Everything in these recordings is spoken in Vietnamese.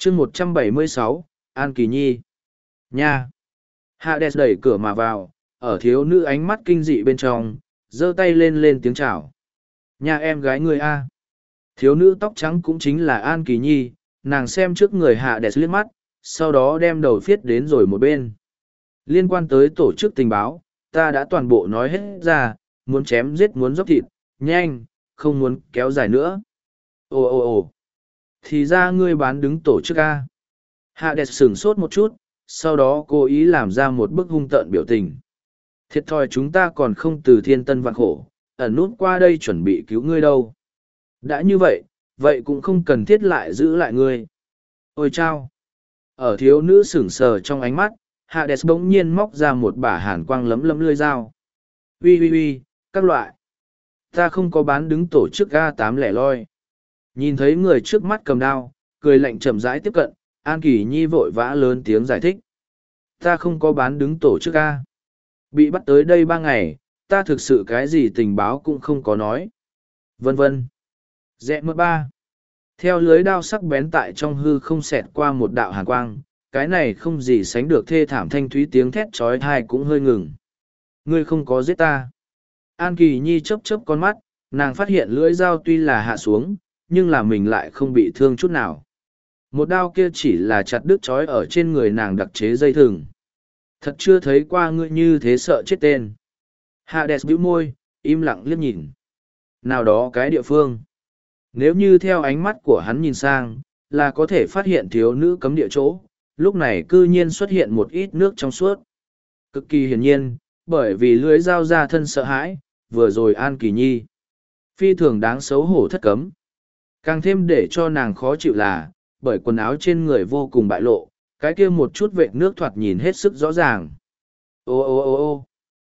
chương 176, An Kỳ Nhi. Nha! Hades đẩy cửa mà vào, ở thiếu nữ ánh mắt kinh dị bên trong, giơ tay lên tiếng chào. Nhà em gái người A. Thiếu nữ tóc trắng cũng chính là An Kỳ Nhi, nàng xem trước người Hades liếc mắt, sau đó đem đầu phiết đến rồi một bên. Liên quan tới tổ chức tình báo, ta đã toàn bộ nói hết ra, muốn chém giết muốn dốc thịt, nhanh, không muốn kéo dài nữa. Ồ, thì ra ngươi bán đứng tổ chức A. Hades sửng sốt một chút, sau đó cố ý làm ra một bức hung tợn biểu tình. Thiệt thòi chúng ta còn không từ thiên tân vạn khổ, ẩn nút qua đây chuẩn bị cứu ngươi đâu. Đã như vậy, vậy cũng không cần thiết lại giữ lại ngươi. Ôi chao! Ở thiếu nữ sững sờ trong ánh mắt, Hades bỗng nhiên móc ra một bả hàn quang lấm lấm lưỡi dao. Uy, các loại. Ta không có bán đứng tổ chức A8 lẻ loi. Nhìn thấy người trước mắt cầm đao, cười lạnh chậm rãi tiếp cận, An Kỳ Nhi vội vã lớn tiếng giải thích. Ta không có bán đứng tổ chức A. Bị bắt tới đây 3 ngày, ta thực sự cái gì tình báo cũng không có nói. Vân vân. Rẽ mơ ba. Theo lưới đao sắc bén tại trong hư không xẹt qua một đạo hàn quang, cái này không gì sánh được thê thảm thanh thúy tiếng thét trói thai cũng hơi ngừng. Ngươi không có giết ta. An Kỳ Nhi chớp con mắt, nàng phát hiện lưỡi dao tuy là hạ xuống, nhưng là mình lại không bị thương chút nào. Một đao kia chỉ là chặt đứt trói ở trên người nàng đặc chế dây thừng. Thật chưa thấy qua ngươi như thế sợ chết tên. Hades bĩu môi, im lặng liếc nhìn. Nào đó cái địa phương. Nếu như theo ánh mắt của hắn nhìn sang, là có thể phát hiện thiếu nữ cấm địa chỗ, lúc này cư nhiên xuất hiện một ít nước trong suốt. Cực kỳ hiển nhiên, bởi vì lưới dao ra thân sợ hãi, vừa rồi An Kỳ Nhi. Phi thường đáng xấu hổ thất cấm. Càng thêm để cho nàng khó chịu là, bởi quần áo trên người vô cùng bại lộ, cái kia một chút vệt nước thoạt nhìn hết sức rõ ràng. Ô.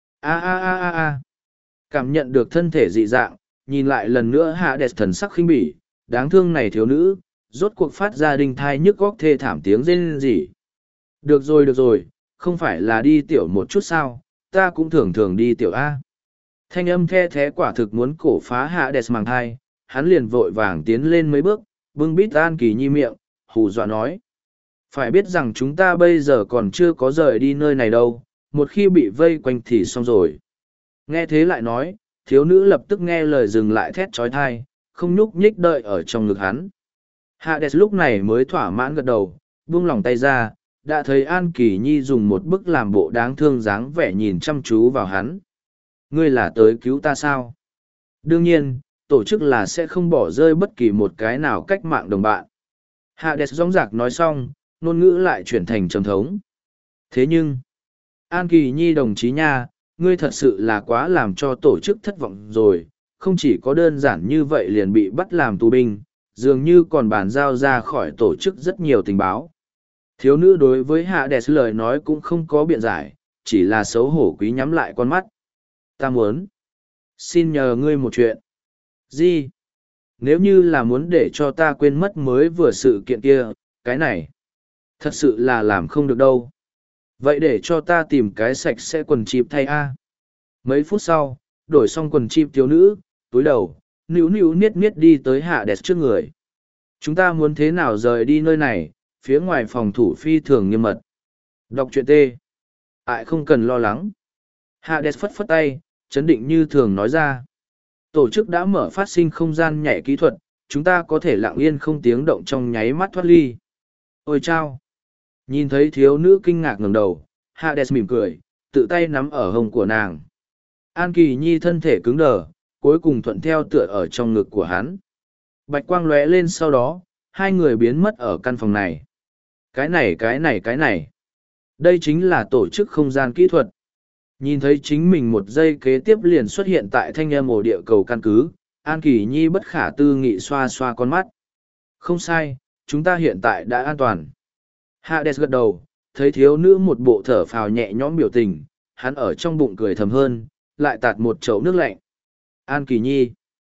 A. Cảm nhận được thân thể dị dạng, nhìn lại lần nữa Hades thần sắc khinh bỉ, đáng thương này thiếu nữ, rốt cuộc phát ra đinh thai nhức góc thê thảm tiếng rên rỉ. Được rồi, không phải là đi tiểu một chút sao, ta cũng thường đi tiểu A. Thanh âm the thế quả thực muốn cổ phá Hades màng thai, hắn liền vội vàng tiến lên mấy bước, bưng bít An Kỳ Nhi miệng, hù dọa nói. Phải biết rằng chúng ta bây giờ còn chưa có rời đi nơi này đâu, một khi bị vây quanh thì xong rồi. Nghe thế lại nói, thiếu nữ lập tức nghe lời dừng lại thét trói thai, không nhúc nhích đợi ở trong ngực hắn. Hades lúc này mới thỏa mãn gật đầu, buông lòng tay ra, đã thấy An Kỳ Nhi dùng một bức làm bộ đáng thương dáng vẻ nhìn chăm chú vào hắn. Ngươi là tới cứu ta sao? Đương nhiên, tổ chức là sẽ không bỏ rơi bất kỳ một cái nào cách mạng đồng bạn. Hades rõng rạc nói xong, ngôn ngữ lại chuyển thành trầm thống. Thế nhưng, An Kỳ Nhi đồng chí nha, ngươi thật sự là quá làm cho tổ chức thất vọng rồi, không chỉ có đơn giản như vậy liền bị bắt làm tù binh, dường như còn bàn giao ra khỏi tổ chức rất nhiều tình báo. Thiếu nữ đối với Hades lời nói cũng không có biện giải, chỉ là xấu hổ quý nhắm lại con mắt. Ta muốn xin nhờ ngươi một chuyện. Gì? Nếu như là muốn để cho ta quên mất mới vừa sự kiện kia, cái này thật sự là làm không được đâu. Vậy để cho ta tìm cái sạch sẽ quần chip thay a. Mấy phút sau, đổi xong quần chip thiếu nữ, túi đầu, níu niết đi tới Hades trước người. Chúng ta muốn thế nào rời đi nơi này, phía ngoài phòng thủ phi thường nghiêm mật. Đọc truyện tê. Ai không cần lo lắng. Hades phất tay, chấn định như thường nói ra. Tổ chức đã mở phát sinh không gian nhảy kỹ thuật, chúng ta có thể lặng yên không tiếng động trong nháy mắt thoát ly. Ôi chao! Nhìn thấy thiếu nữ kinh ngạc ngẩng đầu, Hades mỉm cười, tự tay nắm ở hông của nàng. An Kỳ Nhi thân thể cứng đờ, cuối cùng thuận theo tựa ở trong ngực của hắn. Bạch quang lóe lên sau đó, hai người biến mất ở căn phòng này. Cái này. Đây chính là tổ chức không gian kỹ thuật. Nhìn thấy chính mình một giây kế tiếp liền xuất hiện tại thanh âm ổ địa cầu căn cứ, An Kỳ Nhi bất khả tư nghị xoa xoa con mắt. Không sai, chúng ta hiện tại đã an toàn. Hades gật đầu, thấy thiếu nữ một bộ thở phào nhẹ nhõm biểu tình, hắn ở trong bụng cười thầm hơn, lại tạt một chậu nước lạnh. An Kỳ Nhi.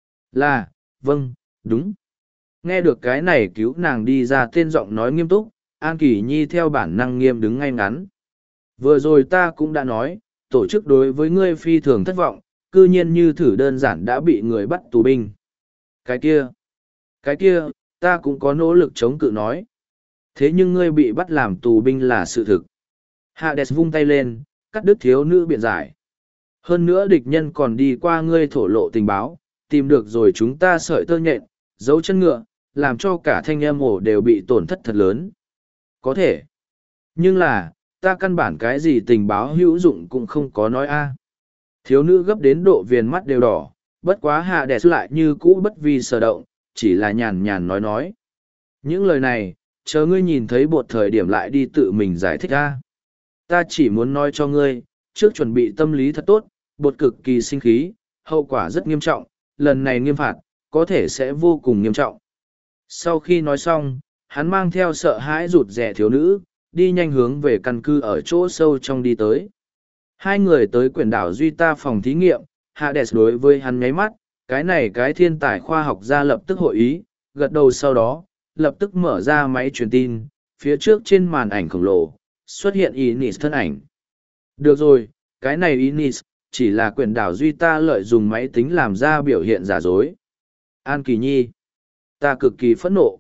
Là, vâng, đúng. Nghe được cái này cứu nàng đi ra tên giọng nói nghiêm túc, An Kỳ Nhi theo bản năng nghiêm đứng ngay ngắn. Vừa rồi ta cũng đã nói, tổ chức đối với ngươi phi thường thất vọng, cư nhiên như thử đơn giản đã bị người bắt tù binh. Cái kia, ta cũng có nỗ lực chống cự nói. Thế nhưng ngươi bị bắt làm tù binh là sự thực. Hades vung tay lên, cắt đứt thiếu nữ biện giải. Hơn nữa địch nhân còn đi qua ngươi thổ lộ tình báo, tìm được rồi chúng ta sợi tơ nhện, dấu chân ngựa, làm cho cả thanh âm ổ đều bị tổn thất thật lớn. Có thể. Nhưng là, ta căn bản cái gì tình báo hữu dụng cũng không có nói a. Thiếu nữ gấp đến độ viền mắt đều đỏ, bất quá hạ đẹp lại như cũ bất vi sở động, chỉ là nhàn nhàn nói. Những lời này, chờ ngươi nhìn thấy bột thời điểm lại đi tự mình giải thích a. Ta chỉ muốn nói cho ngươi, trước chuẩn bị tâm lý thật tốt, bột cực kỳ sinh khí, hậu quả rất nghiêm trọng, lần này nghiêm phạt, có thể sẽ vô cùng nghiêm trọng. Sau khi nói xong, hắn mang theo sợ hãi rụt rè thiếu nữ, đi nhanh hướng về căn cứ ở chỗ sâu trong đi tới. Hai người tới quyển đảo Duy Ta phòng thí nghiệm, Hades đối với hắn nháy mắt, cái này cái thiên tài khoa học gia lập tức hội ý, gật đầu sau đó, lập tức mở ra máy truyền tin, phía trước trên màn ảnh khổng lồ, xuất hiện Inis thân ảnh. Được rồi, cái này Inis, chỉ là quyển đảo Duy Ta lợi dùng máy tính làm ra biểu hiện giả dối. An Kỳ Nhi, ta cực kỳ phẫn nộ.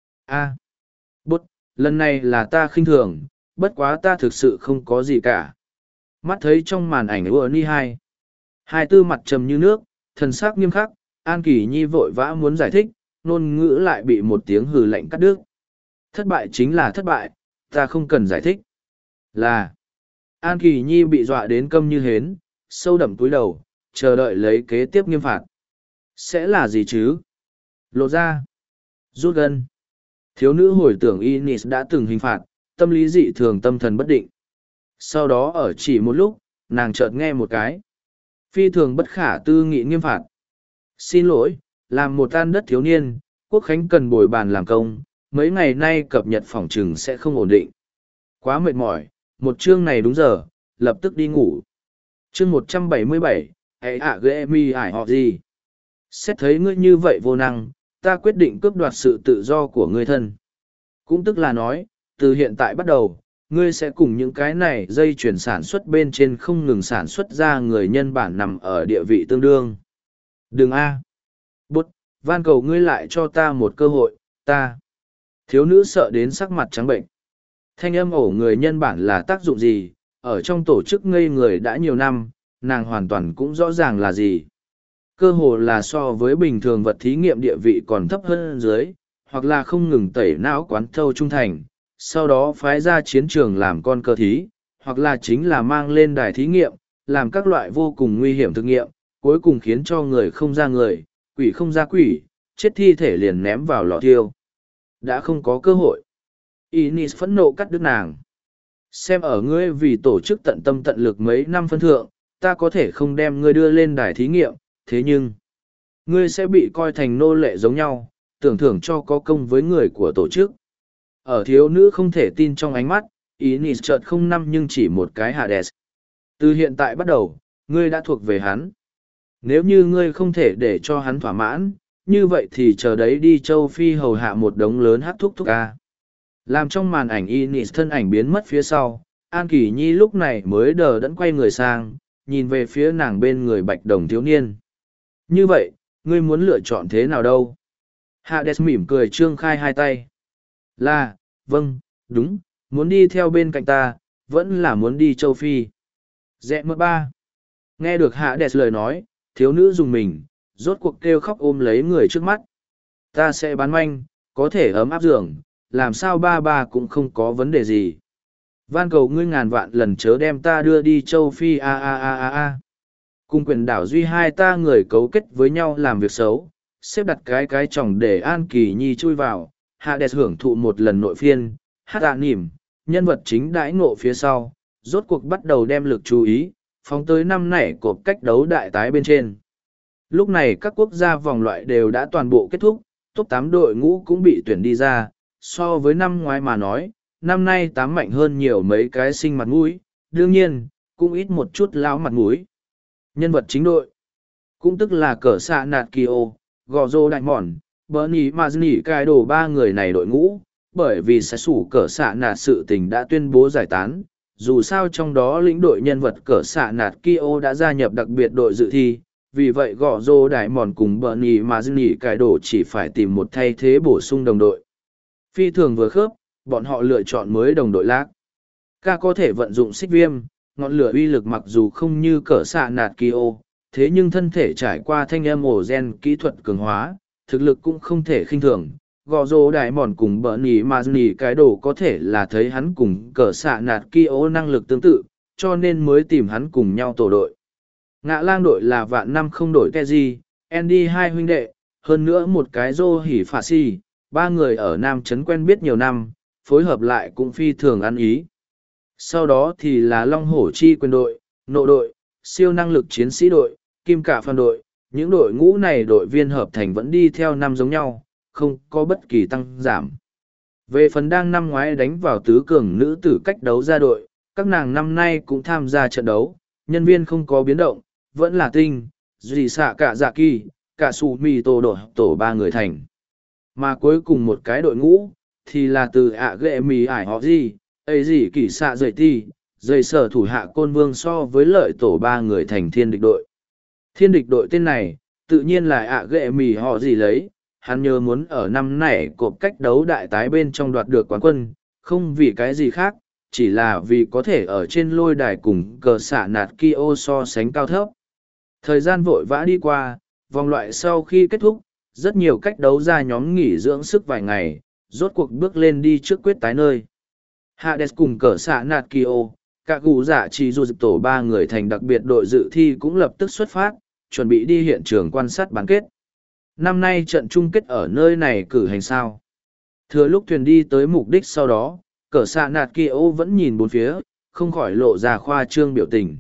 Bút, lần này là ta khinh thường, bất quá ta thực sự không có gì cả. Mắt thấy trong màn ảnh Uani hai tư mặt trầm như nước, thần sắc nghiêm khắc, An Kỳ Nhi vội vã muốn giải thích, ngôn ngữ lại bị một tiếng hừ lạnh cắt đứt. Thất bại chính là thất bại, ta không cần giải thích. Là, An Kỳ Nhi bị dọa đến câm như hến, sâu đậm túi đầu, chờ đợi lấy kế tiếp nghiêm phạt. Sẽ là gì chứ? Lộ ra. Rút gân. Thiếu nữ hồi tưởng Inis đã từng hình phạt, tâm lý dị thường tâm thần bất định. Sau đó ở chỉ một lúc, nàng chợt nghe một cái. Phi thường bất khả tư nghị nghiêm phạt. Xin lỗi, làm một tan đất thiếu niên, Quốc Khánh cần bồi bàn làm công, mấy ngày nay cập nhật phỏng trừng sẽ không ổn định. Quá mệt mỏi, một chương này đúng giờ, lập tức đi ngủ. Chương 177, hãy ghê mi ải họ gì. Xét thấy ngươi như vậy vô năng, ta quyết định cướp đoạt sự tự do của ngươi thân. Cũng tức là nói, từ hiện tại bắt đầu, ngươi sẽ cùng những cái này dây chuyển sản xuất bên trên không ngừng sản xuất ra người nhân bản nằm ở địa vị tương đương. Đừng Bút, van cầu ngươi lại cho ta một cơ hội, ta. Thiếu nữ sợ đến sắc mặt trắng bệnh. Thanh âm ổ người nhân bản là tác dụng gì, ở trong tổ chức ngây người đã nhiều năm, nàng hoàn toàn cũng rõ ràng là gì. Cơ hồ là so với bình thường vật thí nghiệm địa vị còn thấp hơn dưới, hoặc là không ngừng tẩy não quán thâu trung thành, sau đó phái ra chiến trường làm con cờ thí, hoặc là chính là mang lên đài thí nghiệm, làm các loại vô cùng nguy hiểm thực nghiệm, cuối cùng khiến cho người không ra người, quỷ không ra quỷ, chết thi thể liền ném vào lò thiêu. Đã không có cơ hội. Inis phẫn nộ cắt đứt nàng. Xem ở ngươi vì tổ chức tận tâm tận lực mấy năm phân thượng, ta có thể không đem ngươi đưa lên đài thí nghiệm, thế nhưng, ngươi sẽ bị coi thành nô lệ giống nhau, tưởng thưởng cho có công với người của tổ chức. Ở thiếu nữ không thể tin trong ánh mắt, Inis chợt không năm nhưng chỉ một cái Hades. Từ hiện tại bắt đầu, ngươi đã thuộc về hắn. Nếu như ngươi không thể để cho hắn thỏa mãn, như vậy thì chờ đấy đi châu Phi hầu hạ một đống lớn hát thúc ca. Làm trong màn ảnh Inis thân ảnh biến mất phía sau, An Kỳ Nhi lúc này mới đờ đẫn quay người sang, nhìn về phía nàng bên người bạch đồng thiếu niên. Như vậy, ngươi muốn lựa chọn thế nào đâu? Hades mỉm cười trương khai hai tay. Là, vâng, đúng, muốn đi theo bên cạnh ta, vẫn là muốn đi châu Phi. Dẹ mơ ba. Nghe được Hades lời nói, thiếu nữ dùng mình, rốt cuộc kêu khóc ôm lấy người trước mắt. Ta sẽ bán manh, có thể ấm áp giường, làm sao ba cũng không có vấn đề gì. Van cầu ngươi ngàn vạn lần chớ đem ta đưa đi châu Phi Cùng quyền đảo Duy hai ta người cấu kết với nhau làm việc xấu, xếp đặt cái chồng để An Kỳ Nhi chui vào, Hades hưởng thụ một lần nội phiên, nỉm, nhân vật chính đãi ngộ phía sau, rốt cuộc bắt đầu đem lực chú ý, phóng tới năm nảy cột cách đấu đại tái bên trên. Lúc này các quốc gia vòng loại đều đã toàn bộ kết thúc, top 8 đội ngũ cũng bị tuyển đi ra, so với năm ngoái mà nói, năm nay 8 mạnh hơn nhiều mấy cái sinh mặt mũi, đương nhiên, cũng ít một chút lão mặt mũi. Nhân vật chính đội, cũng tức là cờ xạ nạt Kyo, gò rô đại mòn, Bernie Mazni cai đổ ba người này đội ngũ, bởi vì sẽ sủ cờ xạ nạt sự tình đã tuyên bố giải tán, dù sao trong đó lĩnh đội nhân vật cờ xạ nạt Kyo đã gia nhập đặc biệt đội dự thi, vì vậy gò rô đại mòn cùng Bernie Mazni cai đổ chỉ phải tìm một thay thế bổ sung đồng đội. Phi thường vừa khớp, bọn họ lựa chọn mới đồng đội lạc. Ca có thể vận dụng xích viêm, ngọn lửa uy lực mặc dù không như cỡ xạ nạt kỳ ô, thế nhưng thân thể trải qua thanh âm ổ gen kỹ thuật cường hóa, thực lực cũng không thể khinh thường. Gò rô đại mòn cùng bờ nỉ mà nỉ cái đồ có thể là thấy hắn cùng cỡ xạ nạt kỳ ô năng lực tương tự, cho nên mới tìm hắn cùng nhau tổ đội. Ngạ lang đội là vạn năm không đổi Teji, Andy hai huynh đệ, hơn nữa một cái rô hỉ phả si, ba người ở Nam Trấn quen biết nhiều năm, phối hợp lại cũng phi thường ăn ý. Sau đó thì là Long Hổ Chi quyền đội, nộ đội, siêu năng lực chiến sĩ đội, kim cả phan đội, những đội ngũ này đội viên hợp thành vẫn đi theo năm giống nhau, không có bất kỳ tăng giảm. Về phần đang năm ngoái đánh vào tứ cường nữ tử cách đấu ra đội, các nàng năm nay cũng tham gia trận đấu, nhân viên không có biến động, vẫn là tinh, dì xạ cả dạ kỳ, cả su mì tổ ba người thành. Mà cuối cùng một cái đội ngũ, thì là từ ạ ghệ mì ải họ gì, ấy gì kỳ xạ dậy ti, dây sở thủ hạ côn vương so với lợi tổ ba người thành thiên địch đội. Thiên địch đội tên này, tự nhiên là ạ ghệ mì họ gì lấy, hắn nhớ muốn ở năm này cộp cách đấu đại tái bên trong đoạt được quán quân, không vì cái gì khác, chỉ là vì có thể ở trên lôi đài cùng cờ xạ nạt Kyo so sánh cao thấp. Thời gian vội vã đi qua, vòng loại sau khi kết thúc, rất nhiều cách đấu ra nhóm nghỉ dưỡng sức vài ngày, rốt cuộc bước lên đi trước quyết tái nơi. Hades cùng cờ xạ nạt Kyo, các gù giả chỉ dù dịp tổ ba người thành đặc biệt đội dự thi cũng lập tức xuất phát, chuẩn bị đi hiện trường quan sát bán kết. Năm nay trận chung kết ở nơi này cử hành sao. Thừa lúc thuyền đi tới mục đích sau đó, cờ xạ nạt Kyo vẫn nhìn bốn phía, không khỏi lộ ra khoa trương biểu tình.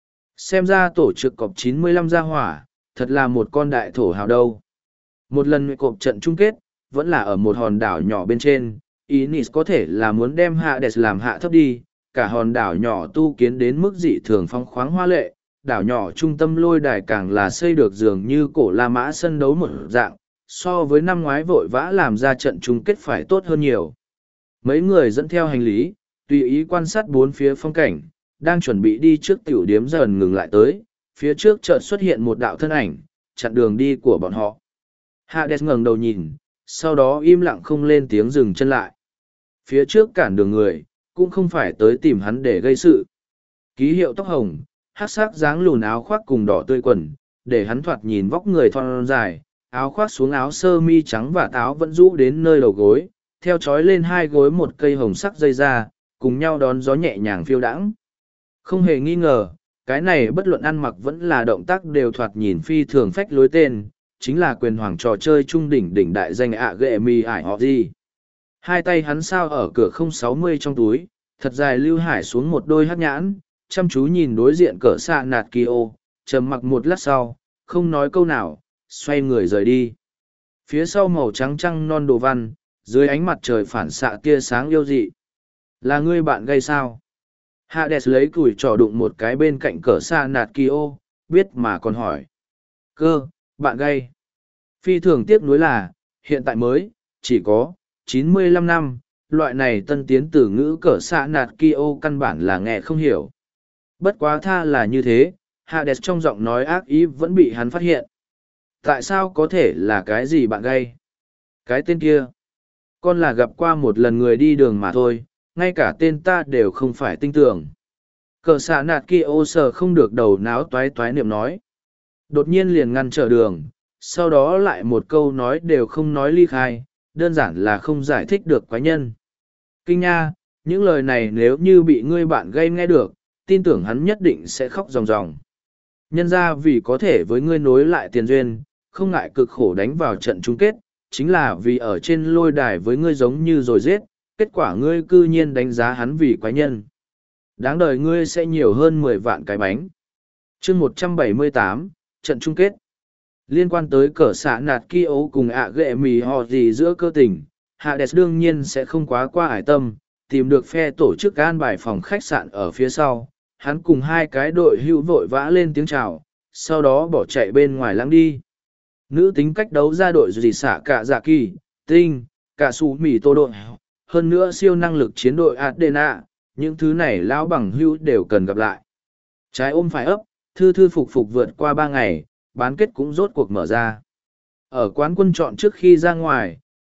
Xem ra tổ chức cọp 95 gia hỏa, thật là một con đại thổ hào đâu. Một lần cọp trận chung kết, vẫn là ở một hòn đảo nhỏ bên trên, Inis có thể là muốn đem Hades làm hạ thấp đi, cả hòn đảo nhỏ tu kiến đến mức dị thường phong khoáng hoa lệ, đảo nhỏ trung tâm lôi đài càng là xây được dường như cổ La Mã sân đấu một dạng, so với năm ngoái vội vã làm ra trận chung kết phải tốt hơn nhiều. Mấy người dẫn theo hành lý, tùy ý quan sát bốn phía phong cảnh, đang chuẩn bị đi trước tiểu điếm dần ngừng lại tới, phía trước chợt xuất hiện một đạo thân ảnh, chặn đường đi của bọn họ. Hades ngẩng đầu nhìn, sau đó im lặng không lên tiếng dừng chân lại. Phía trước cản đường người, cũng không phải tới tìm hắn để gây sự. Ký hiệu tóc hồng, hắc sắc dáng lùn áo khoác cùng đỏ tươi quần, để hắn thoạt nhìn vóc người thon dài, áo khoác xuống áo sơ mi trắng và áo vẫn rũ đến nơi đầu gối, theo trói lên hai gối một cây hồng sắc dây ra, cùng nhau đón gió nhẹ nhàng phiêu đãng. Không hề nghi ngờ, cái này bất luận ăn mặc vẫn là động tác đều thoạt nhìn phi thường phách lối tên, chính là quyền hoàng trò chơi trung đỉnh đỉnh đại danh ạ ghệ mì ải họ gì. Hai tay hắn sao ở cửa 060 trong túi, thật dài lưu hải xuống một đôi hắc nhãn, chăm chú nhìn đối diện cỡ xạ nạt Kyo, trầm mặc một lát sau, không nói câu nào, xoay người rời đi. Phía sau màu trắng trăng non đồ văn, dưới ánh mặt trời phản xạ tia sáng yêu dị. Là ngươi bạn gây sao? Hades lấy củi trò đụng một cái bên cạnh cỡ xạ nạt Kyo, biết mà còn hỏi. Cơ, bạn gây. Phi thường tiếc nuối là, hiện tại mới, chỉ có 95 năm, loại này tân tiến từ ngữ cỡ xạ nạt Kyo căn bản là nghe không hiểu. Bất quá tha là như thế, Hades trong giọng nói ác ý vẫn bị hắn phát hiện. Tại sao có thể là cái gì bạn gây? Cái tên kia. Con là gặp qua một lần người đi đường mà thôi, ngay cả tên ta đều không phải tin tưởng. Cờ xạ nạt Kyo sờ không được đầu náo toái toái niệm nói. Đột nhiên liền ngăn trở đường, sau đó lại một câu nói đều không nói ly khai, đơn giản là không giải thích được quái nhân. Kinh nha, những lời này nếu như bị ngươi bạn gây nghe được, tin tưởng hắn nhất định sẽ khóc ròng ròng. Nhân ra vì có thể với ngươi nối lại tiền duyên, không ngại cực khổ đánh vào trận chung kết, chính là vì ở trên lôi đài với ngươi giống như rồi giết, kết quả ngươi cư nhiên đánh giá hắn vì quái nhân. Đáng đời ngươi sẽ nhiều hơn 10 vạn cái bánh. chương 178, trận chung kết. Liên quan tới cỡ xạ nạt Kyo cùng ạ ghệ mì họ gì giữa cơ tình, Hades đương nhiên sẽ không quá qua ải tâm, tìm được phe tổ chức an bài phòng khách sạn ở phía sau. Hắn cùng hai cái đội hữu vội vã lên tiếng chào, sau đó bỏ chạy bên ngoài lăng đi. Nữ tính cách đấu ra đội dì xạ cả dạ kỳ, tinh, cả su mì tô đội, hơn nữa siêu năng lực chiến đội Adena, những thứ này lão bằng hữu đều cần gặp lại. Trái ôm phải ấp, thư thư phục phục vượt qua 3 ngày, bán kết cũng rốt cuộc mở ra. Ở quán quân chọn trước khi ra ngoài,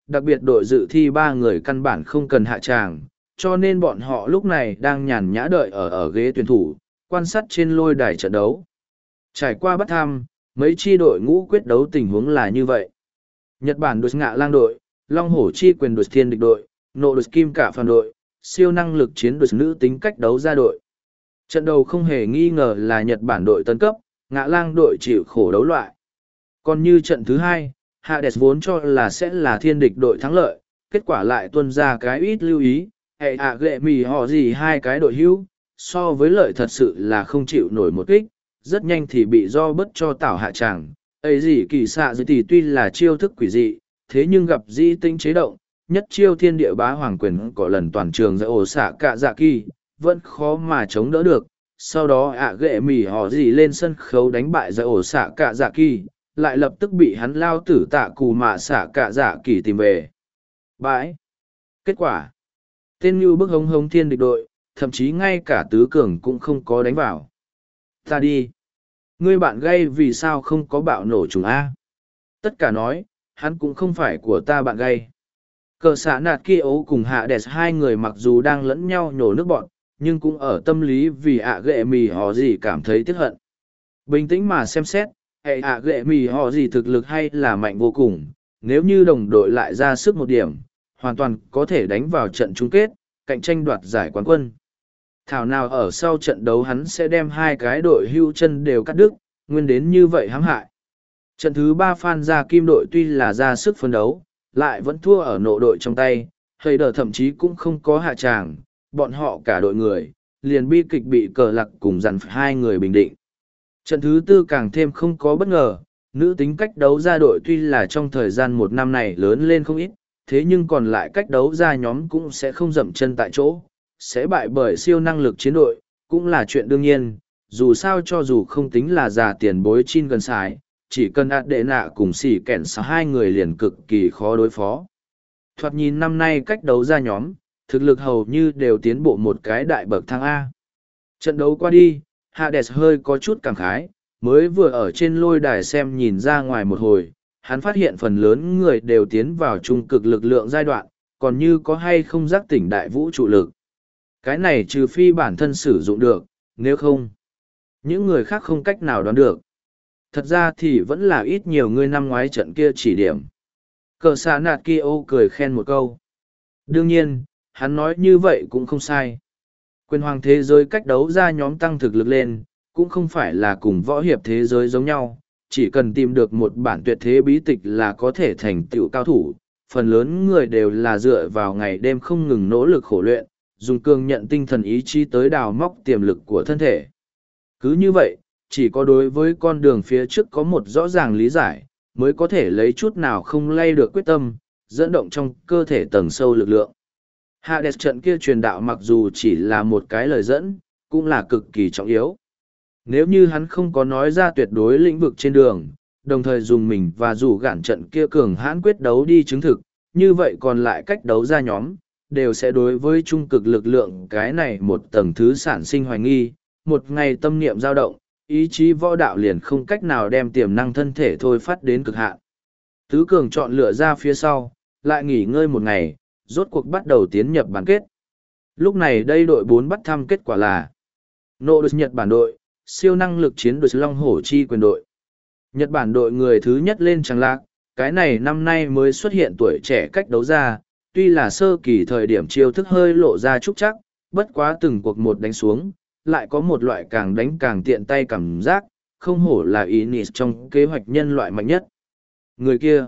đặc biệt đội dự thi ba người căn bản không cần hạ tràng, cho nên bọn họ lúc này đang nhàn nhã đợi ở ghế tuyển thủ, quan sát trên lôi đài trận đấu. Trải qua bắt thăm, mấy chi đội ngũ quyết đấu tình huống là như vậy. Nhật Bản đội Ngạ Lang đội, Long Hổ Chi Quyền đội Thiên Địch đội, Nộ đội Kim Cả Phàm đội, siêu năng lực chiến đội nữ tính cách đấu ra đội. Trận đầu không hề nghi ngờ là Nhật Bản đội tấn cấp, Ngạ Lang đội chịu khổ đấu loại. Còn như trận thứ hai, Hades vốn cho là sẽ là Thiên Địch đội thắng lợi, kết quả lại tuân ra cái ít lưu ý, hệ ghệ mì họ gì hai cái đội hữu, so với lợi thật sự là không chịu nổi một kích, rất nhanh thì bị do bất cho tảo hạ tràng. Ấy gì kỳ xạ dưới thì tuy là chiêu thức quỷ dị, thế nhưng gặp di tinh chế động, nhất chiêu thiên địa bá hoàng quyền có lần toàn trường giải ổ xạ cả dạ kỳ, vẫn khó mà chống đỡ được. Sau đó ghệ mì họ gì lên sân khấu đánh bại giải ổ xạ cả dạ kỳ, lại lập tức bị hắn lao tử tạ cù mạ xạ cả dạ kỳ tìm về. Bãi. Kết quả. Tên như bức hống hống Thiên Địch đội, thậm chí ngay cả tứ cường cũng không có đánh vào. Ta đi. Ngươi bạn gay vì sao không có bạo nổ trùng A? Tất cả nói, hắn cũng không phải của ta bạn gay. Cờ xã nạt kia ố cùng hạ đẹp hai người mặc dù đang lẫn nhau nhổ nước bọn, nhưng cũng ở tâm lý vì ghệ mì họ gì cảm thấy tiếc hận. Bình tĩnh mà xem xét, hệ ghệ mì họ gì thực lực hay là mạnh vô cùng, nếu như đồng đội lại ra sức một điểm, hoàn toàn có thể đánh vào trận chung kết, cạnh tranh đoạt giải quán quân. Thảo nào ở sau trận đấu hắn sẽ đem hai cái đội hưu chân đều cắt đứt, nguyên đến như vậy hãm hại. Trận thứ ba Phan Gia Kim đội tuy là ra sức phấn đấu, lại vẫn thua ở nộ đội trong tay, hơi đờ thậm chí cũng không có hạ tràng, bọn họ cả đội người, liền bi kịch bị cờ lạc cùng dằn hai người bình định. Trận thứ tư càng thêm không có bất ngờ, nữ tính cách đấu ra đội tuy là trong thời gian một năm này lớn lên không ít, thế nhưng còn lại cách đấu ra nhóm cũng sẽ không dậm chân tại chỗ, sẽ bại bởi siêu năng lực chiến đội, cũng là chuyện đương nhiên, dù sao cho dù không tính là già tiền bối chin gần xài, chỉ cần ạt đệ nạ cùng xỉ kẻn sáu hai người liền cực kỳ khó đối phó. Thoạt nhìn năm nay cách đấu ra nhóm, thực lực hầu như đều tiến bộ một cái đại bậc thang A. Trận đấu qua đi, Hades hơi có chút cảm khái, mới vừa ở trên lôi đài xem nhìn ra ngoài một hồi, hắn phát hiện phần lớn người đều tiến vào trung cực lực lượng giai đoạn, còn như có hay không giác tỉnh đại vũ trụ lực. Cái này trừ phi bản thân sử dụng được, nếu không, những người khác không cách nào đoán được. Thật ra thì vẫn là ít nhiều người năm ngoái trận kia chỉ điểm. Cờ xạ nạt kia ô cười khen một câu. Đương nhiên, hắn nói như vậy cũng không sai. Quyền hoàng thế giới cách đấu ra nhóm tăng thực lực lên, cũng không phải là cùng võ hiệp thế giới giống nhau, chỉ cần tìm được một bản tuyệt thế bí tịch là có thể thành tựu cao thủ. Phần lớn người đều là dựa vào ngày đêm không ngừng nỗ lực khổ luyện, dùng cường nhận tinh thần ý chí tới đào móc tiềm lực của thân thể. Cứ như vậy, chỉ có đối với con đường phía trước có một rõ ràng lý giải, mới có thể lấy chút nào không lay được quyết tâm, dẫn động trong cơ thể tầng sâu lực lượng. Hades trận kia truyền đạo mặc dù chỉ là một cái lời dẫn, cũng là cực kỳ trọng yếu. Nếu như hắn không có nói ra tuyệt đối lĩnh vực trên đường, đồng thời dùng mình và rủ gạn trận kia cường hãn quyết đấu đi chứng thực, như vậy còn lại cách đấu ra nhóm, đều sẽ đối với trung cực lực lượng cái này một tầng thứ sản sinh hoài nghi, một ngày tâm niệm dao động, ý chí võ đạo liền không cách nào đem tiềm năng thân thể thôi phát đến cực hạn. Tứ cường chọn lựa ra phía sau, lại nghỉ ngơi một ngày, rốt cuộc bắt đầu tiến nhập bán kết. Lúc này đây đội 4 bắt thăm kết quả là Nộ đội Nhật Bản đội, siêu năng lực chiến đội Long Hổ Chi Quyền đội. Nhật Bản đội người thứ nhất lên tràng lạc, cái này năm nay mới xuất hiện tuổi trẻ cách đấu ra, tuy là sơ kỳ thời điểm chiêu thức hơi lộ ra trúc chắc, bất quá từng cuộc một đánh xuống, lại có một loại càng đánh càng tiện tay cảm giác, không hổ là Inis trong kế hoạch nhân loại mạnh nhất. Người kia,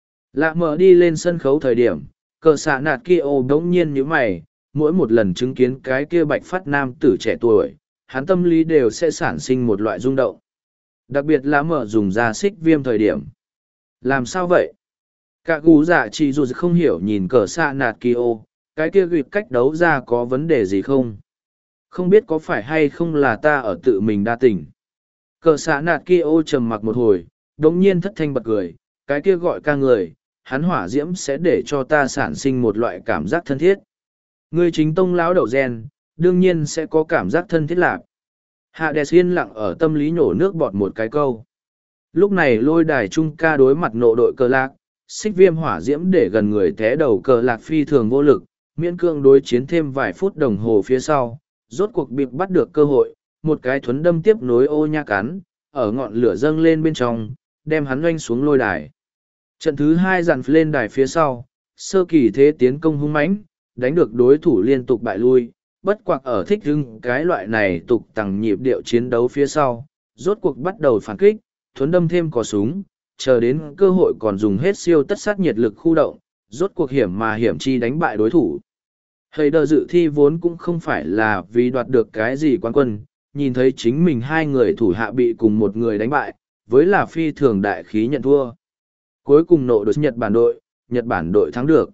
lạ mở đi lên sân khấu thời điểm, cờ xạ nạt kia ô đống nhiên như mày, mỗi một lần chứng kiến cái kia bạch phát nam tử trẻ tuổi, hắn tâm lý đều sẽ sản sinh một loại rung động. Đặc biệt là mở dùng ra xích viêm thời điểm. Làm sao vậy? Cả gú dạ chỉ dù không hiểu nhìn cờ xạ nạt kia ô, cái kia gịt cách đấu ra có vấn đề gì không? Không biết có phải hay không là ta ở tự mình đa tình. Cờ xạ nạt kia ô trầm mặc một hồi, đống nhiên thất thanh bật cười, cái kia gọi ca người, hắn hỏa diễm sẽ để cho ta sản sinh một loại cảm giác thân thiết. Ngươi chính tông lão đậu gen, đương nhiên sẽ có cảm giác thân thiết lạc. Hades yên lặng ở tâm lý nhổ nước bọt một cái câu. Lúc này lôi đài trung ca đối mặt nộ đội cờ lạc, xích viêm hỏa diễm để gần người té đầu cờ lạc phi thường vô lực, miễn cương đối chiến thêm vài phút đồng hồ phía sau, rốt cuộc bị bắt được cơ hội, một cái thuấn đâm tiếp nối ô nha cắn, ở ngọn lửa dâng lên bên trong, đem hắn oanh xuống lôi đài. Trận thứ hai dàn lên đài phía sau, sơ kỳ thế tiến công hung mãnh, đánh được đối thủ liên tục bại lui, bất quặc ở thích hưng cái loại này tục tằng nhịp điệu chiến đấu phía sau, rốt cuộc bắt đầu phản kích, thuấn đâm thêm cò súng, chờ đến cơ hội còn dùng hết siêu tất sát nhiệt lực khu động, rốt cuộc hiểm mà hiểm chi đánh bại đối thủ. Hầy đờ dự thi vốn cũng không phải là vì đoạt được cái gì quán quân, nhìn thấy chính mình hai người thủ hạ bị cùng một người đánh bại, với là phi thường đại khí nhận thua. Cuối cùng nộ đội Nhật Bản đội thắng được.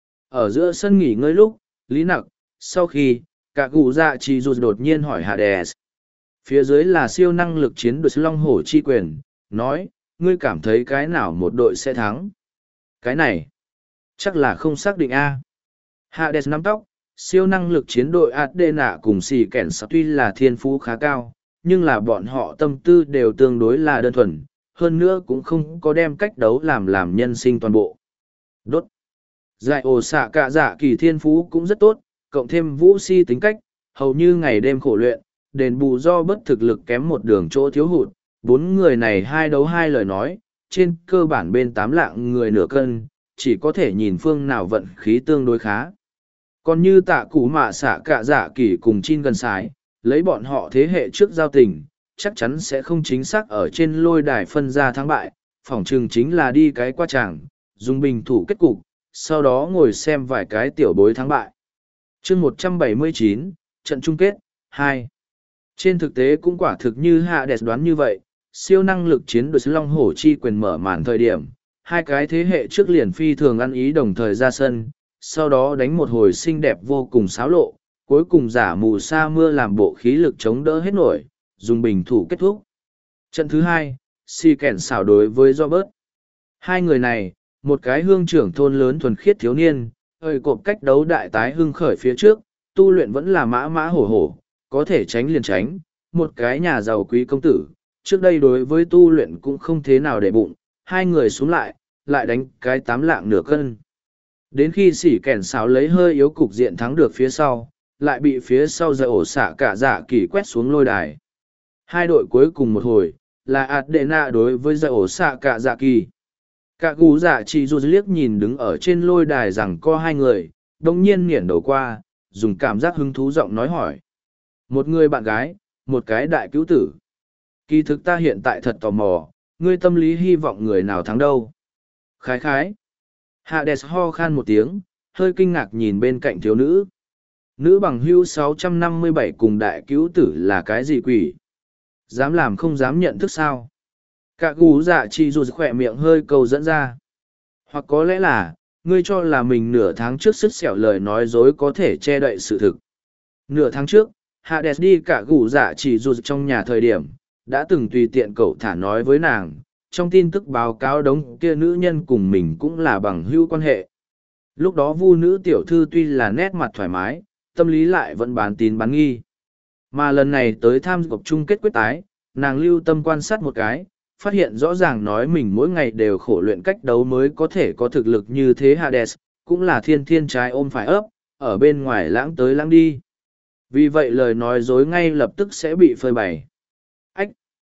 Ở giữa sân nghỉ ngơi lúc, Lý Nặc, sau khi, cả cụ dạ chỉ dù đột nhiên hỏi Hades. Phía dưới là siêu năng lực chiến đội Long Hổ Chi Quyền, nói, ngươi cảm thấy cái nào một đội sẽ thắng? Cái này, chắc là không xác định a. Hades nắm tóc, siêu năng lực chiến đội Adena cùng xì kẻn sắp tuy là thiên phú khá cao, nhưng là bọn họ tâm tư đều tương đối là đơn thuần, hơn nữa cũng không có đem cách đấu làm nhân sinh toàn bộ. Đốt. Giải ổ xạ cả dạ kỳ thiên phú cũng rất tốt, cộng thêm vũ si tính cách, hầu như ngày đêm khổ luyện, đền bù do bất thực lực kém một đường chỗ thiếu hụt. Bốn người này hai đấu hai lời nói, trên cơ bản bên tám lạng người nửa cân, chỉ có thể nhìn phương nào vận khí tương đối khá. Còn như tạ củ mạ xạ cả dạ kỳ cùng Chin gần sái, lấy bọn họ thế hệ trước giao tình, chắc chắn sẽ không chính xác ở trên lôi đài phân ra thắng bại, phỏng chừng chính là đi cái qua tràng, dùng bình thủ kết cục, sau đó ngồi xem vài cái tiểu bối thắng bại. Chương 179, trận chung kết, 2. Trên thực tế cũng quả thực như Hades đoán như vậy, siêu năng lực chiến đội Long Hổ Chi Quyền mở màn thời điểm, hai cái thế hệ trước liền phi thường ăn ý đồng thời ra sân, sau đó đánh một hồi xinh đẹp vô cùng xáo lộ, cuối cùng giả mù sa mưa làm bộ khí lực chống đỡ hết nổi, dùng bình thủ kết thúc. Trận thứ hai, si kẻn xảo đối với Robert. Hai người này, một cái hương trưởng thôn lớn thuần khiết thiếu niên, hơi cộp cách đấu đại tái hưng khởi phía trước, tu luyện vẫn là mã mã hổ hổ, có thể tránh liền tránh. Một cái nhà giàu quý công tử, trước đây đối với tu luyện cũng không thế nào để bụng, hai người xuống lại đánh cái 8 lạng nửa cân. Đến khi sỉ kẻn xáo lấy hơi yếu cục diện thắng được phía sau, lại bị phía sau giải ổ xạ cả dạ kỳ quét xuống lôi đài. Hai đội cuối cùng một hồi, là Adena đối với giải ổ xạ cả dạ kỳ. Cả cú dạ chỉ dù liếc nhìn đứng ở trên lôi đài rằng có hai người, đồng nhiên nghiển đầu qua, dùng cảm giác hứng thú giọng nói hỏi. Một người bạn gái, một cái đại cứu tử. Kỳ thực ta hiện tại thật tò mò, ngươi tâm lý hy vọng người nào thắng đâu. Khái khái. Hades ho khan một tiếng, hơi kinh ngạc nhìn bên cạnh thiếu nữ. Nữ bằng hưu 657 cùng đại cứu tử là cái gì quỷ? Dám làm không dám nhận thức sao? Cả gú dạ chỉ dù khỏe miệng hơi cầu dẫn ra. Hoặc có lẽ là, ngươi cho là mình nửa tháng trước sứt sẹo lời nói dối có thể che đậy sự thực. Nửa tháng trước, Hades đi cả gú dạ chỉ dù trong nhà thời điểm, đã từng tùy tiện cậu thả nói với nàng, trong tin tức báo cáo đống kia nữ nhân cùng mình cũng là bằng hữu quan hệ. Lúc đó vu nữ tiểu thư tuy là nét mặt thoải mái, tâm lý lại vẫn bán tín bán nghi. Mà lần này tới tham cuộc chung kết quyết tái, nàng lưu tâm quan sát một cái, phát hiện rõ ràng nói mình mỗi ngày đều khổ luyện cách đấu mới có thể có thực lực như thế. Hades, cũng là thiên thiên trái ôm phải ấp, ở bên ngoài lãng tới lãng đi. Vì vậy lời nói dối ngay lập tức sẽ bị phơi bày. Ách!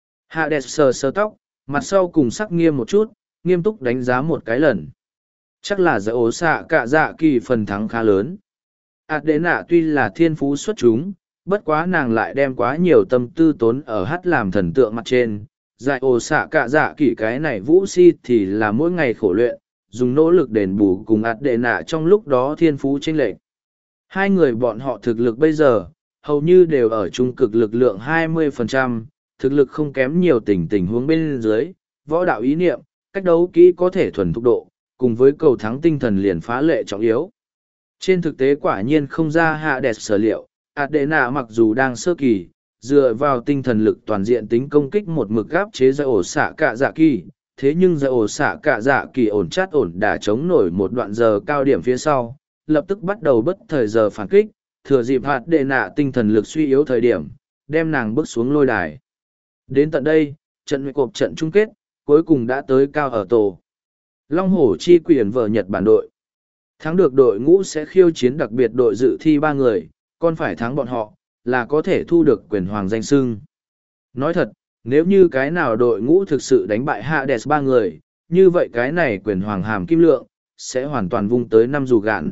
Hades sờ sờ tóc, mặt sau cùng sắc nghiêm một chút, nghiêm túc đánh giá một cái lần. Chắc là giải ổ xạ cả dạ kỳ phần thắng khá lớn. Adena tuy là thiên phú xuất chúng, bất quá nàng lại đem quá nhiều tâm tư tốn ở hát làm thần tượng mặt trên. Giải ổ xạ cả dạ kỳ cái này vũ si thì là mỗi ngày khổ luyện, dùng nỗ lực đền bù cùng Adena trong lúc đó thiên phú chênh lệch. Hai người bọn họ thực lực bây giờ, hầu như đều ở trung cực lực lượng 20%, thực lực không kém nhiều tình huống bên dưới, võ đạo ý niệm, cách đấu kỹ có thể thuần thục độ, cùng với cầu thắng tinh thần liền phá lệ trọng yếu. Trên thực tế quả nhiên không ra Hades sở liệu, Adena mặc dù đang sơ kỳ, dựa vào tinh thần lực toàn diện tính công kích một mực gáp chế giải ổ xạ cả dạ kỳ, thế nhưng giải ổ xạ cả dạ kỳ ổn chát ổn đả chống nổi một đoạn giờ cao điểm phía sau, lập tức bắt đầu bất thời giờ phản kích, thừa dịp Adena tinh thần lực suy yếu thời điểm, đem nàng bước xuống lôi đài. Đến tận đây, trận cộp trận chung kết, cuối cùng đã tới cao ở tổ. Long Hổ chi quyền vở Nhật Bản đội. Thắng được đội ngũ sẽ khiêu chiến đặc biệt đội dự thi 3 người, còn phải thắng bọn họ, là có thể thu được quyền hoàng danh xưng. Nói thật, nếu như cái nào đội ngũ thực sự đánh bại Hades 3 người, như vậy cái này quyền hoàng hàm kim lượng, sẽ hoàn toàn vung tới 5 dù gạn.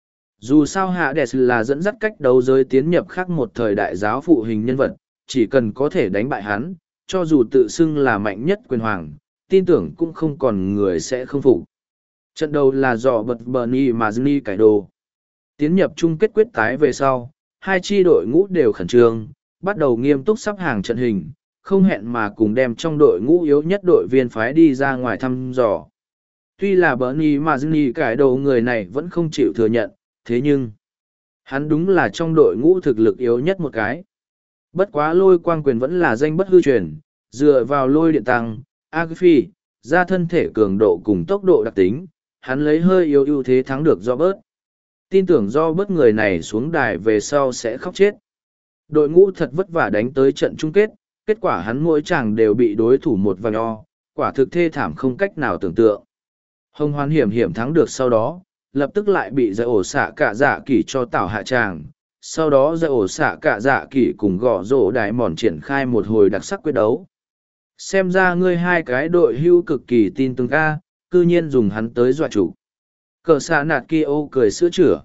Dù sao Hades là dẫn dắt cách đấu giới tiến nhập khác một thời đại giáo phụ hình nhân vật, chỉ cần có thể đánh bại hắn, cho dù tự xưng là mạnh nhất quyền hoàng, tin tưởng cũng không còn người sẽ không phục. Trận đầu là do bật Bernie Mazni cải đồ. Tiến nhập chung kết quyết tái về sau, hai chi đội ngũ đều khẩn trương, bắt đầu nghiêm túc sắp hàng trận hình, không hẹn mà cùng đem trong đội ngũ yếu nhất đội viên phái đi ra ngoài thăm dò. Tuy là Bernie Mazni cải đồ người này vẫn không chịu thừa nhận, thế nhưng hắn đúng là trong đội ngũ thực lực yếu nhất một cái. Bất quá lôi quang quyền vẫn là danh bất hư truyền, dựa vào lôi điện tăng, Agfi, ra thân thể cường độ cùng tốc độ đặc tính, hắn lấy hơi yếu ưu thế thắng được do bớt. Tin tưởng do bớt người này xuống đài về sau sẽ khóc chết. Đội ngũ thật vất vả đánh tới trận chung kết, kết quả hắn mỗi chàng đều bị đối thủ một vài nho, quả thực thê thảm không cách nào tưởng tượng. Hồng Hoan hiểm hiểm thắng được sau đó, lập tức lại bị giải ổ xạ cả dạ kỷ cho tảo hạ tràng. Sau đó giải ổ xạ cả dạ kỷ cùng gõ rổ đài mòn triển khai một hồi đặc sắc quyết đấu. Xem ra ngươi hai cái đội hưu cực kỳ tin tưởng ca, cư nhiên dùng hắn tới dọa chủ. Cờ xạ nạt kia ô cười sữa chữa.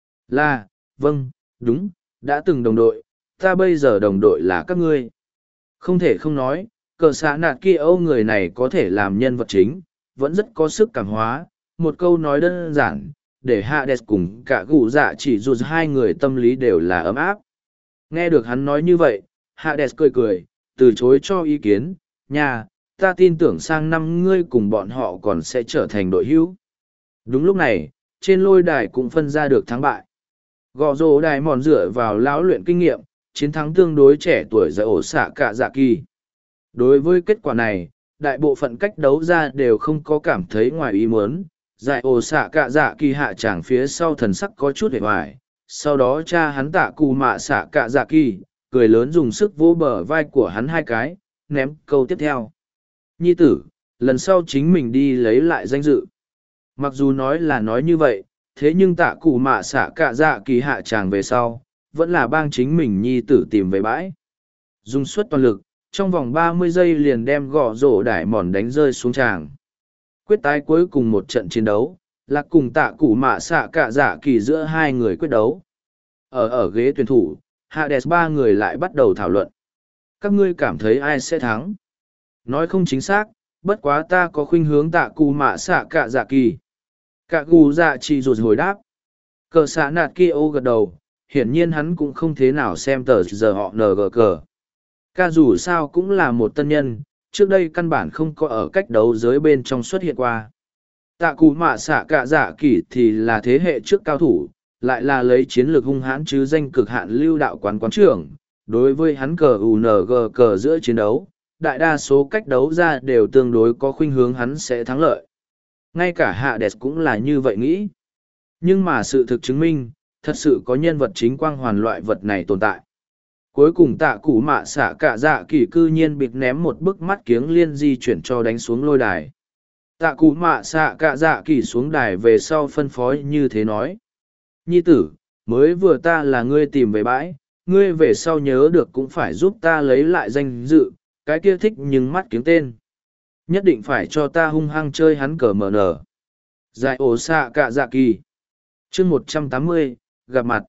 Là, vâng, đúng, đã từng đồng đội, ta bây giờ đồng đội là các ngươi. Không thể không nói, cờ xạ nạt kia ô người này có thể làm nhân vật chính, vẫn rất có sức cảm hóa. Một câu nói đơn giản, để Hades cùng cả gù dạ chỉ dù hai người tâm lý đều là ấm áp. Nghe được hắn nói như vậy, Hades cười cười, từ chối cho ý kiến, nhà, ta tin tưởng sang năm ngươi cùng bọn họ còn sẽ trở thành đội hữu. Đúng lúc này, trên lôi đài cũng phân ra được thắng bại. Gò rồ đài mòn dựa vào lão luyện kinh nghiệm, chiến thắng tương đối trẻ tuổi giải ổ xạ cả dạ kỳ. Đối với kết quả này, đại bộ phận cách đấu ra đều không có cảm thấy ngoài ý muốn. Giải ổ xạ cả dạ kỳ hạ tràng phía sau thần sắc có chút hề hoài. Sau đó cha hắn tạ cù mạ xạ cả dạ kỳ, cười lớn dùng sức vỗ bờ vai của hắn hai cái, ném câu tiếp theo. Nhi tử, lần sau chính mình đi lấy lại danh dự. Mặc dù nói là nói như vậy, thế nhưng tạ cụ mạ xạ cả dạ kỳ hạ tràng về sau, vẫn là bang chính mình nhi tử tìm về bãi. Dùng suất toàn lực, trong vòng 30 giây liền đem gõ rổ đải mòn đánh rơi xuống tràng. Quyết tái cuối cùng một trận chiến đấu, là cùng tạ cụ mạ xạ cả dạ kỳ giữa hai người quyết đấu. Ở ghế tuyển thủ, Hades ba người lại bắt đầu thảo luận. Các ngươi cảm thấy ai sẽ thắng? Nói không chính xác, bất quá ta có khuynh hướng tạ cụ mạ xạ cả dạ kỳ. Cả gù dạ chỉ rụt hồi đáp. Cờ xạ nạt kia ô gật đầu, hiển nhiên hắn cũng không thế nào xem tờ giờ họ ng cờ. Ca dù sao cũng là một tân nhân, trước đây căn bản không có ở cách đấu giới bên trong xuất hiện qua. Tạ cụ mạ xạ cả dạ kỳ thì là thế hệ trước cao thủ, lại là lấy chiến lược hung hãn chứ danh cực hạn lưu đạo quán trưởng. Đối với hắn cờ UNG cờ giữa chiến đấu, đại đa số cách đấu ra đều tương đối có khuynh hướng hắn sẽ thắng lợi. Ngay cả Hades cũng là như vậy nghĩ. Nhưng mà sự thực chứng minh, thật sự có nhân vật chính quang hoàn loại vật này tồn tại. Cuối cùng tạ cụ mạ xạ cả dạ kỳ cư nhiên bịt ném một bức mắt kiếng liên di chuyển cho đánh xuống lôi đài. Tạ cụ mạ xạ cả dạ kỳ xuống đài về sau phân phối như thế nói. Nhi tử, mới vừa ta là ngươi tìm về bãi, ngươi về sau nhớ được cũng phải giúp ta lấy lại danh dự, cái kia thích nhưng mắt kiếng tên. Nhất định phải cho ta hung hăng chơi hắn cờ mờ nở. Giải ổ xạ cả dạ kỳ. chương 180, gặp mặt.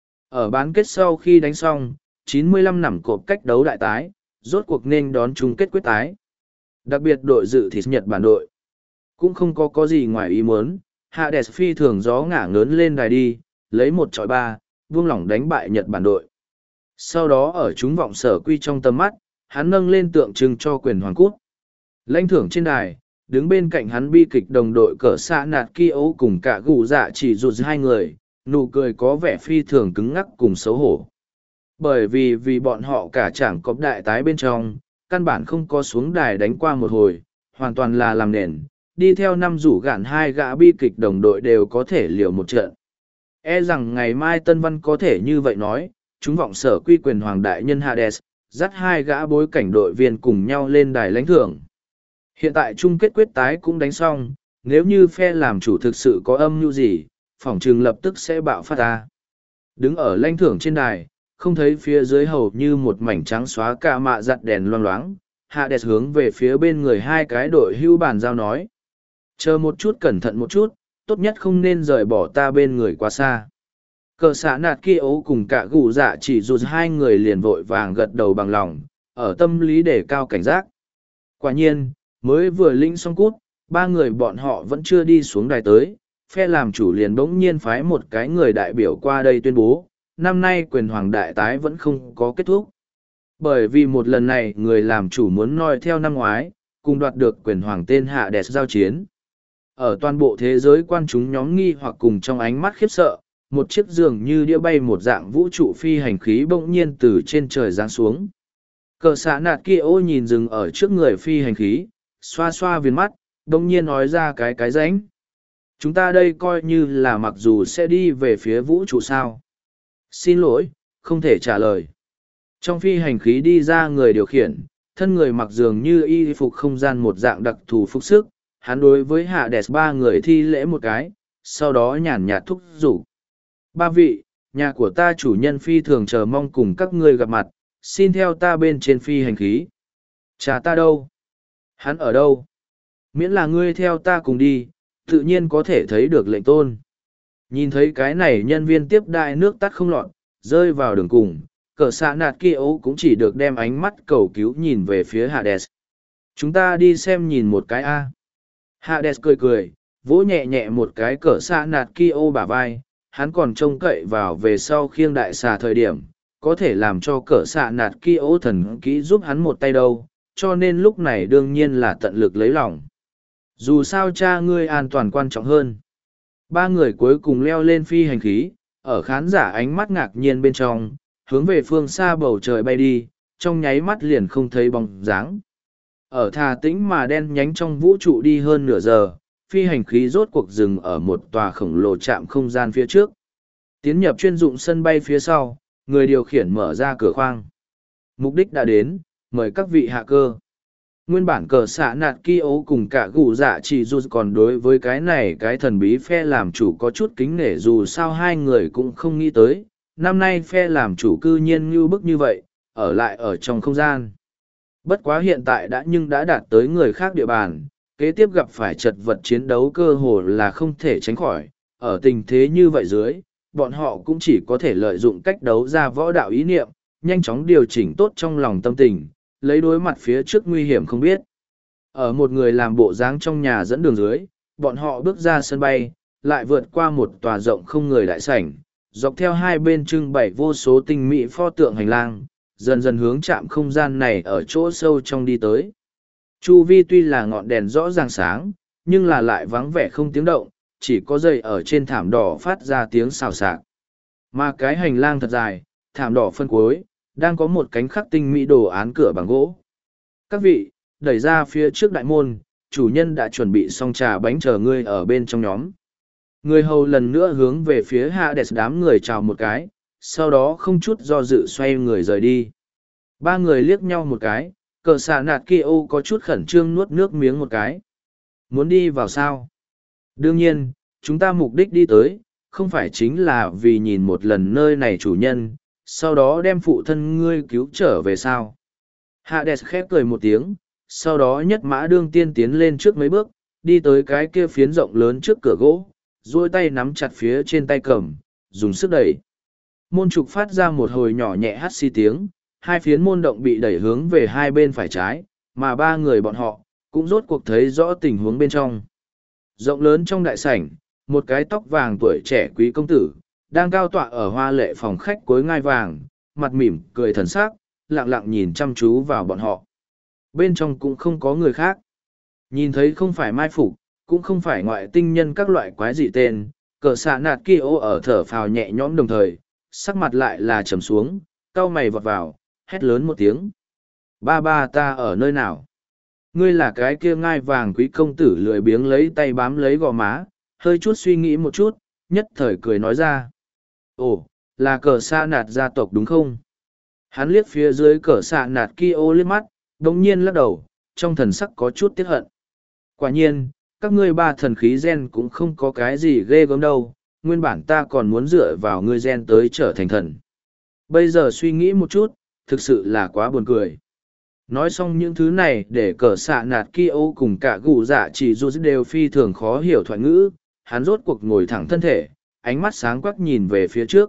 Ở bán kết sau khi đánh xong, 95 năm cột cách đấu đại tái, rốt cuộc nên đón chung kết quyết tái. Đặc biệt đội dự thì Nhật Bản đội. Cũng không có gì ngoài ý muốn, Hades phi thường gió ngả ngớn lên đài đi, lấy 1-3, buông lỏng đánh bại Nhật Bản đội. Sau đó ở chúng vọng sở quy trong tầm mắt, hắn nâng lên tượng trưng cho quyền hoàng cút. Lãnh thưởng trên đài, đứng bên cạnh hắn bi kịch đồng đội cỡ xạ nạt kia ấu cùng cả gù dạ chỉ rụt hai người, nụ cười có vẻ phi thường cứng ngắc cùng xấu hổ. Bởi vì bọn họ cả chẳng có đại tái bên trong, căn bản không có xuống đài đánh qua một hồi, hoàn toàn là làm nền, đi theo năm rủ gạn hai gã bi kịch đồng đội đều có thể liều một trận. E rằng ngày mai Tân Văn có thể như vậy nói, chúng vọng sở quy quyền hoàng đại nhân Hades, dắt hai gã bối cảnh đội viên cùng nhau lên đài lãnh thưởng. Hiện tại chung kết quyết tái cũng đánh xong, Nếu như phe làm chủ thực sự có âm mưu gì, phỏng chừng lập tức sẽ bạo phát ra. Đứng ở lãnh thưởng trên đài, không thấy phía dưới hầu như một mảnh trắng xóa cả mạ giặt đèn loang loáng, Hades hướng về phía bên người hai cái đội hưu bàn giao nói. Chờ một chút, cẩn thận một chút, tốt nhất không nên rời bỏ ta bên người quá xa. Cờ xã nạt kia ố cùng cả gù dạ chỉ dù hai người liền vội vàng gật đầu bằng lòng, ở tâm lý để cao cảnh giác. Quả nhiên, mới vừa lĩnh xong cút, ba người bọn họ vẫn chưa đi xuống đài tới, phe làm chủ liền bỗng nhiên phái một cái người đại biểu qua đây tuyên bố, năm nay quyền hoàng đại tái vẫn không có kết thúc. Bởi vì một lần này người làm chủ muốn noi theo năm ngoái, cùng đoạt được quyền hoàng tên Hades giao chiến. Ở toàn bộ thế giới quan chúng nhóm nghi hoặc cùng trong ánh mắt khiếp sợ, một chiếc giường như đĩa bay một dạng vũ trụ phi hành khí bỗng nhiên từ trên trời giáng xuống. Cờ xã nạt kia ô nhìn dừng ở trước người phi hành khí, xoa xoa viền mắt, bỗng nhiên nói ra cái rãnh. Chúng ta đây coi như là mặc dù sẽ đi về phía vũ trụ sao. Xin lỗi, không thể trả lời. Trong phi hành khí đi ra người điều khiển, thân người mặc dường như y phục không gian một dạng đặc thù phục sức, hắn đối với Hades ba người thi lễ một cái, sau đó nhàn nhạt thúc giục. Ba vị, nhà của ta chủ nhân phi thường chờ mong cùng các ngươi gặp mặt, xin theo ta bên trên phi hành khí. Cha ta đâu? Hắn ở đâu? Miễn là ngươi theo ta cùng đi, tự nhiên có thể thấy được lệnh tôn. Nhìn thấy cái này nhân viên tiếp đại nước tắt không lọt, rơi vào đường cùng, cờ xã nạt kia ố cũng chỉ được đem ánh mắt cầu cứu nhìn về phía Hades. Chúng ta đi xem nhìn một cái a. Hades cười cười, vỗ nhẹ nhẹ một cái cờ xã nạt kia ô bả vai, hắn còn trông cậy vào về sau khiêng đại xà thời điểm, có thể làm cho cờ xã nạt kia ô thần kỹ giúp hắn một tay đâu, cho nên lúc này đương nhiên là tận lực lấy lòng. Dù sao cha ngươi an toàn quan trọng hơn. Ba người cuối cùng leo lên phi hành khí, ở khán giả ánh mắt ngạc nhiên bên trong, hướng về phương xa bầu trời bay đi, trong nháy mắt liền không thấy bóng dáng. Ở thà tĩnh mà đen nhánh trong vũ trụ đi hơn nửa giờ, phi hành khí rốt cuộc dừng ở một tòa khổng lồ trạm không gian phía trước. Tiến nhập chuyên dụng sân bay phía sau, người điều khiển mở ra cửa khoang. Mục đích đã đến, mời các vị hạ cơ. Nguyên bản cờ xạ nạt kia ố cùng cả gù dạ chỉ dù còn đối với cái này cái thần bí phe làm chủ có chút kính nể, dù sao hai người cũng không nghĩ tới. Năm nay phe làm chủ cư nhiên như bức như vậy, ở lại ở trong không gian. Bất quá hiện tại đã đạt tới người khác địa bàn, kế tiếp gặp phải chật vật chiến đấu cơ hồ là không thể tránh khỏi. Ở tình thế như vậy dưới, bọn họ cũng chỉ có thể lợi dụng cách đấu ra võ đạo ý niệm, nhanh chóng điều chỉnh tốt trong lòng tâm tình, lấy đối mặt phía trước nguy hiểm không biết. Ở một người làm bộ dáng trong nhà dẫn đường dưới, bọn họ bước ra sân bay, lại vượt qua một tòa rộng không người đại sảnh, dọc theo hai bên trưng bày vô số tinh mỹ pho tượng hành lang, dần dần hướng chạm không gian này ở chỗ sâu trong đi tới. Chu vi tuy là ngọn đèn rõ ràng sáng, nhưng là lại vắng vẻ không tiếng động, chỉ có dây ở trên thảm đỏ phát ra tiếng xào xạc. Mà cái hành lang thật dài, thảm đỏ phân cuối, đang có một cánh khắc tinh mỹ đồ án cửa bằng gỗ. Các vị, đẩy ra phía trước đại môn, chủ nhân đã chuẩn bị xong trà bánh chờ ngươi ở bên trong nhóm. Người hầu lần nữa hướng về phía Hades đám người chào một cái, sau đó không chút do dự xoay người rời đi. Ba người liếc nhau một cái, cờ xạ nạt kia ô có chút khẩn trương nuốt nước miếng một cái. Muốn đi vào sao? Đương nhiên, chúng ta mục đích đi tới, không phải chính là vì nhìn một lần nơi này chủ nhân, sau đó đem phụ thân ngươi cứu trở về sao. Hades khép cười một tiếng, sau đó nhất mã đương tiên tiến lên trước mấy bước, đi tới cái kia phiến rộng lớn trước cửa gỗ, duỗi tay nắm chặt phía trên tay cầm, dùng sức đẩy. Môn trục phát ra một hồi nhỏ nhẹ hắt xi tiếng, hai phiến môn động bị đẩy hướng về hai bên phải trái, mà ba người bọn họ cũng rốt cuộc thấy rõ tình huống bên trong. Rộng lớn trong đại sảnh, một cái tóc vàng tuổi trẻ quý công tử, đang cao tọa ở hoa lệ phòng khách cuối ngai vàng, mặt mỉm cười thần sắc, lặng lặng nhìn chăm chú vào bọn họ. Bên trong cũng không có người khác. Nhìn thấy không phải mai phục, cũng không phải ngoại tinh nhân các loại quái dị tên, cờ xạ nạt kia ô ở thở phào nhẹ nhõm đồng thời, sắc mặt lại là trầm xuống, cau mày vọt vào, hét lớn một tiếng. Ba ba ta ở nơi nào? Ngươi là cái kia ngai vàng quý công tử lười biếng lấy tay bám lấy gò má, hơi chút suy nghĩ một chút, nhất thời cười nói ra. Ồ, là cờ xạ nạt gia tộc đúng không? Hắn liếc phía dưới cờ xạ nạt kia ô liếc mắt, đồng nhiên lắc đầu, trong thần sắc có chút tiếc hận. Quả nhiên, các ngươi ba thần khí gen cũng không có cái gì ghê gớm đâu, nguyên bản ta còn muốn dựa vào ngươi gen tới trở thành thần. Bây giờ suy nghĩ một chút, thực sự là quá buồn cười. Nói xong những thứ này để cờ xạ nạt kia ô cùng cả gù dạ chỉ dù đều phi thường khó hiểu thoại ngữ, hắn rốt cuộc ngồi thẳng thân thể, ánh mắt sáng quắc nhìn về phía trước.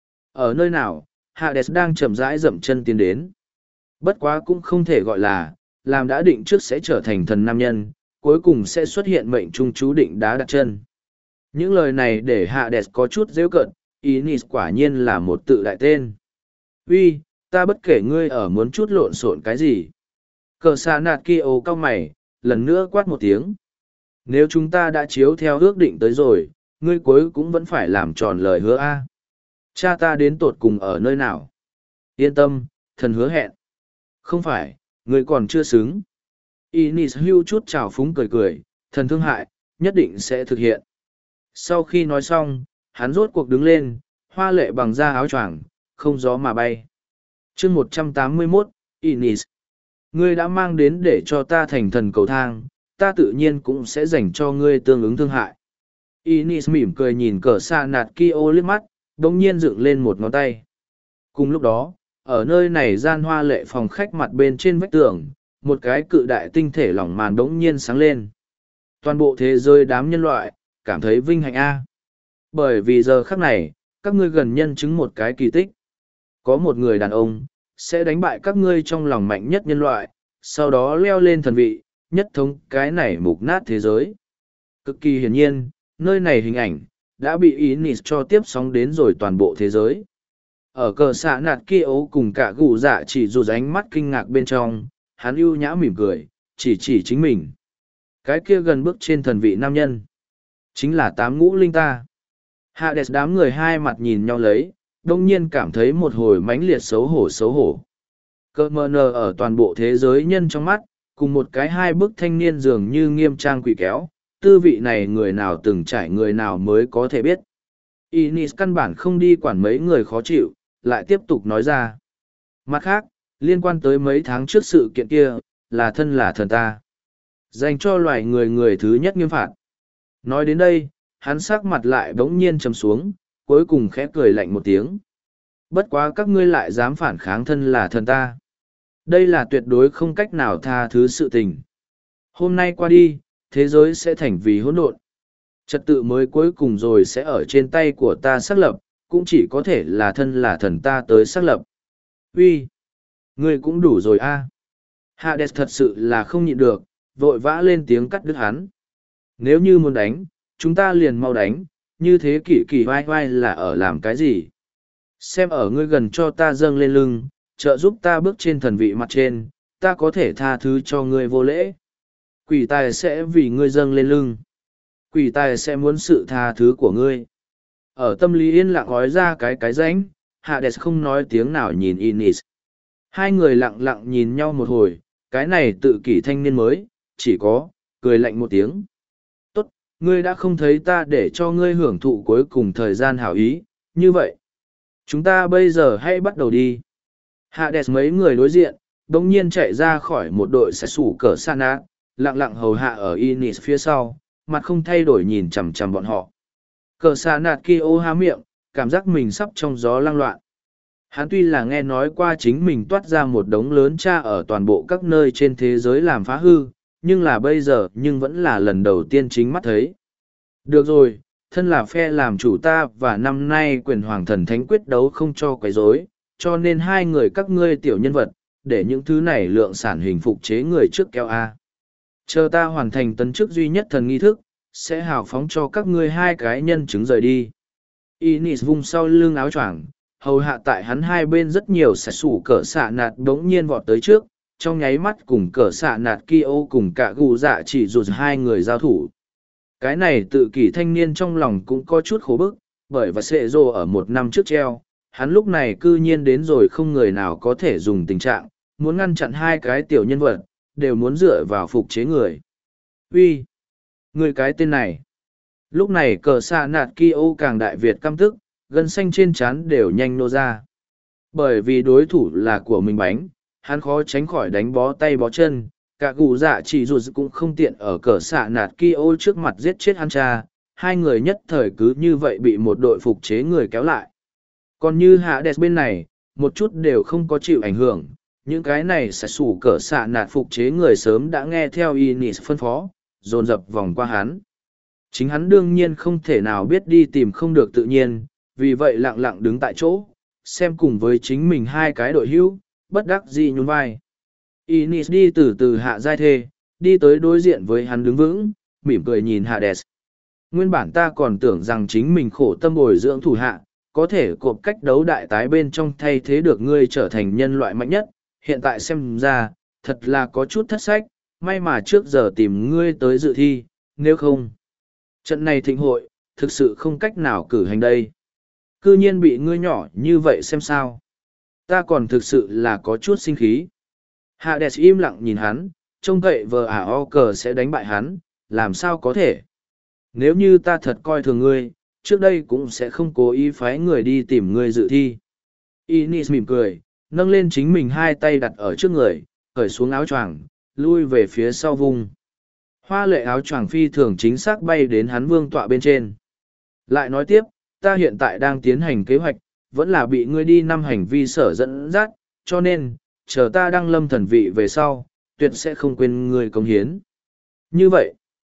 Ở nơi nào, Hades đang chậm rãi dậm chân tiến đến. Bất quá cũng không thể gọi là, làm đã định trước sẽ trở thành thần nam nhân, cuối cùng sẽ xuất hiện mệnh trung chú định đá đặt chân. Những lời này để Hades có chút rêu cận, Inis quả nhiên là một tự đại tên. Uy, ta bất kể ngươi ở muốn chút lộn xộn cái gì. Cờ xạ nạt kia ồ cao mày, lần nữa quát một tiếng. Nếu chúng ta đã chiếu theo ước định tới rồi, ngươi cuối cũng vẫn phải làm tròn lời hứa A. Cha ta đến tột cùng ở nơi nào? Yên tâm, thần hứa hẹn. Không phải, ngươi còn chưa xứng. Inis hưu chút trào phúng cười cười, thần thương hại, nhất định sẽ thực hiện. Sau khi nói xong, hắn rốt cuộc đứng lên, hoa lệ bằng da áo choàng, không gió mà bay. chương 181, Inis. Ngươi đã mang đến để cho ta thành thần cầu thang, ta tự nhiên cũng sẽ dành cho ngươi tương ứng thương hại. Inis mỉm cười nhìn cờ xa nạt Kyo liếc mắt, đồng nhiên dựng lên một ngón tay. Cùng lúc đó, ở nơi này gian hoa lệ phòng khách mặt bên trên vách tường, một cái cự đại tinh thể lỏng màn đống nhiên sáng lên. Toàn bộ thế giới đám nhân loại, cảm thấy vinh hạnh A. Bởi vì giờ khắc này, các ngươi gần nhân chứng một cái kỳ tích. Có một người đàn ông, sẽ đánh bại các ngươi trong lòng mạnh nhất nhân loại, sau đó leo lên thần vị, nhất thống cái này mục nát thế giới. Cực kỳ hiển nhiên, nơi này hình ảnh, đã bị Inis cho tiếp sóng đến rồi toàn bộ thế giới. Ở cờ xạ nạt kia ố cùng cả gù dạ chỉ dù ánh mắt kinh ngạc bên trong, hắn ưu nhã mỉm cười, chỉ chính mình. Cái kia gần bước trên thần vị nam nhân. Chính là tám ngũ linh ta. Hades đám người hai mặt nhìn nhau lấy, đông nhiên cảm thấy một hồi mãnh liệt xấu hổ. Cơ mờ nờ ở toàn bộ thế giới nhân trong mắt, cùng một cái hai bức thanh niên dường như nghiêm trang quỷ kéo, tư vị này người nào từng trải người nào mới có thể biết. Inis căn bản không đi quản mấy người khó chịu, lại tiếp tục nói ra. Mặt khác, liên quan tới mấy tháng trước sự kiện kia, là thần ta. Dành cho loài người thứ nhất nghiêm phạt. Nói đến đây, hắn sắc mặt lại bỗng nhiên trầm xuống, cuối cùng khẽ cười lạnh một tiếng. Bất quá các ngươi lại dám phản kháng thân là thần ta. Đây là tuyệt đối không cách nào tha thứ sự tình. Hôm nay qua đi, thế giới sẽ thành vì hỗn độn. Trật tự mới cuối cùng rồi sẽ ở trên tay của ta xác lập, cũng chỉ có thể là thần ta tới xác lập. Uy, ngươi cũng đủ rồi a. Hades thật sự là không nhịn được, vội vã lên tiếng cắt đứt hắn. Nếu như muốn đánh, chúng ta liền mau đánh, như thế kỳ vai vai là ở làm cái gì? Xem ở ngươi gần cho ta dâng lên lưng, trợ giúp ta bước trên thần vị mặt trên, ta có thể tha thứ cho ngươi vô lễ. Quỷ tài sẽ vì ngươi dâng lên lưng. Quỷ tài sẽ muốn sự tha thứ của ngươi. Ở tâm lý yên lặng gói ra cái rãnh, Hades không nói tiếng nào nhìn Inis. Hai người lặng lặng nhìn nhau một hồi, cái này tự kỷ thanh niên mới, chỉ có, cười lạnh một tiếng. Tốt, ngươi đã không thấy ta để cho ngươi hưởng thụ cuối cùng thời gian hảo ý, như vậy. Chúng ta bây giờ hãy bắt đầu đi. Hades mấy người đối diện, đồng nhiên chạy ra khỏi một đội sẽ sủ cỡ sa nát, lặng lặng hầu hạ ở Inis phía sau, mặt không thay đổi nhìn chằm chằm bọn họ. Cờ sa nạt kia ô há miệng, cảm giác mình sắp trong gió lang loạn. Hắn tuy là nghe nói qua chính mình toát ra một đống lớn cha ở toàn bộ các nơi trên thế giới làm phá hư, nhưng là bây giờ nhưng vẫn là lần đầu tiên chính mắt thấy. Được rồi, thân là phe làm chủ ta và năm nay quyền hoàng thần thánh quyết đấu không cho quấy rối, cho nên hai người các ngươi tiểu nhân vật, để những thứ này lượng sản hình phục chế người trước kéo A. Chờ ta hoàn thành tấn chức duy nhất thần nghi thức, sẽ hào phóng cho các ngươi hai cái nhân chứng rời đi. Inis vung sau lưng áo choàng, hầu hạ tại hắn hai bên rất nhiều sạch sủ cỡ xạ nạt bỗng nhiên vọt tới trước, trong nháy mắt cùng cỡ xạ nạt Kyo cùng cả gù dạ chỉ rụt hai người giao thủ. Cái này tự kỷ thanh niên trong lòng cũng có chút khổ bức, bởi và sệ rồ ở một năm trước treo, hắn lúc này cư nhiên đến rồi không người nào có thể dùng tình trạng, muốn ngăn chặn hai cái tiểu nhân vật, đều muốn dựa vào phục chế người. Uy, người cái tên này. Lúc này cờ xạ nạt Kyo càng đại Việt căm tức, gân xanh trên trán đều nhanh nô ra. Bởi vì đối thủ là của mình bánh, hắn khó tránh khỏi đánh bó tay bó chân, cả gù dạ chỉ dù cũng không tiện ở cờ xạ nạt Kyo trước mặt giết chết hắn cha, hai người nhất thời cứ như vậy bị một đội phục chế người kéo lại. Còn như Hades bên này, một chút đều không có chịu ảnh hưởng, những cái này sẽ sủ cờ xạ nạt phục chế người sớm đã nghe theo Inis phân phó, dồn dập vòng qua hắn. Chính hắn đương nhiên không thể nào biết đi tìm không được tự nhiên, vì vậy lặng lặng đứng tại chỗ, xem cùng với chính mình hai cái đội hữu, bất đắc dĩ nhún vai. Inis đi từ từ hạ giai thê, đi tới đối diện với hắn đứng vững, mỉm cười nhìn Hades. Nguyên bản ta còn tưởng rằng chính mình khổ tâm bồi dưỡng thủ hạ, có thể cộp cách đấu đại tái bên trong thay thế được ngươi trở thành nhân loại mạnh nhất, hiện tại xem ra, thật là có chút thất sách, may mà trước giờ tìm ngươi tới dự thi, nếu không. Trận này thịnh hội, thực sự không cách nào cử hành đây. Cư nhiên bị ngươi nhỏ như vậy xem sao. Ta còn thực sự là có chút sinh khí. Hades im lặng nhìn hắn, trông cậy vờ o cờ sẽ đánh bại hắn, làm sao có thể. Nếu như ta thật coi thường ngươi, trước đây cũng sẽ không cố ý phái người đi tìm ngươi dự thi. Inis mỉm cười, nâng lên chính mình hai tay đặt ở trước người, cởi xuống áo choàng, lui về phía sau vung. Hoa lệ áo choàng phi thường chính xác bay đến hắn vương tọa bên trên. Lại nói tiếp, ta hiện tại đang tiến hành kế hoạch, vẫn là bị ngươi đi năm hành vi sở dẫn dắt, cho nên, chờ ta đăng lâm thần vị về sau, tuyệt sẽ không quên ngươi cống hiến. Như vậy,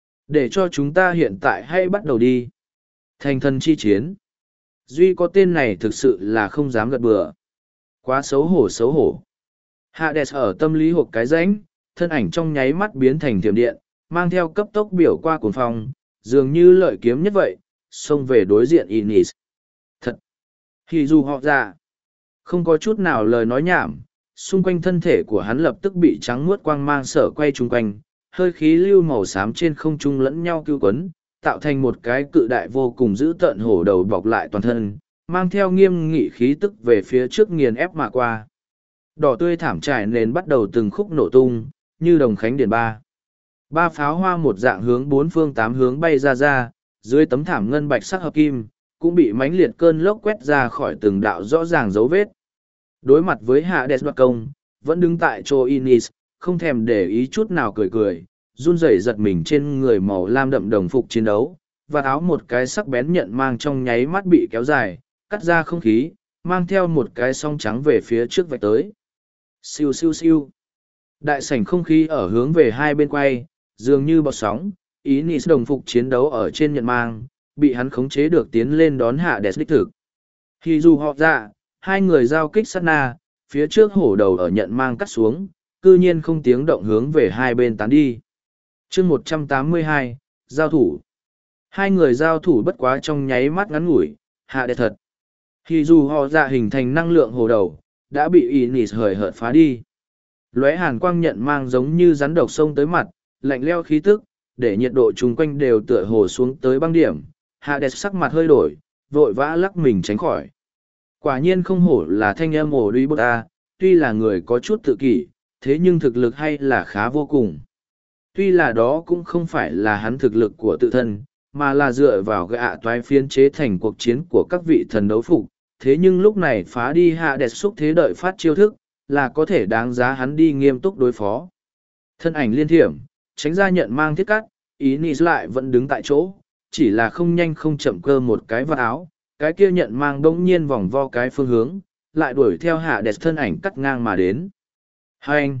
để cho chúng ta hiện tại hãy bắt đầu đi. Thành thần chi chiến. Duy có tên này thực sự là không dám gật bừa. Quá xấu hổ xấu hổ. Hades ở tâm lý hộp cái rãnh, thân ảnh trong nháy mắt biến thành thiểm điện, mang theo cấp tốc biểu qua cuồng phong, dường như lợi kiếm nhất vậy, xông về đối diện Inis. Thật! Thì dù họ ra, không có chút nào lời nói nhảm, xung quanh thân thể của hắn lập tức bị trắng muốt quang mang sở quay chung quanh, hơi khí lưu màu xám trên không trung lẫn nhau cứu quấn, tạo thành một cái cự đại vô cùng dữ tợn hổ đầu bọc lại toàn thân, mang theo nghiêm nghị khí tức về phía trước nghiền ép mà qua. Đỏ tươi thảm trải nền bắt đầu từng khúc nổ tung, như đồng khánh điển ba. Ba pháo hoa một dạng hướng bốn phương tám hướng bay ra, dưới tấm thảm ngân bạch sắc hợp kim, cũng bị mãnh liệt cơn lốc quét ra khỏi từng đạo rõ ràng dấu vết. Đối mặt với Hades đoạt công, vẫn đứng tại chỗ Inis, không thèm để ý chút nào cười cười, run rẩy giật mình trên người màu lam đậm đồng phục chiến đấu, và áo một cái sắc bén nhận mang trong nháy mắt bị kéo dài, cắt ra không khí, mang theo một cái song trắng về phía trước vạch tới. Siêu siêu siêu. Đại sảnh không khí ở hướng về hai bên quay, dường như bọt sóng, Inis đồng phục chiến đấu ở trên nhận mang, bị hắn khống chế được tiến lên đón Hades đích thực. Khi dù họ ra, hai người giao kích sát na, phía trước hổ đầu ở nhận mang cắt xuống, cư nhiên không tiếng động hướng về hai bên tán đi. chương 182, giao thủ. Hai người giao thủ bất quá trong nháy mắt ngắn ngủi, Hades thật. Khi dù họ ra hình thành năng lượng hổ đầu, đã bị Inis hời hợt phá đi. Lóe hàn quang nhận mang giống như rắn độc sông tới mặt, lạnh leo khí tức, để nhiệt độ chung quanh đều tựa hồ xuống tới băng điểm. Hades sắc mặt hơi đổi, vội vã lắc mình tránh khỏi. Quả nhiên không hổ là thanh âm ổ đuôi bốt ta, tuy là người có chút tự kỷ, thế nhưng thực lực hay là khá vô cùng. Tuy là đó cũng không phải là hắn thực lực của tự thân, mà là dựa vào gạ toái phiên chế thành cuộc chiến của các vị thần đấu phục. Thế nhưng lúc này phá đi Hades xúc thế đợi phát chiêu thức, là có thể đáng giá hắn đi nghiêm túc đối phó. Thân ảnh liên thiểm, tránh ra nhận mang thiết cắt, Inis lại vẫn đứng tại chỗ, chỉ là không nhanh không chậm cơ một cái vào áo, cái kia nhận mang bỗng nhiên vòng vo cái phương hướng, lại đuổi theo Hades thân ảnh cắt ngang mà đến. Hai anh!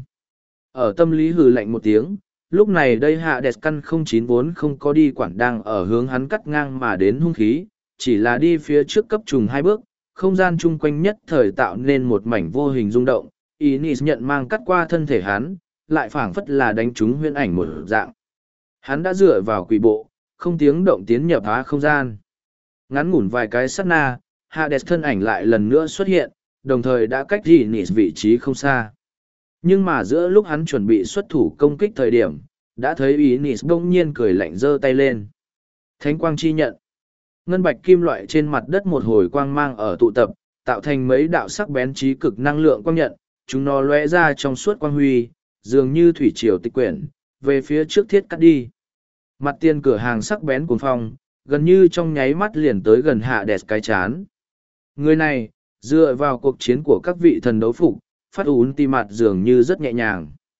Ở tâm lý hừ lạnh một tiếng, lúc này đây Hades căn không chín vốn không có đi quản đang ở hướng hắn cắt ngang mà đến hung khí, chỉ là đi phía trước cấp trùng hai bước, không gian chung quanh nhất thời tạo nên một mảnh vô hình rung động, Inis nhận mang cắt qua thân thể hắn, lại phảng phất là đánh trúng huyễn ảnh một dạng. Hắn đã dựa vào quỷ bộ, không tiếng động tiến nhập hóa không gian. Ngắn ngủn vài cái sát na, Hades thân ảnh lại lần nữa xuất hiện, đồng thời đã cách Inis vị trí không xa. Nhưng mà giữa lúc hắn chuẩn bị xuất thủ công kích thời điểm, đã thấy Inis bỗng nhiên cười lạnh giơ tay lên. Thánh quang chi nhận. Ngân bạch kim loại trên mặt đất một hồi quang mang ở tụ tập, tạo thành mấy đạo sắc bén trí cực năng lượng quang nhận, chúng nó lóe ra trong suốt quang huy, dường như thủy triều tịch quyển, về phía trước thiết cắt đi. Mặt tiền cửa hàng sắc bén cuồng phong, gần như trong nháy mắt liền tới gần Hades cái chán. Người này, dựa vào cuộc chiến của các vị thần đấu phục, phát ún ti mặt dường như rất nhẹ nhàng.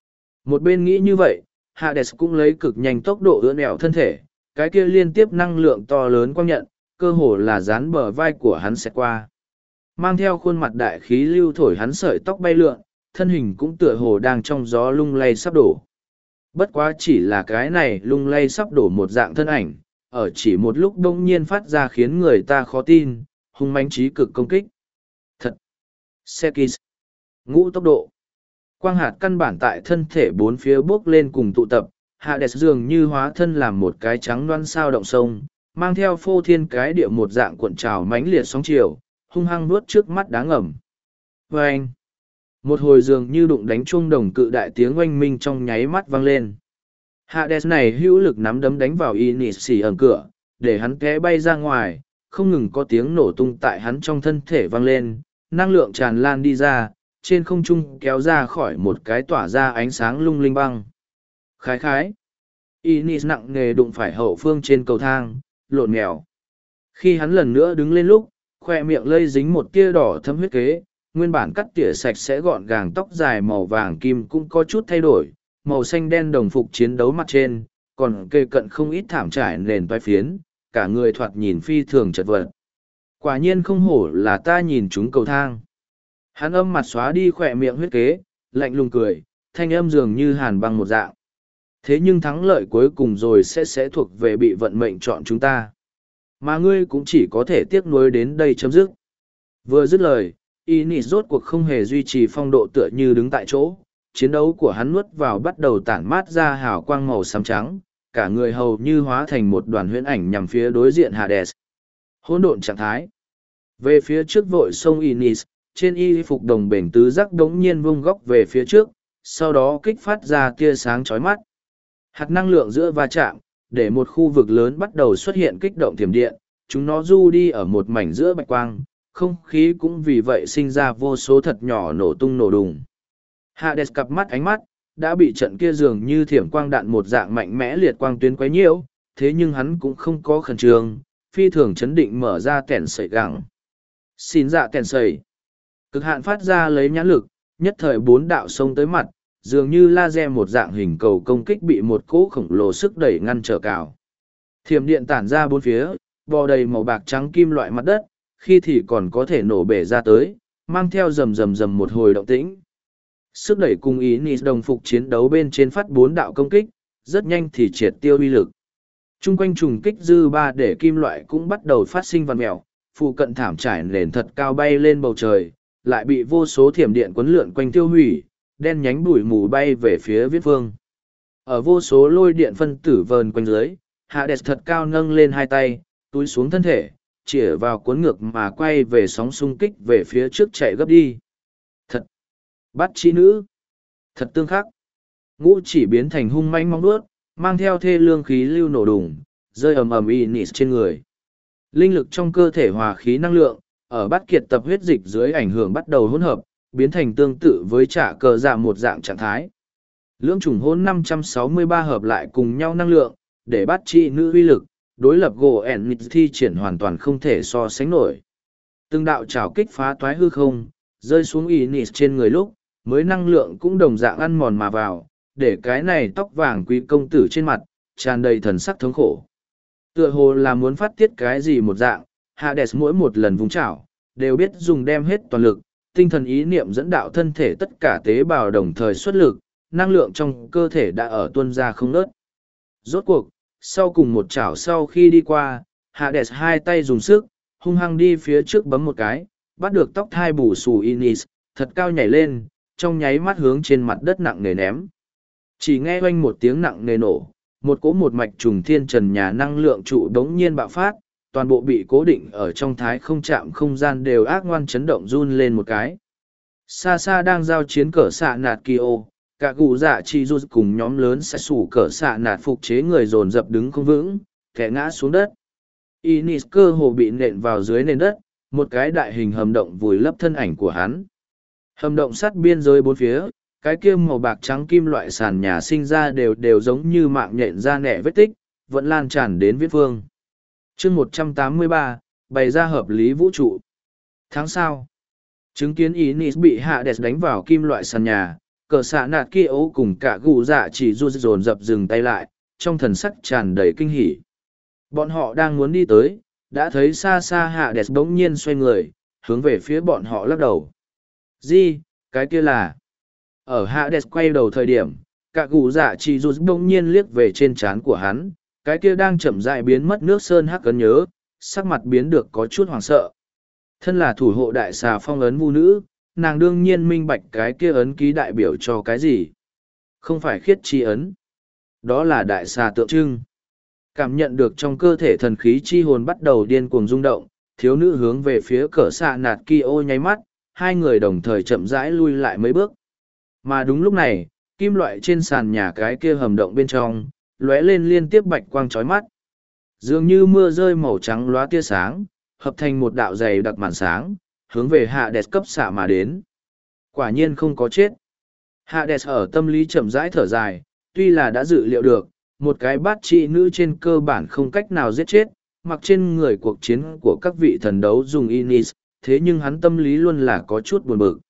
Một bên nghĩ như vậy, Hades cũng lấy cực nhanh tốc độ ưỡn ẻo thân thể, cái kia liên tiếp năng lượng to lớn quang nhận, cơ hồ là dán bờ vai của hắn sẽ qua. Mang theo khuôn mặt đại khí lưu thổi hắn sợi tóc bay lượn, thân hình cũng tựa hồ đang trong gió lung lay sắp đổ. Bất quá chỉ là cái này lung lay sắp đổ một dạng thân ảnh, ở chỉ một lúc đông nhiên phát ra khiến người ta khó tin, hung mãnh trí cực công kích. Thật! Sekis! Ngũ tốc độ! Quang hạt căn bản tại thân thể bốn phía bước lên cùng tụ tập, Hades dường như hóa thân làm một cái trắng loan sao động sông, mang theo phô thiên cái địa một dạng cuộn trào mãnh liệt sóng chiều, hung hăng nuốt trước mắt đáng ngầm. Và anh! Một hồi dường như đụng đánh chuông đồng cự đại tiếng oanh minh trong nháy mắt vang lên. Hades này hữu lực nắm đấm đánh vào Inisi ở cửa, để hắn té bay ra ngoài, không ngừng có tiếng nổ tung tại hắn trong thân thể vang lên, năng lượng tràn lan đi ra, trên không trung kéo ra khỏi một cái tỏa ra ánh sáng lung linh băng. Khái khái. Inis nặng nề đụng phải hậu phương trên cầu thang, lộn mèo. Khi hắn lần nữa đứng lên lúc, khoe miệng lây dính một tia đỏ thấm huyết kế, nguyên bản cắt tỉa sạch sẽ gọn gàng tóc dài màu vàng kim cũng có chút thay đổi, màu xanh đen đồng phục chiến đấu mặt trên, còn kề cận không ít thảm trải nền toái phiến, cả người thoạt nhìn phi thường chật vật. Quả nhiên không hổ là ta nhìn chúng cầu thang. Hắn âm mặt xóa đi khỏe miệng huyết kế, lạnh lùng cười, thanh âm dường như hàn băng một dạng. Thế nhưng thắng lợi cuối cùng rồi sẽ thuộc về bị vận mệnh chọn chúng ta. Mà ngươi cũng chỉ có thể tiếc nuối đến đây chấm dứt. Vừa dứt lời, Inis rốt cuộc không hề duy trì phong độ tựa như đứng tại chỗ. Chiến đấu của hắn nuốt vào bắt đầu tản mát ra hào quang màu xám trắng, cả người hầu như hóa thành một đoàn huyễn ảnh nhằm phía đối diện Hades. Hỗn độn trạng thái. Về phía trước vội sông Inis, trên y phục đồng bền tứ giác đống nhiên vung góc về phía trước, sau đó kích phát ra tia sáng chói mắt. Hạt năng lượng giữa va chạm, để một khu vực lớn bắt đầu xuất hiện kích động thiểm điện, chúng nó du đi ở một mảnh giữa bạch quang, không khí cũng vì vậy sinh ra vô số thật nhỏ nổ tung nổ đùng. Hades cặp mắt ánh mắt, đã bị trận kia dường như thiểm quang đạn một dạng mạnh mẽ liệt quang tuyến quấy nhiễu, thế nhưng hắn cũng không có khẩn trương, phi thường chấn định mở ra kẻn sẩy gẳng. Xin dạ kẻn sẩy. Cực hạn phát ra lấy nhãn lực, nhất thời bốn đạo sông tới mặt, dường như laser một dạng hình cầu công kích bị một cỗ khổng lồ sức đẩy ngăn trở cào. Thiểm điện tản ra bốn phía, bò đầy màu bạc trắng kim loại mặt đất, khi thì còn có thể nổ bể ra tới, mang theo rầm rầm rầm một hồi động tĩnh. Sức đẩy cùng Inis đồng phục chiến đấu bên trên phát bốn đạo công kích, rất nhanh thì triệt tiêu uy lực. Trung quanh trùng kích dư ba để kim loại cũng bắt đầu phát sinh vằn mèo, phụ cận thảm trải nền thật cao bay lên bầu trời, lại bị vô số thiểm điện quấn lượn quanh tiêu hủy, đen nhánh bụi mù bay về phía viết phương. Ở vô số lôi điện phân tử vờn quanh dưới, Hades thật cao nâng lên hai tay, túi xuống thân thể, chĩa vào cuốn ngược mà quay về sóng xung kích về phía trước chạy gấp đi. Thật! Bắt chi nữ! Thật tương khắc! Ngũ chỉ biến thành hung manh mong đuốt, mang theo thê lương khí lưu nổ đùng, rơi ầm ầm Inis trên người. Linh lực trong cơ thể hòa khí năng lượng, ở bát kiệt tập huyết dịch dưới ảnh hưởng bắt đầu hỗn hợp, biến thành tương tự với trả cờ dạ một dạng trạng thái. Lưỡng trùng hỗn 563 hợp lại cùng nhau năng lượng, để bắt chi nữ uy lực, đối lập gỗ ẻn thi triển hoàn toàn không thể so sánh nổi. Từng đạo trảo kích phá toái hư không, rơi xuống Inis trên người lúc, mới năng lượng cũng đồng dạng ăn mòn mà vào, để cái này tóc vàng quý công tử trên mặt, tràn đầy thần sắc thống khổ. Tựa hồ là muốn phát tiết cái gì một dạng, Hades mỗi một lần vung chảo, đều biết dùng đem hết toàn lực, tinh thần ý niệm dẫn đạo thân thể tất cả tế bào đồng thời xuất lực, năng lượng trong cơ thể đã ở tuôn ra không ngớt. Rốt cuộc, sau cùng một chảo sau khi đi qua, Hades hai tay dùng sức, hung hăng đi phía trước bấm một cái, bắt được tóc thai bù xù Inis, thật cao nhảy lên, trong nháy mắt hướng trên mặt đất nặng nề ném. Chỉ nghe oanh một tiếng nặng nề nổ, một cỗ một mạch trùng thiên trần nhà năng lượng trụ đống nhiên bạo phát, toàn bộ bị cố định ở trong thái không chạm không gian đều ác ngoan chấn động run lên một cái. Xa xa đang giao chiến cỡ xạ nạt Kyo, cả cụ dạ chi rút cùng nhóm lớn sẽ sủ cỡ xạ nạt phục chế người dồn dập đứng không vững, kẻ ngã xuống đất. Inis cơ hồ bị nện vào dưới nền đất, một cái đại hình hầm động vùi lấp thân ảnh của hắn. Hầm động sát biên giới bốn phía, cái kia màu bạc trắng kim loại sàn nhà sinh ra đều giống như mạng nhện ra nẻ vết tích, vẫn lan tràn đến viết phương. Chương 183, bày ra hợp lý vũ trụ. Tháng sau, chứng kiến Inis bị Hades đánh vào kim loại sàn nhà, Cờ xạ nạt kia ố cùng cả gù dạ chỉ dồn dập dừng tay lại, trong thần sắc tràn đầy kinh hỉ. Bọn họ đang muốn đi tới, đã thấy xa xa Hạ Đẹp bỗng nhiên xoay người, hướng về phía bọn họ lắc đầu. Gì, cái kia là... Ở Hạ Đẹp quay đầu thời điểm, cả gù dạ chỉ bỗng nhiên liếc về trên trán của hắn, cái kia đang chậm rãi biến mất nước sơn hắc ấn nhớ, sắc mặt biến được có chút hoảng sợ. Thân là thủ hộ đại xà phong ấn vu nữ, nàng đương nhiên minh bạch cái kia ấn ký đại biểu cho cái gì. Không phải khiết chi ấn. Đó là đại xà tượng trưng. Cảm nhận được trong cơ thể thần khí chi hồn bắt đầu điên cuồng rung động, thiếu nữ hướng về phía cỡ xạ nạt ki ô nháy mắt, hai người đồng thời chậm rãi lui lại mấy bước. Mà đúng lúc này, kim loại trên sàn nhà cái kia hầm động bên trong, lóe lên liên tiếp bạch quang chói mắt. Dường như mưa rơi màu trắng lóa tia sáng, hợp thành một đạo dày đặc màn sáng, hướng về Hạ Đẹp cấp xạ mà đến. Quả nhiên không có chết. Hạ Đẹp ở tâm lý chậm rãi thở dài, tuy là đã dự liệu được, một cái bát trị nữ trên cơ bản không cách nào giết chết, mặc trên người cuộc chiến của các vị thần đấu dùng Inis, thế nhưng hắn tâm lý luôn là có chút buồn bực.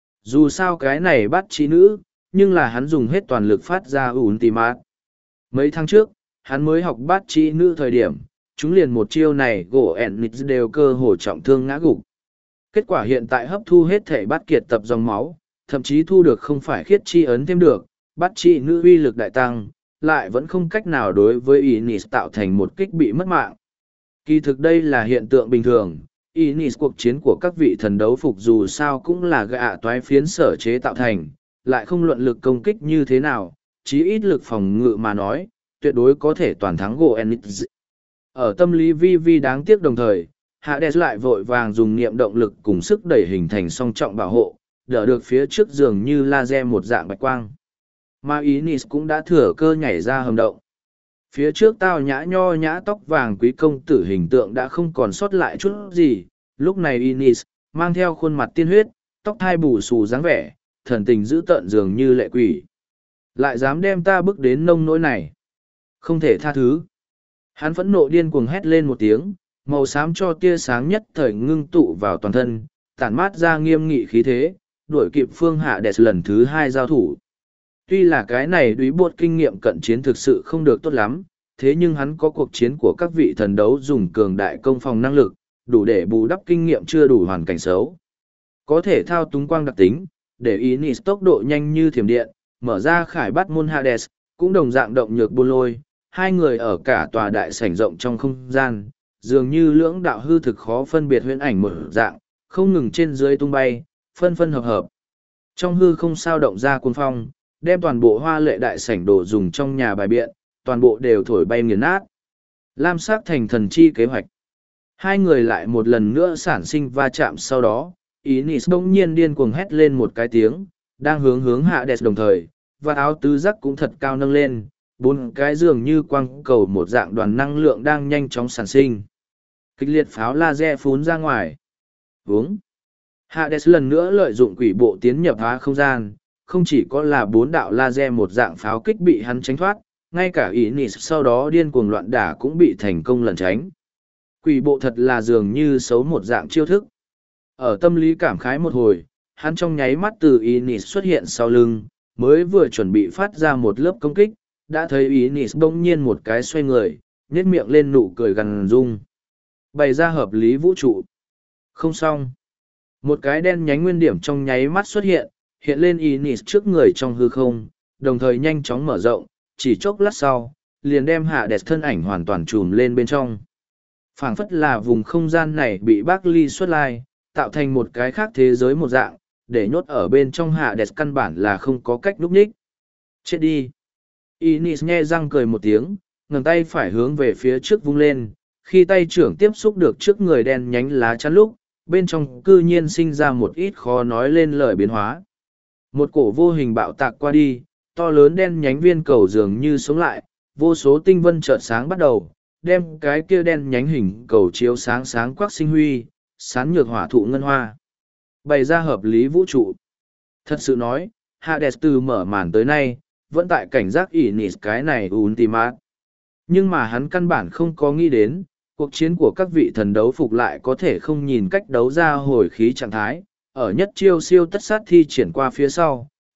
Dù sao cái này bát trị nữ, nhưng là hắn dùng hết toàn lực phát ra Ultimate. Mấy tháng trước, hắn mới học bát trị nữ thời điểm, chúng liền một chiêu này gỗ Ennis đều cơ hồ trọng thương ngã gục. Kết quả hiện tại hấp thu hết thể bát kiệt tập dòng máu, thậm chí thu được không phải khiết chi ấn thêm được, bát trị nữ uy lực đại tăng, lại vẫn không cách nào đối với Inis tạo thành một kích bị mất mạng. Kỳ thực đây là hiện tượng bình thường, Inis cuộc chiến của các vị thần đấu phục dù sao cũng là gạ toái phiến sở chế tạo thành, lại không luận lực công kích như thế nào, chí ít lực phòng ngự mà nói, tuyệt đối có thể toàn thắng gỗ Ennis. Ở tâm lý vi đáng tiếc đồng thời, Hades lại vội vàng dùng niệm động lực cùng sức đẩy hình thành song trọng bảo hộ, đỡ được phía trước giường như laser một dạng bạch quang. Mà Inis cũng đã thừa cơ nhảy ra hầm động. Phía trước tao nhã nho nhã tóc vàng quý công tử hình tượng đã không còn sót lại chút gì, lúc này Inis, mang theo khuôn mặt tiên huyết, tóc thai bù xù dáng vẻ, thần tình dữ tợn dường như lệ quỷ. Lại dám đem ta bước đến nông nỗi này. Không thể tha thứ. Hắn phẫn nộ điên cuồng hét lên một tiếng, màu xám cho tia sáng nhất thời ngưng tụ vào toàn thân, tản mát ra nghiêm nghị khí thế, đuổi kịp phương Hạ Đẹp lần thứ hai giao thủ. Tuy là cái này đúy buột kinh nghiệm cận chiến thực sự không được tốt lắm, thế nhưng hắn có cuộc chiến của các vị thần đấu dùng cường đại công phòng năng lực, đủ để bù đắp kinh nghiệm chưa đủ hoàn cảnh xấu. Có thể thao túng quang đặc tính, để Inis tốc độ nhanh như thiểm điện, mở ra khải bắt môn Hades, cũng đồng dạng động nhược buôn lôi, hai người ở cả tòa đại sảnh rộng trong không gian, dường như lưỡng đạo hư thực khó phân biệt huyễn ảnh một dạng, không ngừng trên dưới tung bay, phân phân hợp hợp. Trong hư không sao động ra cuồng phong, đem toàn bộ hoa lệ đại sảnh đồ dùng trong nhà bài biện, toàn bộ đều thổi bay nghiền nát. Lam sắc thành thần chi kế hoạch. Hai người lại một lần nữa sản sinh va chạm sau đó, Inis bỗng nhiên điên cuồng hét lên một cái tiếng, đang hướng Hạ Đẹp đồng thời, và áo tứ giác cũng thật cao nâng lên, bốn cái dường như quang cầu một dạng đoàn năng lượng đang nhanh chóng sản sinh. Kịch liệt pháo laser phún ra ngoài. Vướng. Hades lần nữa lợi dụng quỷ bộ tiến nhập hóa không gian, không chỉ có là bốn đạo laser một dạng pháo kích bị hắn tránh thoát, ngay cả Inis sau đó điên cuồng loạn đả cũng bị thành công lẩn tránh. Quỷ bộ thật là dường như xấu một dạng chiêu thức. Ở tâm lý cảm khái một hồi, hắn trong nháy mắt từ Inis xuất hiện sau lưng, mới vừa chuẩn bị phát ra một lớp công kích, đã thấy Inis bỗng nhiên một cái xoay người, nhếch miệng lên nụ cười gằn rung. Bày ra hợp lý vũ trụ. Không xong. Một cái đen nhánh nguyên điểm trong nháy mắt xuất hiện, hiện lên Inis trước người trong hư không, đồng thời nhanh chóng mở rộng, chỉ chốc lát sau, liền đem Hạ Đẹp thân ảnh hoàn toàn trùm lên bên trong. Phảng phất là vùng không gian này bị bác ly xuất lai, tạo thành một cái khác thế giới một dạng, để nhốt ở bên trong Hạ Đẹp căn bản là không có cách núp nhích. Chết đi. Inis nhe răng cười một tiếng, ngẩng tay phải hướng về phía trước vung lên, khi tay trưởng tiếp xúc được trước người đen nhánh lá chắn lúc, bên trong cư nhiên sinh ra một ít khó nói lên lời biến hóa. Một cổ vô hình bạo tạc qua đi, to lớn đen nhánh viên cầu dường như sống lại, vô số tinh vân chợt sáng bắt đầu, đem cái kia đen nhánh hình cầu chiếu sáng sáng quắc sinh huy, sán nhược hỏa thụ ngân hoa. Bày ra hợp lý vũ trụ. Thật sự nói, Hades từ mở màn tới nay, vẫn tại cảnh giác Inis cái này Ultimate. Nhưng mà hắn căn bản không có nghĩ đến, cuộc chiến của các vị thần đấu phục lại có thể không nhìn cách đấu ra hồi khí trạng thái, ở nhất chiêu siêu tất sát thi triển qua phía sau,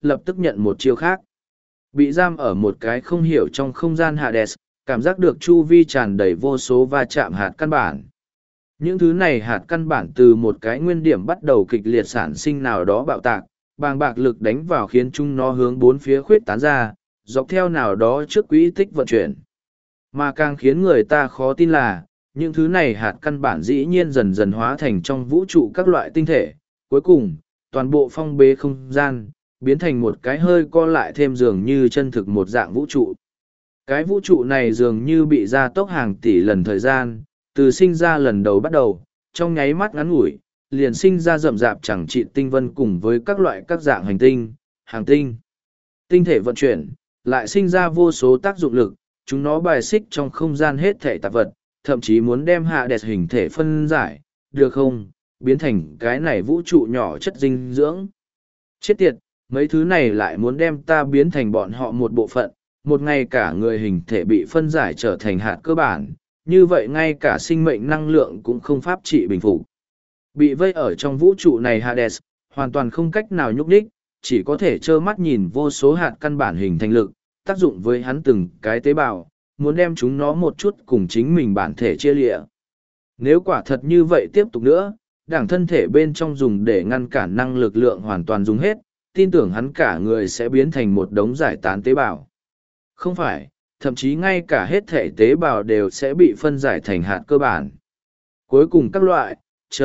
lập tức nhận một chiêu khác. Bị giam ở một cái không hiểu trong không gian Hades, cảm giác được chu vi tràn đầy vô số va chạm hạt căn bản. Những thứ này hạt căn bản từ một cái nguyên điểm bắt đầu kịch liệt sản sinh nào đó bạo tạc, bàng bạc lực đánh vào khiến chúng nó hướng bốn phía khuyết tán ra, dọc theo nào đó trước quỹ tích vận chuyển. Mà càng khiến người ta khó tin là, những thứ này hạt căn bản dĩ nhiên dần dần hóa thành trong vũ trụ các loại tinh thể. Cuối cùng, toàn bộ phong bế không gian, biến thành một cái hơi co lại thêm dường như chân thực một dạng vũ trụ. Cái vũ trụ này dường như bị gia tốc hàng tỷ lần thời gian, từ sinh ra lần đầu bắt đầu, trong nháy mắt ngắn ngủi, liền sinh ra rậm rạp chẳng trị tinh vân cùng với các loại các dạng hành tinh, hàng tinh. Tinh thể vận chuyển, lại sinh ra vô số tác dụng lực, chúng nó bài xích trong không gian hết thể tạp vật, thậm chí muốn đem Hades hình thể phân giải, được không, biến thành cái này vũ trụ nhỏ chất dinh dưỡng. Chết tiệt, mấy thứ này lại muốn đem ta biến thành bọn họ một bộ phận, một ngày cả người hình thể bị phân giải trở thành hạt cơ bản, như vậy ngay cả sinh mệnh năng lượng cũng không pháp trị bình phục. Bị vây ở trong vũ trụ này Hades, hoàn toàn không cách nào nhúc nhích, chỉ có thể trơ mắt nhìn vô số hạt căn bản hình thành lực, tác dụng với hắn từng cái tế bào, muốn đem chúng nó một chút cùng chính mình bản thể chia lịa. Nếu quả thật như vậy tiếp tục nữa, đảng thân thể bên trong dùng để ngăn cản năng lực lượng hoàn toàn dùng hết, tin tưởng hắn cả người sẽ biến thành một đống giải tán tế bào. Không phải, thậm chí ngay cả hết thể tế bào đều sẽ bị phân giải thành hạt cơ bản. Cuối cùng các loại,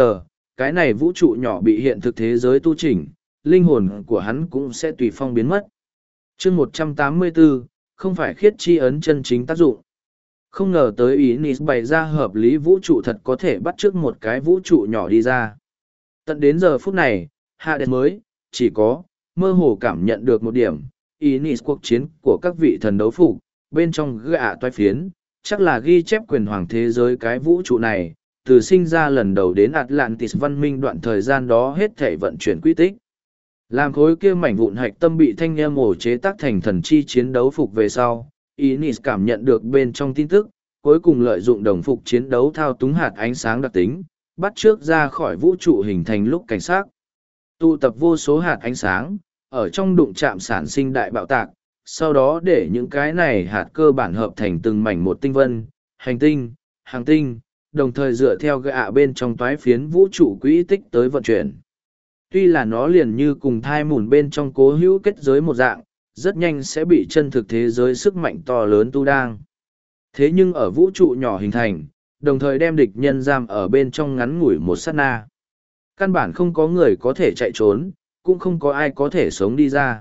cái này vũ trụ nhỏ bị hiện thực thế giới tu chỉnh, linh hồn của hắn cũng sẽ tùy phong biến mất. Chương 184, không phải khiết chi ấn chân chính tác dụng. Không ngờ tới ý Nis bày ra hợp lý vũ trụ thật có thể bắt chước một cái vũ trụ nhỏ đi ra. Tận đến giờ phút này, Hades mới, chỉ có, mơ hồ cảm nhận được một điểm, ý Nis cuộc chiến của các vị thần đấu phục, bên trong gạ toái phiến, chắc là ghi chép quyền hoàng thế giới cái vũ trụ này, từ sinh ra lần đầu đến Atlantis văn minh đoạn thời gian đó hết thể vận chuyển quy tích. Làm khối kia mảnh vụn hạch tâm bị thanh em ổ chế tác thành thần chi chiến đấu phục về sau, Inis cảm nhận được bên trong tin tức, cuối cùng lợi dụng đồng phục chiến đấu thao túng hạt ánh sáng đặc tính, bắt trước ra khỏi vũ trụ hình thành lúc cảnh sát. Tụ tập vô số hạt ánh sáng, ở trong đụng chạm sản sinh đại bạo tạc, sau đó để những cái này hạt cơ bản hợp thành từng mảnh một tinh vân, hành tinh, hàng tinh, đồng thời dựa theo gạ bên trong toái phiến vũ trụ quỹ tích tới vận chuyển. Tuy là nó liền như cùng thai mùn bên trong cố hữu kết giới một dạng, rất nhanh sẽ bị chân thực thế giới sức mạnh to lớn tu đang. Thế nhưng ở vũ trụ nhỏ hình thành, đồng thời đem địch nhân giam ở bên trong ngắn ngủi một sát na. Căn bản không có người có thể chạy trốn, cũng không có ai có thể sống đi ra.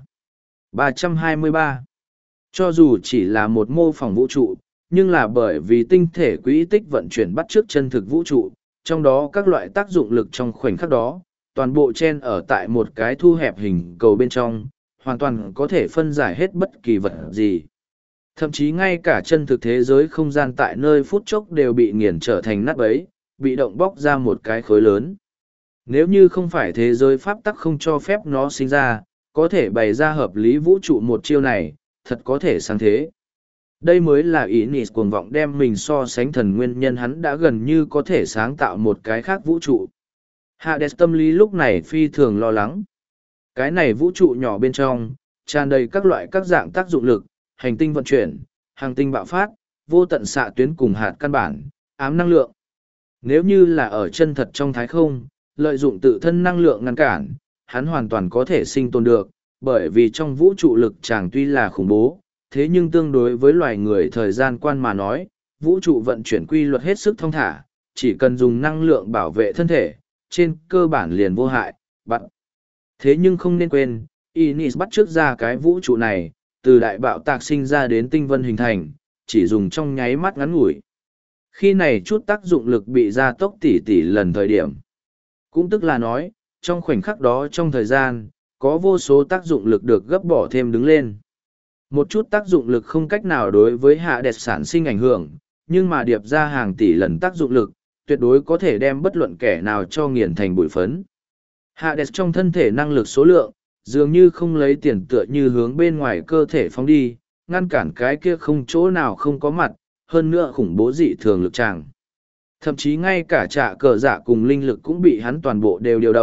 323. Cho dù chỉ là một mô phỏng vũ trụ, nhưng là bởi vì tinh thể quỹ tích vận chuyển bắt chước chân thực vũ trụ, trong đó các loại tác dụng lực trong khoảnh khắc đó, toàn bộ chen ở tại một cái thu hẹp hình cầu bên trong, hoàn toàn có thể phân giải hết bất kỳ vật gì. Thậm chí ngay cả chân thực thế giới không gian tại nơi phút chốc đều bị nghiền trở thành nát bấy, bị động bóc ra một cái khối lớn. Nếu như không phải thế giới pháp tắc không cho phép nó sinh ra, có thể bày ra hợp lý vũ trụ một chiêu này, thật có thể sáng thế. Đây mới là ý Nis cuồng vọng đem mình so sánh thần nguyên nhân, hắn đã gần như có thể sáng tạo một cái khác vũ trụ. Hades tâm lý lúc này phi thường lo lắng. Cái này vũ trụ nhỏ bên trong, tràn đầy các loại các dạng tác dụng lực, hành tinh vận chuyển, hàng tinh bạo phát, vô tận xạ tuyến cùng hạt căn bản, ám năng lượng. Nếu như là ở chân thật trong thái không, lợi dụng tự thân năng lượng ngăn cản, hắn hoàn toàn có thể sinh tồn được, bởi vì trong vũ trụ lực chàng tuy là khủng bố, thế nhưng tương đối với loài người thời gian quan mà nói, vũ trụ vận chuyển quy luật hết sức thông thả, chỉ cần dùng năng lượng bảo vệ thân thể, trên cơ bản liền vô hại, bạn. Thế nhưng không nên quên, Inis bắt trước ra cái vũ trụ này, từ đại bạo tạc sinh ra đến tinh vân hình thành, chỉ dùng trong nháy mắt ngắn ngủi. Khi này chút tác dụng lực bị gia tốc tỷ lần thời điểm. Cũng tức là nói, trong khoảnh khắc đó trong thời gian, có vô số tác dụng lực được gấp bỏ thêm đứng lên. Một chút tác dụng lực không cách nào đối với Hades sản sinh ảnh hưởng, nhưng mà điệp ra hàng tỷ lần tác dụng lực, tuyệt đối có thể đem bất luận kẻ nào cho nghiền thành bụi phấn. Hades trong thân thể năng lực số lượng, dường như không lấy tiền tựa như hướng bên ngoài cơ thể phóng đi, ngăn cản cái kia không chỗ nào không có mặt, hơn nữa khủng bố dị thường lực tràng. Thậm chí ngay cả trạ cờ dạ cùng linh lực cũng bị hắn toàn bộ đều điều động,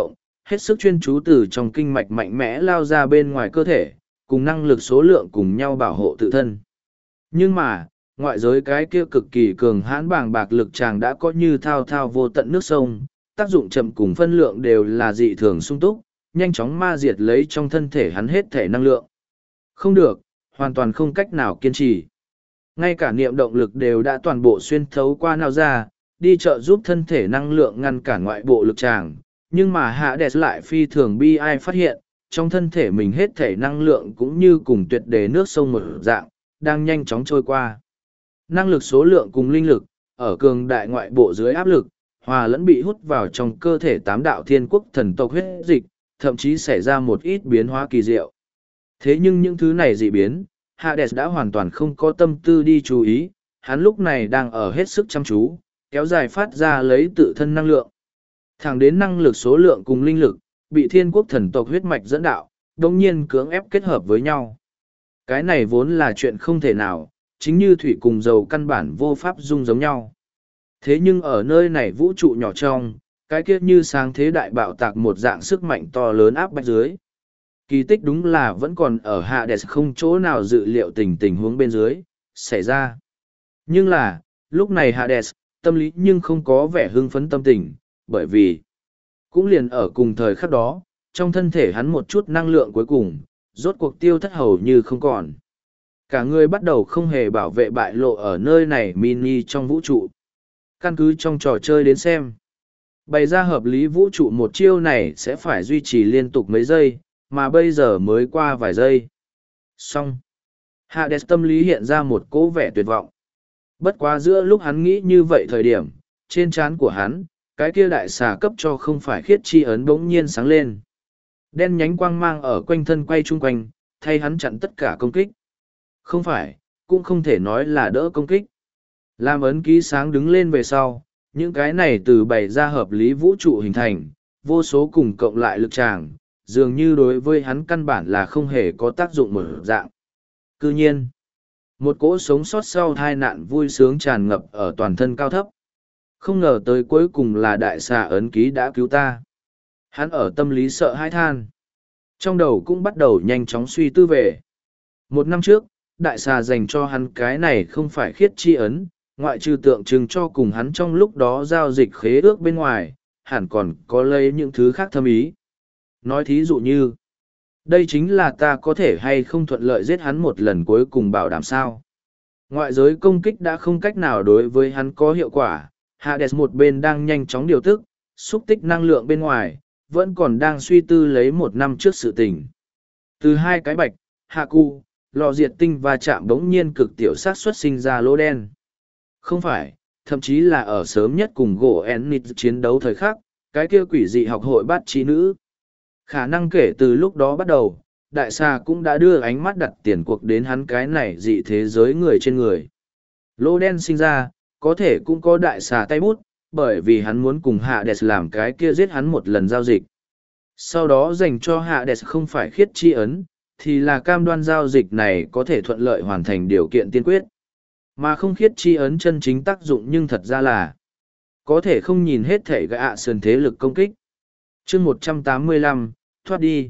hết sức chuyên chú từ trong kinh mạch mạnh mẽ lao ra bên ngoài cơ thể, cùng năng lực số lượng cùng nhau bảo hộ tự thân. Nhưng mà, ngoại giới cái kia cực kỳ cường hãn bàng bạc lực chàng đã có như thao thao vô tận nước sông, tác dụng chậm cùng phân lượng đều là dị thường sung túc, nhanh chóng ma diệt lấy trong thân thể hắn hết thể năng lượng. Không được, hoàn toàn không cách nào kiên trì. Ngay cả niệm động lực đều đã toàn bộ xuyên thấu qua nào ra, đi trợ giúp thân thể năng lượng ngăn cản ngoại bộ lực tràng, nhưng mà Hades lại phi thường bi ai phát hiện, trong thân thể mình hết thể năng lượng cũng như cùng tuyệt đề nước sông một dạng, đang nhanh chóng trôi qua. Năng lực số lượng cùng linh lực, ở cường đại ngoại bộ dưới áp lực, hòa lẫn bị hút vào trong cơ thể tám đạo thiên quốc thần tộc huyết dịch, thậm chí xảy ra một ít biến hóa kỳ diệu. Thế nhưng những thứ này dị biến, Hades đã hoàn toàn không có tâm tư đi chú ý, hắn lúc này đang ở hết sức chăm chú, kéo dài phát ra lấy tự thân năng lượng. Thẳng đến năng lực số lượng cùng linh lực, bị thiên quốc thần tộc huyết mạch dẫn đạo, đồng nhiên cưỡng ép kết hợp với nhau. Cái này vốn là chuyện không thể nào, chính như thủy cùng dầu căn bản vô pháp dung giống nhau. Thế nhưng ở nơi này vũ trụ nhỏ trong, cái kia như sáng thế đại bạo tạc một dạng sức mạnh to lớn áp bách dưới. Kỳ tích đúng là vẫn còn ở Hades không chỗ nào dự liệu tình huống bên dưới, xảy ra. Nhưng là, lúc này Hades, tâm lý nhưng không có vẻ hưng phấn tâm tình, bởi vì, cũng liền ở cùng thời khắc đó, trong thân thể hắn một chút năng lượng cuối cùng, rốt cuộc tiêu thất hầu như không còn. Cả người bắt đầu không hề bảo vệ bại lộ ở nơi này mini trong vũ trụ. Căn cứ trong trò chơi đến xem. Bày ra hợp lý vũ trụ một chiêu này sẽ phải duy trì liên tục mấy giây, mà bây giờ mới qua vài giây. Xong. Hades tâm lý hiện ra một cố vẻ tuyệt vọng. Bất quá giữa lúc hắn nghĩ như vậy thời điểm, trên trán của hắn, cái kia đại xà cấp cho không phải khiết chi ấn bỗng nhiên sáng lên. Đen nhánh quang mang ở quanh thân quay chung quanh, thay hắn chặn tất cả công kích. Không phải, cũng không thể nói là đỡ công kích. Làm ấn ký sáng đứng lên về sau, những cái này từ bày ra hợp lý vũ trụ hình thành, vô số cùng cộng lại lực tràng, dường như đối với hắn căn bản là không hề có tác dụng một dạng. Cư nhiên, một cỗ sống sót sau tai nạn vui sướng tràn ngập ở toàn thân cao thấp. Không ngờ tới cuối cùng là đại xà ấn ký đã cứu ta. Hắn ở tâm lý sợ hãi than. Trong đầu cũng bắt đầu nhanh chóng suy tư về. Một năm trước, đại xà dành cho hắn cái này không phải khiết chi ấn, ngoại trừ tượng trưng cho cùng hắn trong lúc đó giao dịch khế ước bên ngoài, hẳn còn có lấy những thứ khác thâm ý. Nói thí dụ như, đây chính là ta có thể hay không thuận lợi giết hắn một lần cuối cùng bảo đảm sao. Ngoại giới công kích đã không cách nào đối với hắn có hiệu quả, Hades một bên đang nhanh chóng điều tức, xúc tích năng lượng bên ngoài, vẫn còn đang suy tư lấy một năm trước sự tình. Từ hai cái bạch, hạ cu, lò diệt tinh và chạm bỗng nhiên cực tiểu sát xuất sinh ra lỗ đen. Không phải, thậm chí là ở sớm nhất cùng gỗ Ennis chiến đấu thời khắc, cái kia quỷ dị học hội bát trí nữ. Khả năng kể từ lúc đó bắt đầu, đại xà cũng đã đưa ánh mắt đặt tiền cuộc đến hắn cái này dị thế giới người trên người. Lỗ đen sinh ra, có thể cũng có đại xà tay bút, bởi vì hắn muốn cùng Hades làm cái kia giết hắn một lần giao dịch. Sau đó dành cho Hades không phải khiết chi ấn, thì là cam đoan giao dịch này có thể thuận lợi hoàn thành điều kiện tiên quyết. Mà không khiết chi ấn chân chính tác dụng nhưng thật ra là có thể không nhìn hết thể gạ sườn thế lực công kích. chương 185, thoát đi.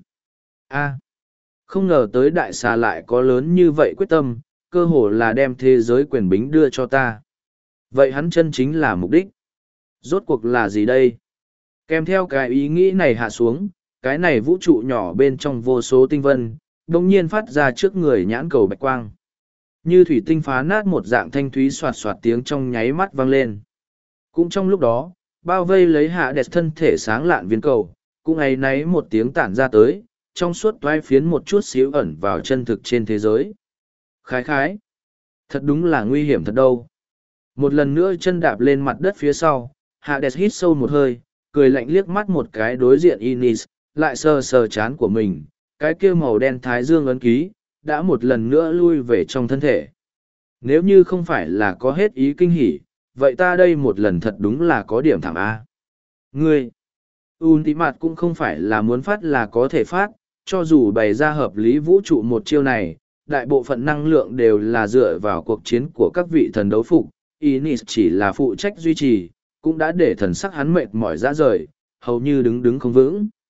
Không ngờ tới đại xà lại có lớn như vậy quyết tâm, cơ hồ là đem thế giới quyền bính đưa cho ta. Vậy hắn chân chính là mục đích. Rốt cuộc là gì đây? Kèm theo cái ý nghĩ này hạ xuống, cái này vũ trụ nhỏ bên trong vô số tinh vân, đồng nhiên phát ra trước người nhãn cầu bạch quang. Như thủy tinh phá nát một dạng thanh thúy soạt soạt tiếng trong nháy mắt vang lên. Cũng trong lúc đó, bao vây lấy Hades thân thể sáng lạn viên cầu, cũng ấy náy một tiếng tản ra tới, trong suốt toái phiến một chút xíu ẩn vào chân thực trên thế giới. Khái khái. Thật đúng là nguy hiểm thật đâu. Một lần nữa chân đạp lên mặt đất phía sau, Hades hít sâu một hơi, cười lạnh liếc mắt một cái đối diện Inis, lại sờ sờ chán của mình, cái kia màu đen thái dương ấn ký, đã một lần nữa lui về trong thân thể. Nếu như không phải là có hết ý kinh hỉ, vậy ta đây một lần thật đúng là có điểm thảm A. Ngươi, Ultimate cũng không phải là muốn phát là có thể phát, cho dù bày ra hợp lý vũ trụ một chiêu này, đại bộ phận năng lượng đều là dựa vào cuộc chiến của các vị thần đấu phục, Inis chỉ là phụ trách duy trì, cũng đã để thần sắc hắn mệt mỏi ra rời, hầu như đứng đứng không vững.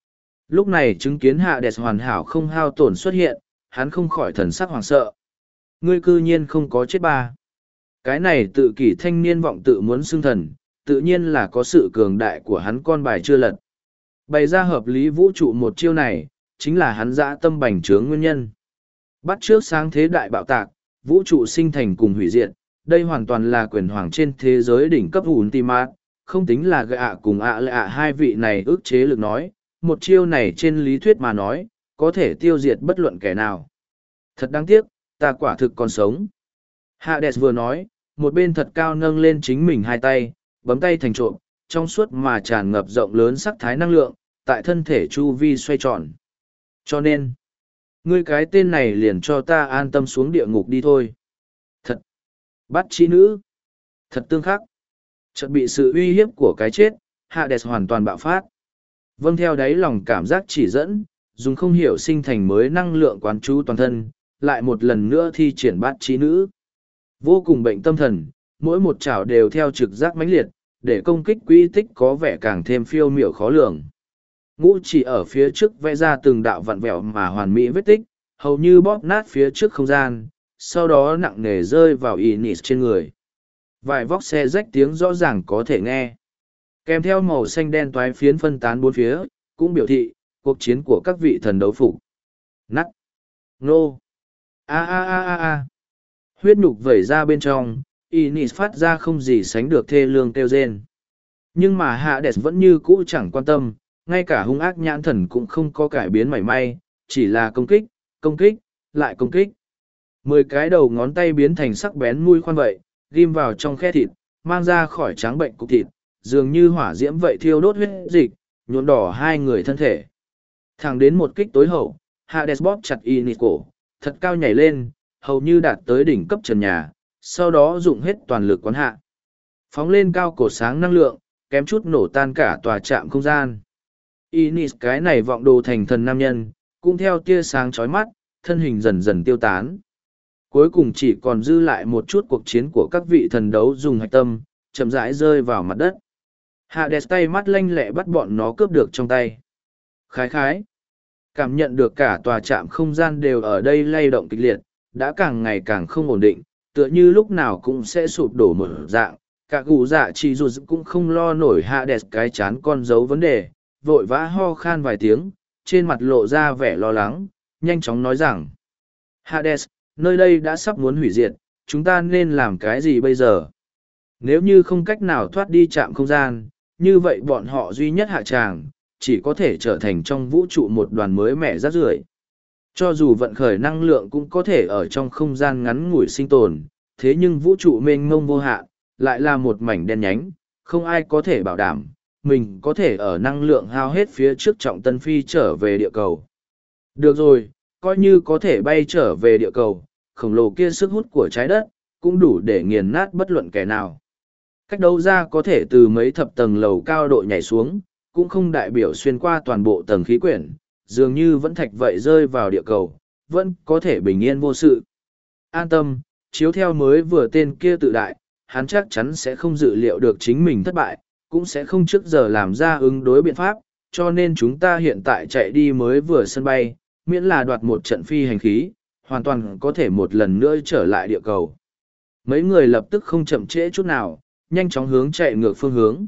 Lúc này chứng kiến Hades hoàn hảo không hao tổn xuất hiện, hắn không khỏi thần sắc hoảng sợ. Ngươi cư nhiên không có chết ba. Cái này tự kỷ thanh niên vọng tự muốn xưng thần, tự nhiên là có sự cường đại của hắn con bài chưa lật. Bày ra hợp lý vũ trụ một chiêu này, chính là hắn dã tâm bành trướng nguyên nhân. Bắt trước sáng thế đại bạo tạc, vũ trụ sinh thành cùng hủy diệt, đây hoàn toàn là quyền hoàng trên thế giới đỉnh cấp Ultimate, không tính là gạ cùng lạ hai vị này ức chế lực nói, một chiêu này trên lý thuyết mà nói, có thể tiêu diệt bất luận kẻ nào. Thật đáng tiếc, ta quả thực còn sống. Hades vừa nói, một bên thật cao nâng lên chính mình hai tay, bấm tay thành trộm, trong suốt mà tràn ngập rộng lớn sắc thái năng lượng, tại thân thể chu vi xoay tròn. Cho nên, ngươi cái tên này liền cho ta an tâm xuống địa ngục đi thôi. Thật, bắt chi nữ, thật tương khắc. Chợt bị sự uy hiếp của cái chết, Hades hoàn toàn bạo phát. Vâng theo đáy lòng cảm giác chỉ dẫn, dùng không hiểu sinh thành mới năng lượng quán chú toàn thân, lại một lần nữa thi triển bát trí nữ. Vô cùng bệnh tâm thần, mỗi một chảo đều theo trực giác mãnh liệt, để công kích quỹ tích có vẻ càng thêm phiêu miểu khó lường. Ngũ chỉ ở phía trước vẽ ra từng đạo vặn vẹo mà hoàn mỹ vết tích, hầu như bóp nát phía trước không gian, sau đó nặng nề rơi vào Inis trên người. Vài vóc xe rách tiếng rõ ràng có thể nghe. Kèm theo màu xanh đen toái phiến phân tán bốn phía, cũng biểu thị, cuộc chiến của các vị thần đấu phục. Nắt. Nô. A a a a a. Huyết nhục vẩy ra bên trong, Inis phát ra không gì sánh được thê lương kêu rên. Nhưng mà Hades vẫn như cũ chẳng quan tâm, ngay cả hung ác nhãn thần cũng không có cải biến mảy may, chỉ là công kích, lại công kích. 10 cái đầu ngón tay biến thành sắc bén mũi khoan vậy, ghim vào trong khe thịt, mang ra khỏi trắng bệnh cục thịt, dường như hỏa diễm vậy thiêu đốt huyết dịch, nhuộm đỏ hai người thân thể. Thẳng đến một kích tối hậu, Hades bóp chặt Inis cổ, thật cao nhảy lên, hầu như đạt tới đỉnh cấp trần nhà, sau đó dụng hết toàn lực quán hạ. Phóng lên cao cổ sáng năng lượng, kém chút nổ tan cả tòa trạm không gian. Inis cái này vọng đồ thành thần nam nhân, cũng theo tia sáng chói mắt, thân hình dần dần tiêu tán. Cuối cùng chỉ còn dư lại một chút cuộc chiến của các vị thần đấu dùng hạch tâm, chậm rãi rơi vào mặt đất. Hades tay mắt lanh lẹ bắt bọn nó cướp được trong tay. Khái khái. Cảm nhận được cả tòa trạm không gian đều ở đây lay động kịch liệt, đã càng ngày càng không ổn định, tựa như lúc nào cũng sẽ sụp đổ một dạng. Cả gù dạ chỉ dù cũng không lo nổi Hades cái chán con dấu vấn đề, vội vã ho khan vài tiếng, trên mặt lộ ra vẻ lo lắng, nhanh chóng nói rằng: Hades, nơi đây đã sắp muốn hủy diệt, chúng ta nên làm cái gì bây giờ? Nếu như không cách nào thoát đi trạm không gian, như vậy bọn họ duy nhất hạ tràng, chỉ có thể trở thành trong vũ trụ một đoàn mới mẻ rác rưởi. Cho dù vận khởi năng lượng cũng có thể ở trong không gian ngắn ngủi sinh tồn, thế nhưng vũ trụ mênh mông vô hạn, lại là một mảnh đen nhánh, không ai có thể bảo đảm, mình có thể ở năng lượng hao hết phía trước trọng tân phi trở về địa cầu. Được rồi, coi như có thể bay trở về địa cầu, khổng lồ kia sức hút của trái đất, cũng đủ để nghiền nát bất luận kẻ nào. Cách đấu ra có thể từ mấy thập tầng lầu cao độ nhảy xuống, cũng không đại biểu xuyên qua toàn bộ tầng khí quyển, dường như vẫn thạch vậy rơi vào địa cầu, vẫn có thể bình yên vô sự. An tâm, chiếu theo mới vừa tên kia tự đại, hắn chắc chắn sẽ không dự liệu được chính mình thất bại, cũng sẽ không trước giờ làm ra ứng đối biện pháp, cho nên chúng ta hiện tại chạy đi mới vừa sân bay, miễn là đoạt một trận phi hành khí, hoàn toàn có thể một lần nữa trở lại địa cầu. Mấy người lập tức không chậm trễ chút nào, nhanh chóng hướng chạy ngược phương hướng.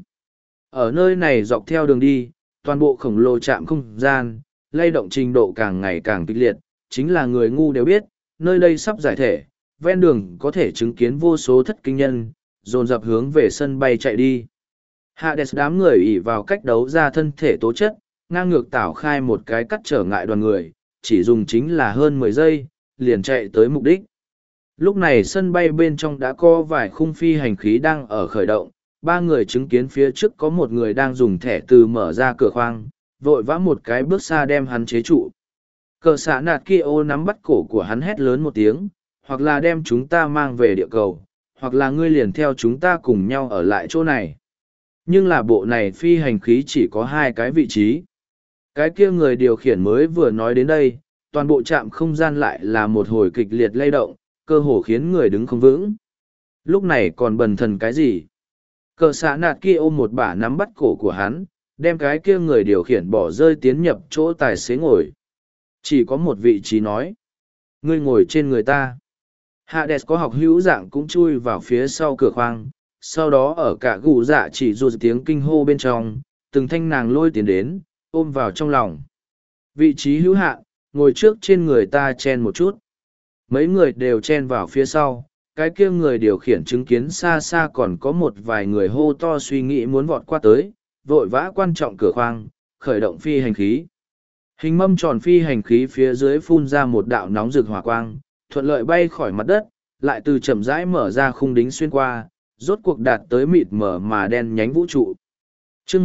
Ở nơi này dọc theo đường đi, toàn bộ khổng lồ trạm không gian, lay động trình độ càng ngày càng kịch liệt, chính là người ngu đều biết, nơi đây sắp giải thể, ven đường có thể chứng kiến vô số thất kinh nhân, dồn dập hướng về sân bay chạy đi. Hades đám người ỷ vào cách đấu ra thân thể tố chất, ngang ngược tảo khai một cái cắt trở ngại đoàn người, chỉ dùng chính là hơn 10 giây, liền chạy tới mục đích. Lúc này sân bay bên trong đã có vài khung phi hành khí đang ở khởi động, 3 người chứng kiến phía trước có một người đang dùng thẻ từ mở ra cửa khoang, vội vã một cái bước xa đem hắn chế trụ. Cờ xạ nạt kia ô nắm bắt cổ của hắn hét lớn một tiếng, hoặc là đem chúng ta mang về địa cầu, hoặc là ngươi liền theo chúng ta cùng nhau ở lại chỗ này. Nhưng là bộ này phi hành khí chỉ có 2 cái vị trí. Cái kia người điều khiển mới vừa nói đến đây, toàn bộ trạm không gian lại là một hồi kịch liệt lay động, cơ hồ khiến người đứng không vững. Lúc này còn bần thần cái gì? Cờ xạ nạt kia ôm một bả nắm bắt cổ của hắn, đem cái kia người điều khiển bỏ rơi tiến nhập chỗ tài xế ngồi. Chỉ có một vị trí nói. Ngươi ngồi trên người ta. Hades có học hữu dạng cũng chui vào phía sau cửa khoang, sau đó ở cả gù dạ chỉ dù tiếng kinh hô bên trong, từng thanh nàng lôi tiến đến, ôm vào trong lòng. Vị trí hữu hạn, ngồi trước trên người ta chen một chút. Mấy người đều chen vào phía sau, cái kia người điều khiển chứng kiến xa xa còn có một vài người hô to suy nghĩ muốn vọt qua tới, vội vã quan trọng cửa khoang, khởi động phi hành khí. Hình mâm tròn phi hành khí phía dưới phun ra một đạo nóng rực hỏa quang, thuận lợi bay khỏi mặt đất, lại từ chậm rãi mở ra khung đính xuyên qua, rốt cuộc đạt tới mịt mở mà đen nhánh vũ trụ. chương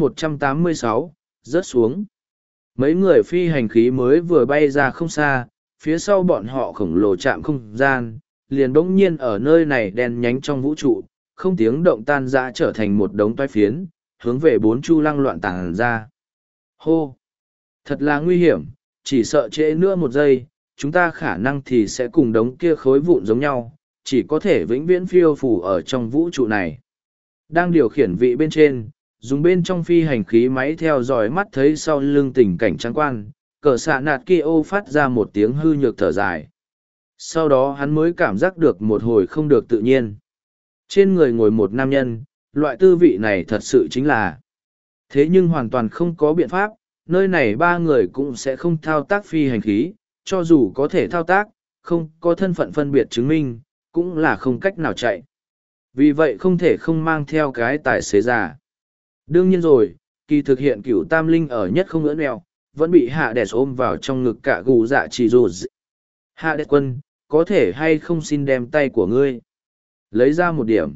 186, rớt xuống. Mấy người phi hành khí mới vừa bay ra không xa, phía sau bọn họ khổng lồ chạm không gian, liền bỗng nhiên ở nơi này đen nhánh trong vũ trụ, không tiếng động tan ra trở thành một đống toái phiến, hướng về bốn chu lăng loạn tàng ra. Hô! Thật là nguy hiểm, chỉ sợ trễ nữa một giây, chúng ta khả năng thì sẽ cùng đống kia khối vụn giống nhau, chỉ có thể vĩnh viễn phiêu phủ ở trong vũ trụ này. Đang điều khiển vị bên trên, dùng bên trong phi hành khí máy theo dõi mắt thấy sau lưng tình cảnh trắng quan, cờ xạ nạt kia ô phát ra một tiếng hư nhược thở dài. Sau đó hắn mới cảm giác được một hồi không được tự nhiên. Trên người ngồi một nam nhân, loại tư vị này thật sự chính là. Thế nhưng hoàn toàn không có biện pháp, nơi này ba người cũng sẽ không thao tác phi hành khí, cho dù có thể thao tác, không có thân phận phân biệt chứng minh, cũng là không cách nào chạy. Vì vậy không thể không mang theo cái tài xế già. Đương nhiên rồi, kỳ thực hiện cửu tam linh ở nhất không ngỡ nèo, vẫn bị hạ đẻ ôm vào trong ngực cả gù dạ chỉ dù. Hạ đẻ quân, có thể hay không xin đem tay của ngươi. Lấy ra một điểm.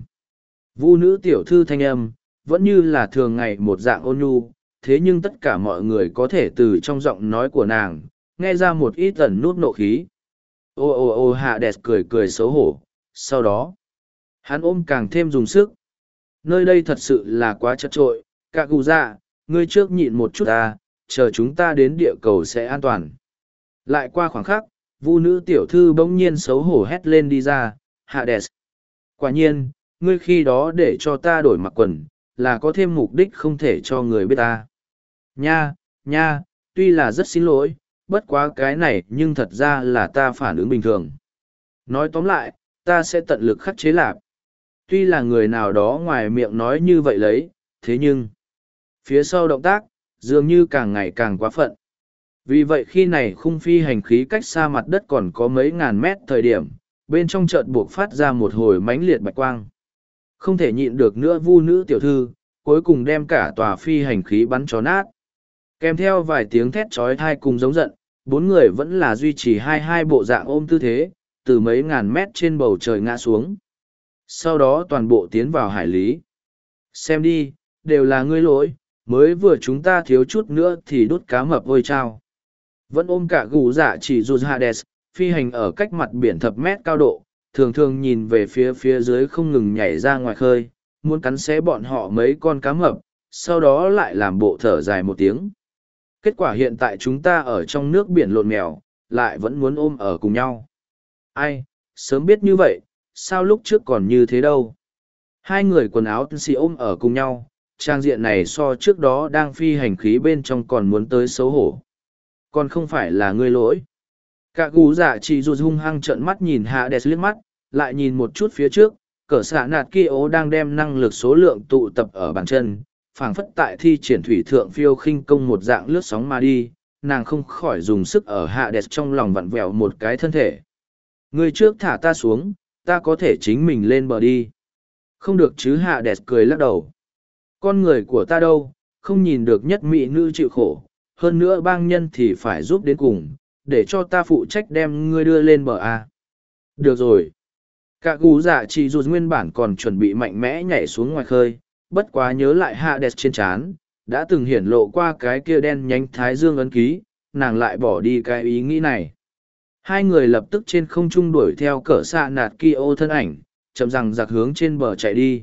Vu nữ tiểu thư thanh âm, vẫn như là thường ngày một dạng ôn nhu, thế nhưng tất cả mọi người có thể từ trong giọng nói của nàng, nghe ra một ít tẩn nút nộ khí. Ô ô ô hạ đẹp cười cười xấu hổ, sau đó, hắn ôm càng thêm dùng sức. Nơi đây thật sự là quá chật trội, cả gù dạ, ngươi trước nhịn một chút ta, chờ chúng ta đến địa cầu sẽ an toàn. Lại qua khoảng khắc, vu nữ tiểu thư bỗng nhiên xấu hổ hét lên đi ra, Hades. Quả nhiên, ngươi khi đó để cho ta đổi mặc quần, là có thêm mục đích không thể cho người biết ta. Nha, nha, tuy là rất xin lỗi, bất quá cái này nhưng thật ra là ta phản ứng bình thường. Nói tóm lại, ta sẽ tận lực khắc chế lạp. Tuy là người nào đó ngoài miệng nói như vậy lấy, thế nhưng, phía sau động tác, dường như càng ngày càng quá phận. Vì vậy khi này khung phi hành khí cách xa mặt đất còn có mấy ngàn mét thời điểm, bên trong chợt buộc phát ra một hồi mãnh liệt bạch quang. Không thể nhịn được nữa vu nữ tiểu thư, cuối cùng đem cả tòa phi hành khí bắn cho nát. Kèm theo vài tiếng thét trói thai cùng giống giận, bốn người vẫn là duy trì hai bộ dạng ôm tư thế, từ mấy ngàn mét trên bầu trời ngã xuống. Sau đó toàn bộ tiến vào hải lý. Xem đi, đều là ngươi lỗi, mới vừa chúng ta thiếu chút nữa thì đút cá mập ôi trao. Vẫn ôm cả gù dạ chỉ dù Hades, phi hành ở cách mặt biển thập mét cao độ, thường thường nhìn về phía dưới không ngừng nhảy ra ngoài khơi, muốn cắn xé bọn họ mấy con cá mập, sau đó lại làm bộ thở dài một tiếng. Kết quả hiện tại chúng ta ở trong nước biển lộn mèo, lại vẫn muốn ôm ở cùng nhau. Ai, sớm biết như vậy, sao lúc trước còn như thế đâu. Hai người quần áo xì ôm ở cùng nhau, trang diện này so trước đó đang phi hành khí bên trong còn muốn tới xấu hổ. Còn không phải là ngươi lỗi. Cả gù dạ chỉ rụt hung hăng trợn mắt nhìn hạ đẹp liếc mắt, lại nhìn một chút phía trước, cỡ xạ nạt kia ố đang đem năng lực số lượng tụ tập ở bàn chân, phảng phất tại thi triển thủy thượng phiêu khinh công một dạng lướt sóng mà đi, nàng không khỏi dùng sức ở hạ đẹp trong lòng vặn vẹo một cái thân thể. Người trước thả ta xuống, ta có thể chính mình lên bờ đi. Không được chứ hạ đẹp cười lắc đầu. Con người của ta đâu, không nhìn được nhất mỹ nữ chịu khổ, hơn nữa bang nhân thì phải giúp đến cùng, để cho ta phụ trách đem ngươi đưa lên bờ A. Được rồi. Cả gù dạ chỉ dù nguyên bản còn chuẩn bị mạnh mẽ nhảy xuống ngoài khơi, bất quá nhớ lại hạ đẹp trên trán, đã từng hiển lộ qua cái kia đen nhánh thái dương ấn ký, nàng lại bỏ đi cái ý nghĩ này. Hai người lập tức trên không trung đuổi theo cỡ xạ nạt kia ô thân ảnh, chậm rằng giặc hướng trên bờ chạy đi.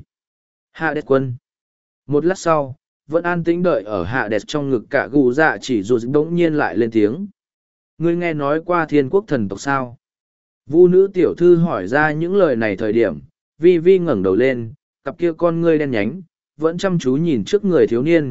Hạ đẹp quân. Một lát sau, vẫn an tĩnh đợi ở hạ đẹp trong ngực cả gù dạ chỉ dù bỗng nhiên lại lên tiếng. Ngươi nghe nói qua thiên quốc thần tộc sao? Vu nữ tiểu thư hỏi ra những lời này thời điểm, vi vi ngẩng đầu lên, cặp kia con ngươi đen nhánh, vẫn chăm chú nhìn trước người thiếu niên,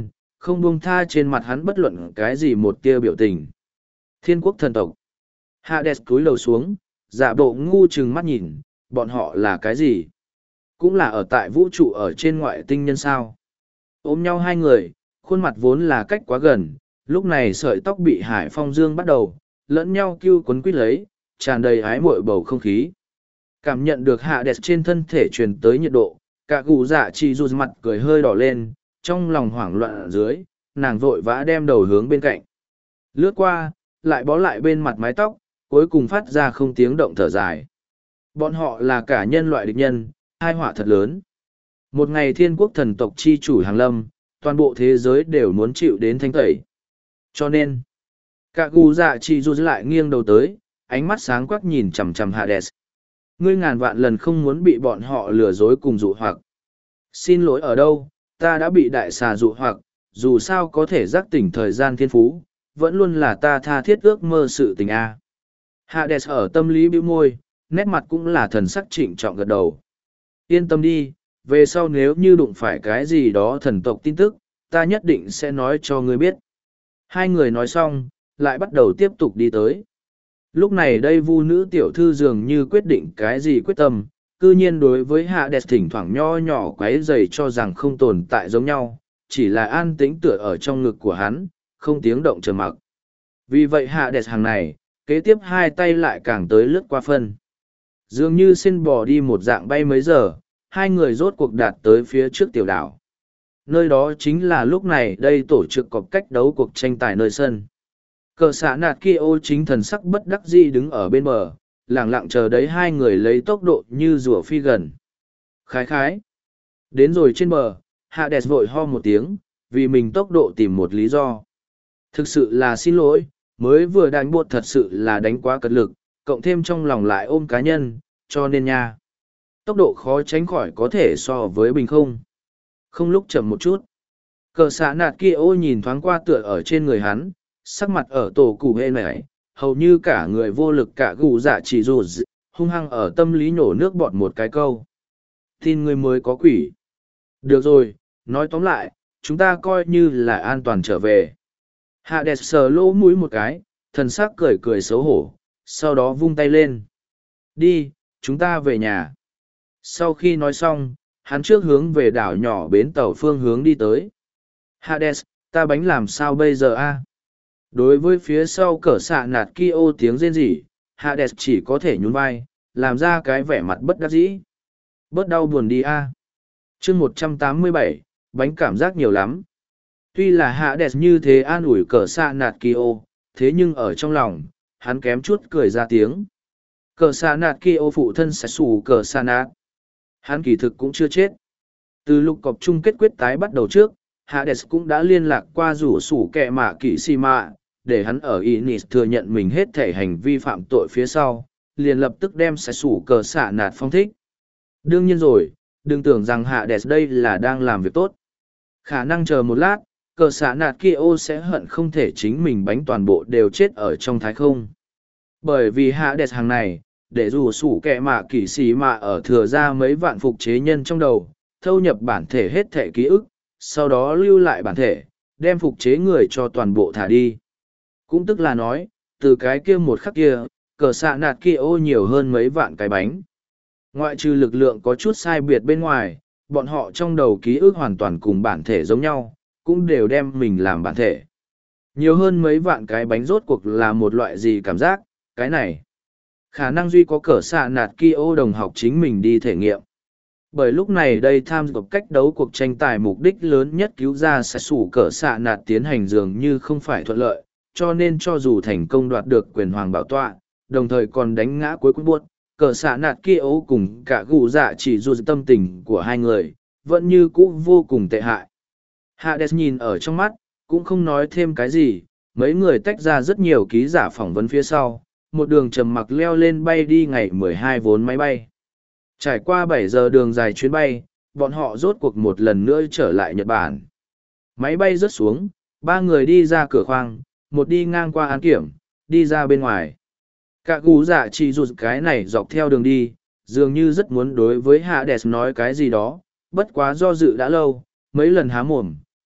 không buông tha trên mặt hắn bất luận cái gì một tia biểu tình. Thiên quốc thần tộc. Hades cúi đầu xuống, giả bộ ngu chừng mắt nhìn, bọn họ là cái gì? Cũng là ở tại vũ trụ ở trên ngoại tinh nhân sao? Ôm nhau hai người, khuôn mặt vốn là cách quá gần, lúc này sợi tóc bị Hải Phong Dương bắt đầu, lẫn nhau kêu quấn quýt lấy, tràn đầy ái muội bầu không khí. Cảm nhận được Hades trên thân thể truyền tới nhiệt độ, cả gù dạ chỉ dù mặt cười hơi đỏ lên, trong lòng hoảng loạn ở dưới, nàng vội vã đem đầu hướng bên cạnh. Lướt qua, lại bó lại bên mặt mái tóc, cuối cùng phát ra không tiếng động thở dài. Bọn họ là cả nhân loại địch nhân, hai họa thật lớn. Một ngày thiên quốc thần tộc chi chủ hàng lâm, toàn bộ thế giới đều muốn chịu đến thanh tẩy. Cho nên, cả gù dạ chỉ dù lại nghiêng đầu tới, ánh mắt sáng quắc nhìn chằm chằm Hades. Ngươi ngàn vạn lần không muốn bị bọn họ lừa dối cùng dụ hoặc. Xin lỗi ở đâu, ta đã bị đại xà dụ hoặc, dù sao có thể giác tỉnh thời gian thiên phú, vẫn luôn là ta tha thiết ước mơ sự tình a. Hades ở tâm lý bĩu môi, nét mặt cũng là thần sắc trịnh trọng gật đầu. Yên tâm đi, về sau nếu như đụng phải cái gì đó thần tộc tin tức, ta nhất định sẽ nói cho ngươi biết. Hai người nói xong, lại bắt đầu tiếp tục đi tới. Lúc này đây vu nữ tiểu thư dường như quyết định cái gì quyết tâm, cư nhiên đối với Hades thỉnh thoảng nho nhỏ quấy rầy cho rằng không tồn tại giống nhau, chỉ là an tĩnh tựa ở trong ngực của hắn, không tiếng động trầm mặc. Vì vậy Hades hàng này, kế tiếp hai tay lại càng tới lướt qua phân. Dường như xin bò đi một dạng bay mấy giờ, hai người rốt cuộc đạt tới phía trước tiểu đảo. Nơi đó chính là lúc này đây tổ chức cọp cách đấu cuộc tranh tài nơi sân. Cờ xã nạt kia ô chính thần sắc bất đắc dĩ đứng ở bên bờ, lẳng lặng chờ đấy hai người lấy tốc độ như rùa phi gần. Khái khái. Đến rồi trên bờ, Hades vội ho một tiếng, vì mình tốc độ tìm một lý do. Thực sự là xin lỗi, mới vừa đánh buột thật sự là đánh quá cật lực, cộng thêm trong lòng lại ôm cá nhân, cho nên nha. Tốc độ khó tránh khỏi có thể so với bình không. Không lúc chậm một chút. Cờ xã nạt kia ô nhìn thoáng qua tựa ở trên người hắn, sắc mặt ở tổ cụ hê này, hầu như cả người vô lực cả gù dạ chỉ dù hung hăng ở tâm lý nhổ nước bọt một cái câu. Tin người mới có quỷ. Được rồi, nói tóm lại, chúng ta coi như là an toàn trở về. Hades sờ lỗ mũi một cái, thần sắc cười cười xấu hổ, sau đó vung tay lên. Đi, chúng ta về nhà. Sau khi nói xong, hắn trước hướng về đảo nhỏ bến tàu phương hướng đi tới. Hades, ta bánh làm sao bây giờ a? Đối với phía sau cỡ xạ nạt kia ô tiếng rên rỉ, Hades chỉ có thể nhún vai, làm ra cái vẻ mặt bất đắc dĩ. Bớt đau buồn đi a. Chương 187, bánh cảm giác nhiều lắm. Tuy là Hades như thế an ủi cỡ xạ nạt kia ô, thế nhưng ở trong lòng, hắn kém chút cười ra tiếng. Cỡ xạ nạt kia ô phụ thân sẽ xù cỡ xạ nạt. Hắn kỳ thực cũng chưa chết. Từ lúc cọc chung kết quyết tái bắt đầu trước, Hades cũng đã liên lạc qua rủ sủ kẹ mạ kỵ si mạ, để hắn ở Inis thừa nhận mình hết thể hành vi phạm tội phía sau, liền lập tức đem sẽ sủ cờ xạ nạt phong thích. Đương nhiên rồi, đừng tưởng rằng Hades đây là đang làm việc tốt. Khả năng chờ một lát, cờ xạ nạt kia ô sẽ hận không thể chính mình bánh toàn bộ đều chết ở trong thái không. Bởi vì Hades hàng này, để dù sủ kẹ mạ kỵ sĩ mạ ở thừa ra mấy vạn phục chế nhân trong đầu, thâu nhập bản thể hết thể ký ức, sau đó lưu lại bản thể, đem phục chế người cho toàn bộ thả đi. Cũng tức là nói, từ cái kia một khắc kia, cờ xạ nạt kia ô nhiều hơn mấy vạn cái bánh. Ngoại trừ lực lượng có chút sai biệt bên ngoài, bọn họ trong đầu ký ức hoàn toàn cùng bản thể giống nhau, cũng đều đem mình làm bản thể. Nhiều hơn mấy vạn cái bánh rốt cuộc là một loại gì cảm giác, cái này. Khả năng duy có cờ xạ nạt kia ô đồng học chính mình đi thể nghiệm. Bởi lúc này đây tham dự cách đấu cuộc tranh tài mục đích lớn nhất cứu ra sẽ sủ cỡ xạ nạt tiến hành dường như không phải thuận lợi, cho nên cho dù thành công đoạt được quyền hoàng bảo tọa, đồng thời còn đánh ngã cuối cùng buốt, cỡ xạ nạt kia ấu cùng cả gù dạ chỉ dù tâm tình của hai người, vẫn như cũ vô cùng tệ hại. Hades nhìn ở trong mắt, cũng không nói thêm cái gì, mấy người tách ra rất nhiều ký giả phỏng vấn phía sau, một đường trầm mặc leo lên bay đi ngày 12 vốn máy bay. Trải qua 7 giờ đường dài chuyến bay, bọn họ rốt cuộc một lần nữa trở lại Nhật Bản. Máy bay rớt xuống, ba người đi ra cửa khoang, một đi ngang qua án kiểm, đi ra bên ngoài. Cả gù dạ chỉ rụt cái này dọc theo đường đi, dường như rất muốn đối với Hades nói cái gì đó, bất quá do dự đã lâu, mấy lần há mồm,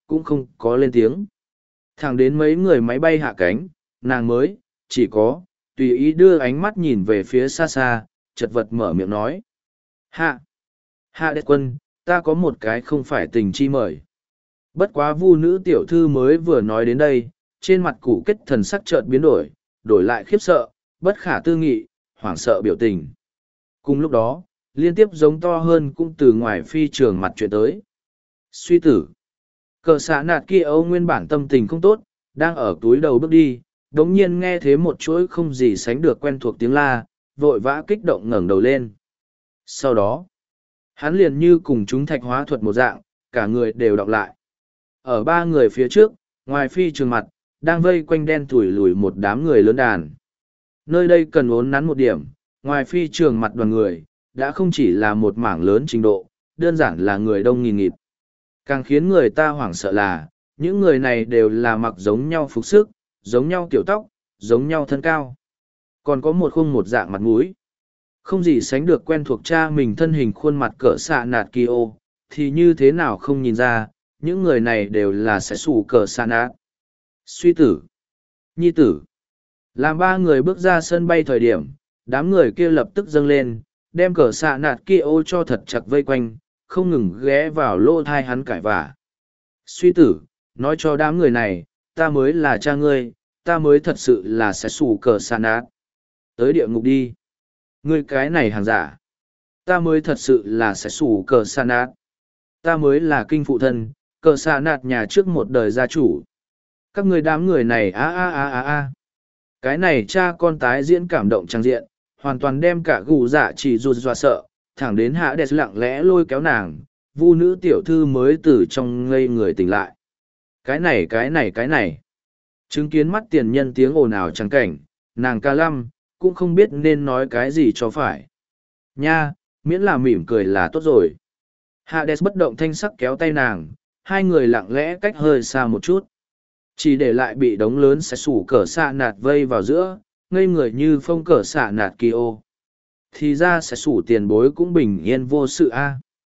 cũng không có lên tiếng. Thẳng đến mấy người máy bay hạ cánh, nàng mới, chỉ có, tùy ý đưa ánh mắt nhìn về phía xa xa, chật vật mở miệng nói. Hạ đệ quân, ta có một cái không phải tình chi mời. Bất quá vu nữ tiểu thư mới vừa nói đến đây, trên mặt củ kết thần sắc chợt biến đổi lại khiếp sợ, bất khả tư nghị, hoảng sợ biểu tình. Cùng lúc đó, liên tiếp giống to hơn cũng từ ngoài phi trường mặt chuyện tới. Suy tử. Cờ xạ nạt kia âu nguyên bản tâm tình không tốt, đang ở túi đầu bước đi, đống nhiên nghe thấy một chuỗi không gì sánh được quen thuộc tiếng la, vội vã kích động ngẩng đầu lên. Sau đó, hắn liền như cùng chúng thạch hóa thuật một dạng, cả người đều đọc lại. Ở ba người phía trước, ngoài phi trường mặt, đang vây quanh đen thủi lùi một đám người lớn đàn. Nơi đây cần uốn nắn một điểm, ngoài phi trường mặt đoàn người, đã không chỉ là một mảng lớn trình độ, đơn giản là người đông nghìn nghịt. Càng khiến người ta hoảng sợ là, những người này đều là mặc giống nhau phục sức, giống nhau kiểu tóc, giống nhau thân cao. Còn có một khung một dạng mặt mũi. Không gì sánh được quen thuộc cha mình thân hình khuôn mặt cỡ xạ nạt Kyo, thì như thế nào không nhìn ra, những người này đều là sẽ sủ cỡ xạ nạt. Suy tử. Nhi tử. Làm ba người bước ra sân bay thời điểm, đám người kia lập tức dâng lên, đem cỡ xạ nạt Kyo cho thật chặt vây quanh, không ngừng ghé vào lỗ thai hắn cãi vả. Suy tử, nói cho đám người này, ta mới là cha ngươi, ta mới thật sự là sẽ sủ cỡ xạ nạt. Tới địa ngục đi. Ngươi cái này hàng giả. Ta mới thật sự là sẽ sủ cờ sa nát. Ta mới là kinh phụ thân, cờ sa nát nhà trước một đời gia chủ. Các ngươi đám người này a. Cái này cha con tái diễn cảm động trang diện, hoàn toàn đem cả gù dạ chỉ rụt dọa sợ, thẳng đến hạ đẹp lặng lẽ lôi kéo nàng, vu nữ tiểu thư mới từ trong ngây người tỉnh lại. Cái này. Chứng kiến mắt tiền nhân tiếng ồn ào trắng cảnh, nàng ca lăm, cũng không biết nên nói cái gì cho phải. Nha, miễn là mỉm cười là tốt rồi. Hades bất động thanh sắc kéo tay nàng, hai người lặng lẽ cách hơi xa một chút. Chỉ để lại bị đống lớn sẽ sủ cỡ xạ nạt vây vào giữa, ngây người như phong cỡ xạ nạt Kyo. Thì ra sẽ sủ tiền bối cũng bình yên vô sự a.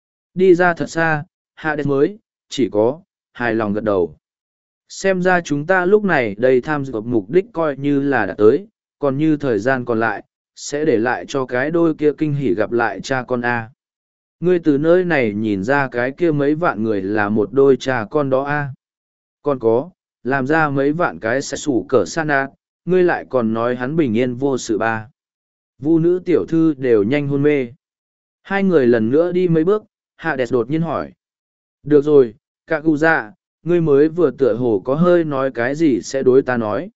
Đi ra thật xa, Hades mới, chỉ có, hài lòng gật đầu. Xem ra chúng ta lúc này đây tham dự mục đích coi như là đã tới, còn như thời gian còn lại, sẽ để lại cho cái đôi kia kinh hỉ gặp lại cha con A. Ngươi từ nơi này nhìn ra cái kia mấy vạn người là một đôi cha con đó A. Còn có, làm ra mấy vạn cái sẽ sủ cỡ san A, ngươi lại còn nói hắn bình yên vô sự ba. Vu nữ tiểu thư đều nhanh hôn mê. Hai người lần nữa đi mấy bước, Hades đột nhiên hỏi. Được rồi, cả cụ dạ, ngươi mới vừa tựa hồ có hơi nói cái gì sẽ đối ta nói.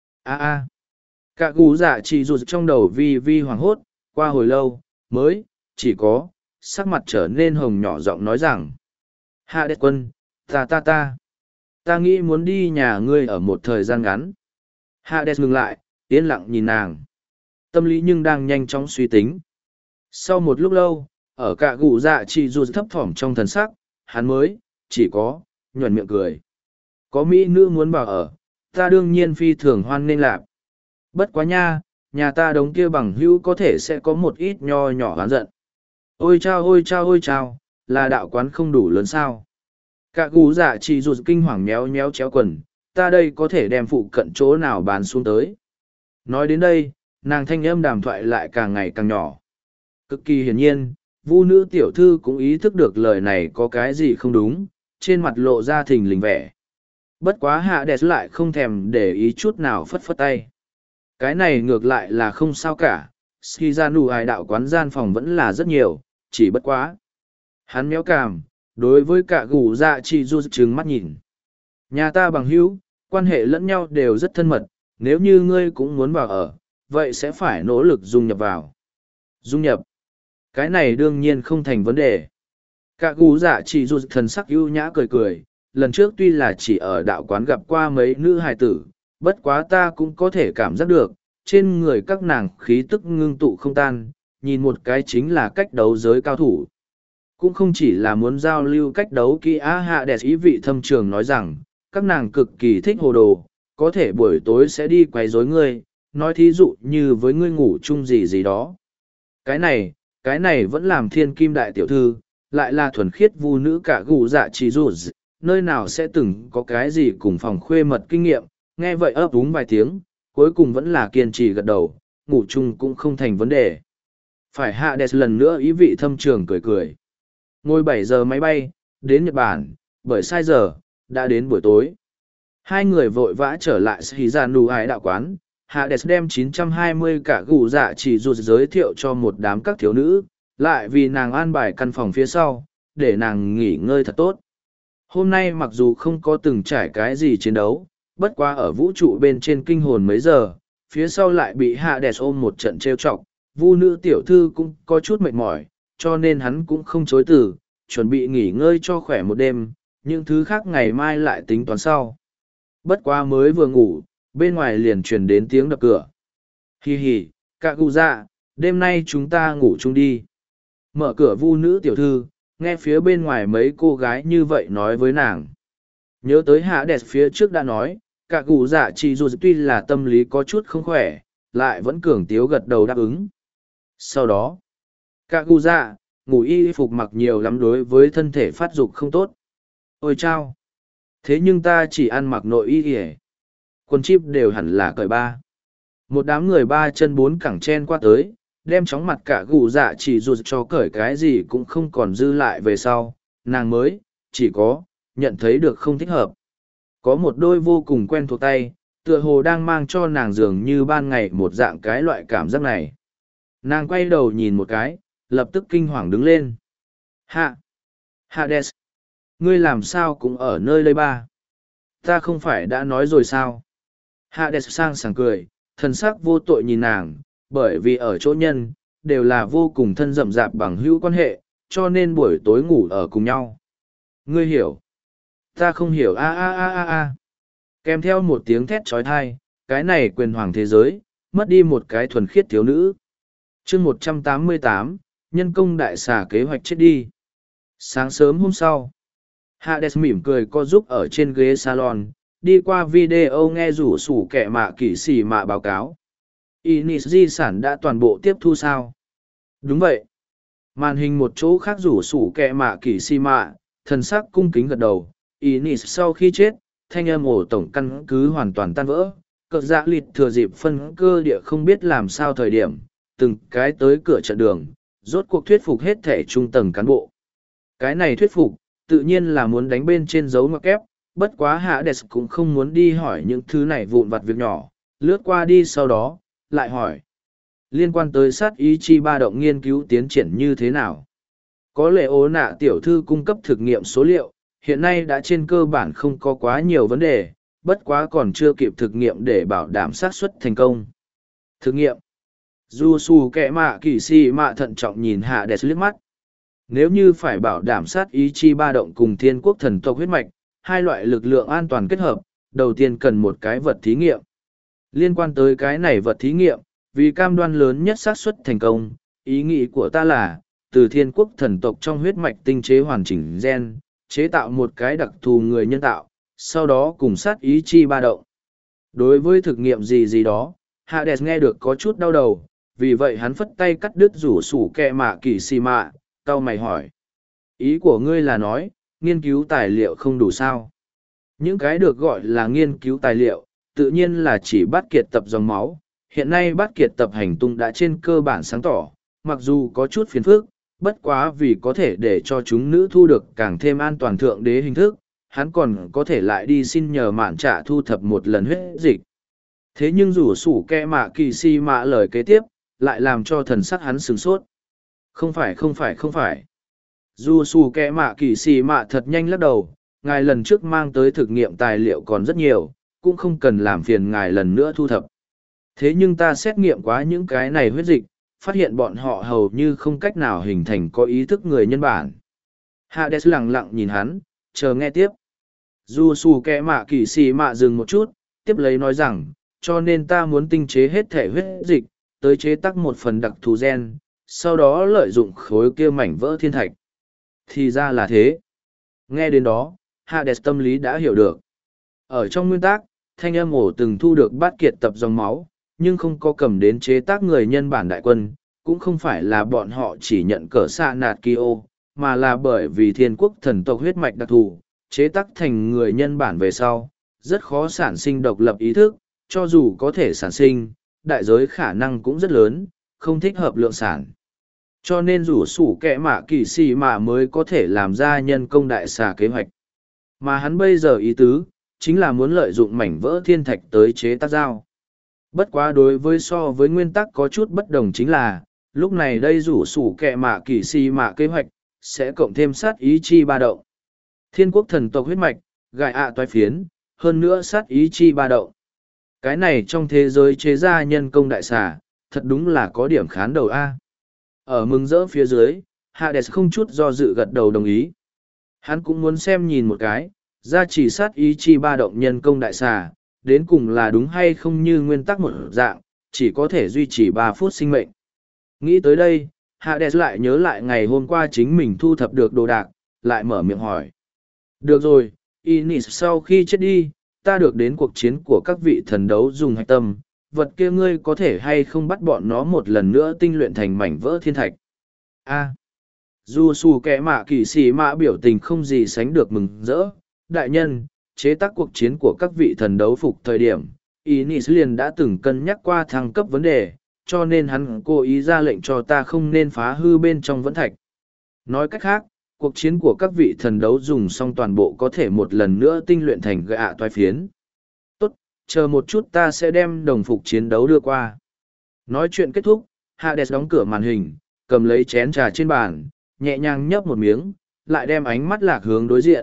Cả cụ dạ chỉ rụt trong đầu vi hoảng hốt, qua hồi lâu, mới, chỉ có, sắc mặt trở nên hồng nhỏ giọng nói rằng. Hạ đệ quân, ta nghĩ muốn đi nhà ngươi ở một thời gian ngắn. Hạ đệ ngừng lại, yên lặng nhìn nàng. Tâm lý nhưng đang nhanh chóng suy tính. Sau một lúc lâu, ở cả cụ dạ chỉ rụt thấp thỏm trong thần sắc, hắn mới, chỉ có, nhuận miệng cười. Có mỹ nữ muốn bảo ở, ta đương nhiên phi thường hoan nên lạp. Bất quá nha, nhà ta đống kia bằng hữu có thể sẽ có một ít nho nhỏ oán giận. Ôi chao, là đạo quán không đủ lớn sao. Cả gù dạ chỉ rụt kinh hoàng méo chéo quần, ta đây có thể đem phụ cận chỗ nào bán xuống tới. Nói đến đây, nàng thanh âm đàm thoại lại càng ngày càng nhỏ. Cực kỳ hiển nhiên, vu nữ tiểu thư cũng ý thức được lời này có cái gì không đúng, trên mặt lộ ra thình lình vẻ. Bất quá hạ đẹp lại không thèm để ý chút nào phất phất tay. Cái này ngược lại là không sao cả, Skizanu ai đạo quán gian phòng vẫn là rất nhiều, chỉ bất quá. Hắn méo cảm, đối với cả gù dạ chỉ du trừng mắt nhìn. Nhà ta bằng hữu, quan hệ lẫn nhau đều rất thân mật, nếu như ngươi cũng muốn vào ở, vậy sẽ phải nỗ lực dung nhập vào. Dung nhập. Cái này đương nhiên không thành vấn đề. Cả gù dạ chỉ du thần sắc ưu nhã cười, lần trước tuy là chỉ ở đạo quán gặp qua mấy nữ hài tử, bất quá ta cũng có thể cảm giác được, trên người các nàng khí tức ngưng tụ không tan, nhìn một cái chính là cách đấu giới cao thủ. Cũng không chỉ là muốn giao lưu cách đấu kỹ hạ đẹp ý vị thâm trường nói rằng, các nàng cực kỳ thích hồ đồ, có thể buổi tối sẽ đi quấy rối ngươi, nói thí dụ như với ngươi ngủ chung gì đó. Cái này vẫn làm thiên kim đại tiểu thư, lại là thuần khiết vu nữ cả gù dạ chỉ rụt, nơi nào sẽ từng có cái gì cùng phòng khuê mật kinh nghiệm, nghe vậy ấp úng vài tiếng, cuối cùng vẫn là kiên trì gật đầu, ngủ chung cũng không thành vấn đề. Phải Hades lần nữa ý vị thâm trường cười cười. Ngồi 7 giờ máy bay, đến Nhật Bản, bởi sai giờ, đã đến buổi tối. Hai người vội vã trở lại Shizanu Ái đạo quán. Hades đem 920 cả gù dạ chỉ dù giới thiệu cho một đám các thiếu nữ, lại vì nàng an bài căn phòng phía sau, để nàng nghỉ ngơi thật tốt. Hôm nay mặc dù không có từng trải cái gì chiến đấu, bất quá ở vũ trụ bên trên kinh hồn mấy giờ, phía sau lại bị Hades ôm một trận trêu chọc, vu nữ tiểu thư cũng có chút mệt mỏi, cho nên hắn cũng không chối từ, chuẩn bị nghỉ ngơi cho khỏe một đêm, những thứ khác ngày mai lại tính toán sau. Bất quá mới vừa ngủ, bên ngoài liền truyền đến tiếng đập cửa. Hi hi, cạ cụ dạ, đêm nay chúng ta ngủ chung đi. Mở cửa vu nữ tiểu thư, nghe phía bên ngoài mấy cô gái như vậy nói với nàng. Nhớ tới hạ đẹp phía trước đã nói, cạ cụ dạ chỉ dù tuy là tâm lý có chút không khỏe, lại vẫn cường tiếu gật đầu đáp ứng. Sau đó, cạ cụ dạ, ngủ y phục mặc nhiều lắm đối với thân thể phát dục không tốt. Ôi chao! Thế nhưng ta chỉ ăn mặc nội y kìa. Quần chip đều hẳn là cởi ba. Một đám người ba chân bốn cẳng chen qua tới, đem chóng mặt cả gù dạ chỉ dù cho cởi cái gì cũng không còn dư lại về sau, nàng mới, chỉ có, nhận thấy được không thích hợp. Có một đôi vô cùng quen thuộc tay, tựa hồ đang mang cho nàng dường như ban ngày một dạng cái loại cảm giác này. Nàng quay đầu nhìn một cái, lập tức kinh hoàng đứng lên. Hades, ngươi làm sao cũng ở nơi đây ba? Ta không phải đã nói rồi sao? Hades sang sảng cười, thần sắc vô tội nhìn nàng, bởi vì ở chỗ nhân, đều là vô cùng thân rậm rạp bằng hữu quan hệ, cho nên buổi tối ngủ ở cùng nhau. Ngươi hiểu? Ta không hiểu a a a a a. Kèm theo một tiếng thét trói thai, cái này quyền hoàng thế giới, mất đi một cái thuần khiết thiếu nữ. chương 188, nhân công đại xà kế hoạch chết đi. Sáng sớm hôm sau, Hades mỉm cười co giúp ở trên ghế salon, đi qua video nghe rủ sủ kẻ mạ kỷ xì mạ báo cáo. Inis di sản đã toàn bộ tiếp thu sao? Đúng vậy. Màn hình một chỗ khác rủ sủ kẻ mạ kỷ xì mạ, thần sắc cung kính gật đầu. Inis sau khi chết, thanh âm ổ tổng căn cứ hoàn toàn tan vỡ. Cờ dạ lịt thừa dịp phân cơ địa không biết làm sao thời điểm, từng cái tới cửa trận đường, rốt cuộc thuyết phục hết thể trung tầng cán bộ. Cái này thuyết phục, tự nhiên là muốn đánh bên trên dấu ngoặc kép, bất quá Hades cũng không muốn đi hỏi những thứ này vụn vặt việc nhỏ, lướt qua đi sau đó, lại hỏi. Liên quan tới sát ý chi ba động nghiên cứu tiến triển như thế nào? Có lẽ ố nạ tiểu thư cung cấp thực nghiệm số liệu, hiện nay đã trên cơ bản không có quá nhiều vấn đề, bất quá còn chưa kịp thực nghiệm để bảo đảm xác suất thành công. Thực nghiệm. Dù xù kẻ mạ kỳ si mạ thận trọng nhìn Hades liếc mắt. Nếu như phải bảo đảm sát ý chi ba động cùng thiên quốc thần tộc huyết mạch, hai loại lực lượng an toàn kết hợp, đầu tiên cần một cái vật thí nghiệm. Liên quan tới cái này vật thí nghiệm, vì cam đoan lớn nhất xác suất thành công, ý nghĩ của ta là, từ thiên quốc thần tộc trong huyết mạch tinh chế hoàn chỉnh gen, chế tạo một cái đặc thù người nhân tạo, sau đó cùng sát ý chi ba động. Đối với thực nghiệm gì gì đó, Hades nghe được có chút đau đầu, vì vậy hắn phất tay cắt đứt rủ sủ kẹ mạ kỳ xì mạ, cau mày hỏi. Ý của ngươi là nói, nghiên cứu tài liệu không đủ sao? Những cái được gọi là nghiên cứu tài liệu, tự nhiên là chỉ bắt kiệt tập dòng máu. Hiện nay bắt kiệt tập hành tung đã trên cơ bản sáng tỏ, mặc dù có chút phiền phức, bất quá vì có thể để cho chúng nữ thu được càng thêm an toàn thượng đế hình thức, hắn còn có thể lại đi xin nhờ mạn trả thu thập một lần huyết dịch. Thế nhưng rủ sủ kẹ mạ kỳ si mạ lời kế tiếp, lại làm cho thần sắc hắn sửng sốt. Không phải. Dù xù kẹ mạ kỳ xì mạ thật nhanh lắc đầu, ngài lần trước mang tới thực nghiệm tài liệu còn rất nhiều, cũng không cần làm phiền ngài lần nữa thu thập. Thế nhưng ta xét nghiệm quá những cái này huyết dịch, phát hiện bọn họ hầu như không cách nào hình thành có ý thức người nhân bản. Hades lặng lặng nhìn hắn, chờ nghe tiếp. Dù xù kẹ mạ kỳ xì mạ dừng một chút, tiếp lấy nói rằng, cho nên ta muốn tinh chế hết thể huyết dịch, tới chế tác một phần đặc thù gen, sau đó lợi dụng khối kia mảnh vỡ thiên thạch. Thì ra là thế. Nghe đến đó, Hades tâm lý đã hiểu được. Ở trong nguyên tắc, thanh âm ổ từng thu được bát kiệt tập dòng máu, nhưng không có cầm đến chế tác người nhân bản đại quân, cũng không phải là bọn họ chỉ nhận cỡ xạ nạt kỳ ô, mà là bởi vì thiên quốc thần tộc huyết mạch đặc thù, chế tắc thành người nhân bản về sau, rất khó sản sinh độc lập ý thức, cho dù có thể sản sinh, đại giới khả năng cũng rất lớn, không thích hợp lượng sản. Cho nên rủ sủ kẹ mạ kỳ xì mạ mới có thể làm ra nhân công đại xà kế hoạch. Mà hắn bây giờ ý tứ, chính là muốn lợi dụng mảnh vỡ thiên thạch tới chế tác dao. Bất quá đối với so với nguyên tắc có chút bất đồng chính là, lúc này đây rủ sủ kẹ mạ kỳ xì mạ kế hoạch, sẽ cộng thêm sát ý chi ba động. Thiên quốc thần tộc huyết mạch, gại toái phiến, hơn nữa sát ý chi ba động. Cái này trong thế giới chế ra nhân công đại xà, thật đúng là có điểm khán đầu A. Ở mừng rỡ phía dưới, Hades không chút do dự gật đầu đồng ý. Hắn cũng muốn xem nhìn một cái, gia chỉ sát ý chi ba động nhân công đại xà, đến cùng là đúng hay không như nguyên tắc một dạng, chỉ có thể duy trì 3 phút sinh mệnh. Nghĩ tới đây, Hades lại nhớ lại ngày hôm qua chính mình thu thập được đồ đạc, lại mở miệng hỏi. Được rồi, Inis sau khi chết đi, ta được đến cuộc chiến của các vị thần đấu dùng hạch tâm, vật kia ngươi có thể hay không bắt bọn nó một lần nữa tinh luyện thành mảnh vỡ thiên thạch. Dù xù kẻ mạ kỳ xì mạ biểu tình không gì sánh được mừng rỡ. Đại nhân, chế tác cuộc chiến của các vị thần đấu phục thời điểm, Inis liền đã từng cân nhắc qua thăng cấp vấn đề, cho nên hắn cố ý ra lệnh cho ta không nên phá hư bên trong vẫn thạch. Nói cách khác, cuộc chiến của các vị thần đấu dùng xong toàn bộ có thể một lần nữa tinh luyện thành gạ toái phiến. Tốt, chờ một chút ta sẽ đem đồng phục chiến đấu đưa qua. Nói chuyện kết thúc, Hades đóng cửa màn hình, cầm lấy chén trà trên bàn, nhẹ nhàng nhấp một miếng, lại đem ánh mắt lạc hướng đối diện.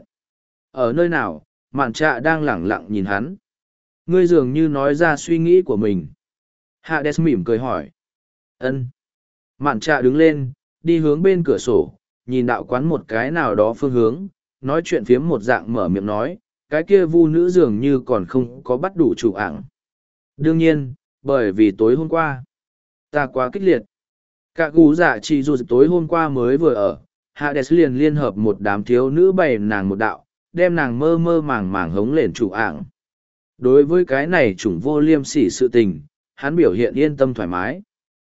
Ở nơi nào, mạn trạ đang lẳng lặng nhìn hắn. Ngươi dường như nói ra suy nghĩ của mình. Hades mỉm cười hỏi. Ân. Mạn trạ đứng lên, đi hướng bên cửa sổ, nhìn đạo quán một cái nào đó phương hướng, nói chuyện phiếm một dạng mở miệng nói, cái kia vu nữ dường như còn không có bắt đủ chủ ảng. Đương nhiên, bởi vì tối hôm qua, ta quá kích liệt. Cả gù dạ chỉ dù tối hôm qua mới vừa ở, Hades liền liên hợp một đám thiếu nữ bày nàng một đạo, đem nàng mơ mơ màng màng hống lên chủ ảng. Đối với cái này chủng vô liêm sỉ sự tình, hắn biểu hiện yên tâm thoải mái.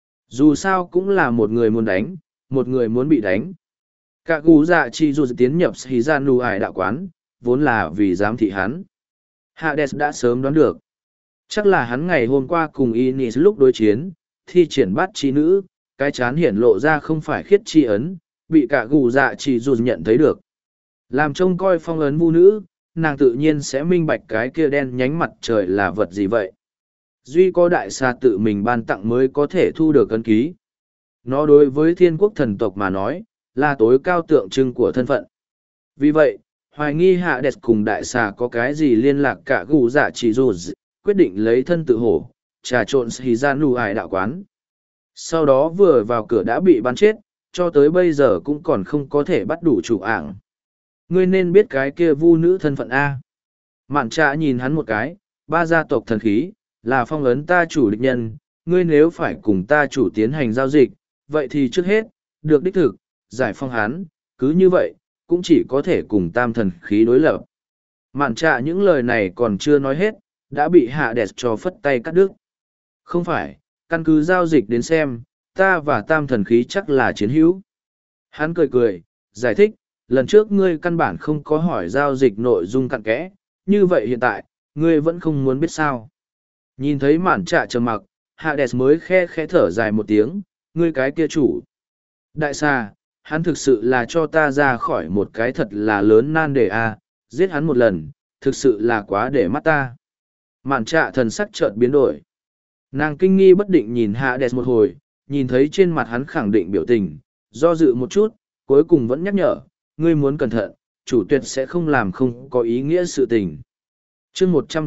Dù sao cũng là một người muốn đánh, một người muốn bị đánh. Cả gù dạ chỉ dù tiến nhập Shizanu ải đạo quán, vốn là vì giám thị hắn. Hades đã sớm đoán được. Chắc là hắn ngày hôm qua cùng Inis lúc đối chiến, thi triển bắt chi nữ, cái chán hiển lộ ra không phải khiết chi ấn, bị cả gù dạ chỉ dù nhận thấy được. Làm trông coi phong ấn vu nữ, nàng tự nhiên sẽ minh bạch cái kia đen nhánh mặt trời là vật gì vậy. Duy có đại xà tự mình ban tặng mới có thể thu được ấn ký. Nó đối với thiên quốc thần tộc mà nói, là tối cao tượng trưng của thân phận. Vì vậy, hoài nghi Hades cùng đại xà có cái gì liên lạc cả gù dạ chỉ dù quyết định lấy thân tự hổ, trà trộn Shizanu ải đạo quán. Sau đó vừa vào cửa đã bị bắn chết, cho tới bây giờ cũng còn không có thể bắt đủ chủ ảng. Ngươi nên biết cái kia vu nữ thân phận A. Mạn trạ nhìn hắn một cái, 3 gia tộc thần khí, là phong ấn ta chủ địch nhân, ngươi nếu phải cùng ta chủ tiến hành giao dịch, vậy thì trước hết, được đích thực, giải phong hắn, cứ như vậy, cũng chỉ có thể cùng tam thần khí đối lập. Mạn trạ những lời này còn chưa nói hết, đã bị Hades cho phất tay cắt đứt. Không phải, căn cứ giao dịch đến xem, ta và tam thần khí chắc là chiến hữu. Hắn cười cười, giải thích, lần trước ngươi căn bản không có hỏi giao dịch nội dung cặn kẽ, như vậy hiện tại, ngươi vẫn không muốn biết sao. Nhìn thấy mạn trạ trầm mặc, Hades mới khe khẽ thở dài một tiếng, ngươi cái kia chủ. Đại xà, hắn thực sự là cho ta ra khỏi một cái thật là lớn nan đề a, giết hắn một lần, thực sự là quá để mắt ta. Mạn trạ thần sắc chợt biến đổi. Nàng kinh nghi bất định nhìn Hades một hồi, nhìn thấy trên mặt hắn khẳng định biểu tình, do dự một chút, cuối cùng vẫn nhắc nhở, ngươi muốn cẩn thận, chủ tuyệt sẽ không làm không có ý nghĩa sự tình. chương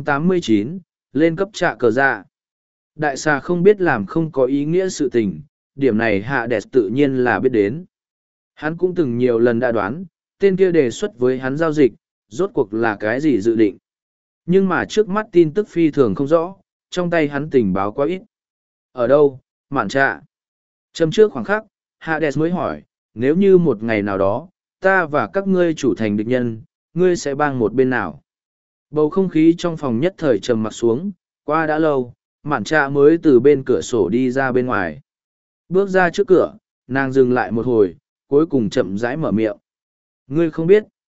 189, lên cấp trạ cờ dạ. Đại xà không biết làm không có ý nghĩa sự tình, điểm này Hades tự nhiên là biết đến. Hắn cũng từng nhiều lần đã đoán, tên kia đề xuất với hắn giao dịch, rốt cuộc là cái gì dự định. Nhưng mà trước mắt tin tức phi thường không rõ, trong tay hắn tình báo quá ít. Ở đâu, mạn trạ? Châm trước khoảng khắc, Hades mới hỏi, nếu như một ngày nào đó, ta và các ngươi chủ thành địch nhân, ngươi sẽ bang một bên nào? Bầu không khí trong phòng nhất thời trầm mặc xuống, qua đã lâu, mạn trạ mới từ bên cửa sổ đi ra bên ngoài. Bước ra trước cửa, nàng dừng lại một hồi, cuối cùng chậm rãi mở miệng. Ngươi không biết,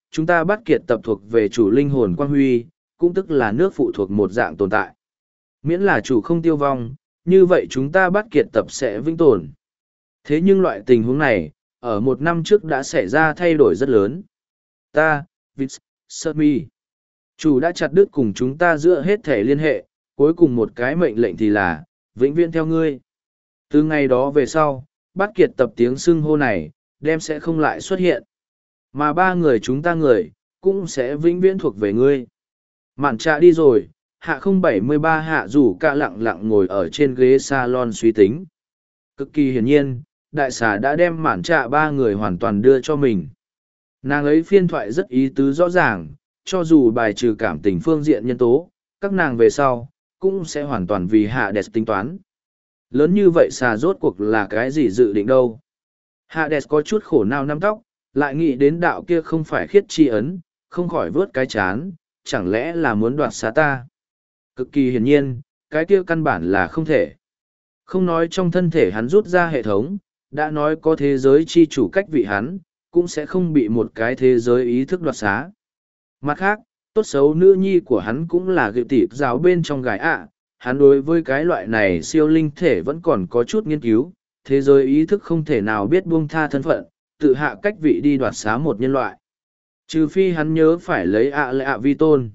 chúng ta bắt kiệt tập thuộc về chủ linh hồn quang huy, cũng tức là nước phụ thuộc một dạng tồn tại. Miễn là chủ không tiêu vong, như vậy chúng ta bắt kiệt tập sẽ vĩnh tồn. Thế nhưng loại tình huống này, ở 1 năm trước đã xảy ra thay đổi rất lớn. Ta, Vince, Sermi, chủ đã chặt đứt cùng chúng ta giữa hết thể liên hệ, cuối cùng một cái mệnh lệnh thì là, vĩnh viễn theo ngươi. Từ ngày đó về sau, bắt kiệt tập tiếng xưng hô này, đem sẽ không lại xuất hiện. Mà 3 người chúng ta người, cũng sẽ vĩnh viễn thuộc về ngươi. Mạn trạ đi rồi, hạ 073 hạ rủ cả lặng lặng ngồi ở trên ghế salon suy tính. Cực kỳ hiển nhiên, đại xà đã đem mạn trạ 3 người hoàn toàn đưa cho mình. Nàng ấy phiên thoại rất ý tứ rõ ràng, cho dù bài trừ cảm tình phương diện nhân tố, các nàng về sau, cũng sẽ hoàn toàn vì hạ đẹp tính toán. Lớn như vậy xà rốt cuộc là cái gì dự định đâu. Hạ đẹp có chút khổ não nắm tóc, lại nghĩ đến đạo kia không phải khiết chi ấn, không khỏi vớt cái chán, chẳng lẽ là muốn đoạt xá ta. Cực kỳ hiển nhiên, cái kia căn bản là không thể. Không nói trong thân thể hắn rút ra hệ thống, đã nói có thế giới chi chủ cách vị hắn, cũng sẽ không bị một cái thế giới ý thức đoạt xá. Mặt khác, tốt xấu nữ nhi của hắn cũng là gựu tịp giáo bên trong gái ạ, hắn đối với cái loại này siêu linh thể vẫn còn có chút nghiên cứu, thế giới ý thức không thể nào biết buông tha thân phận, tự hạ cách vị đi đoạt xá một nhân loại. Trừ phi hắn nhớ phải lấy ạ lệ ạ vi tôn.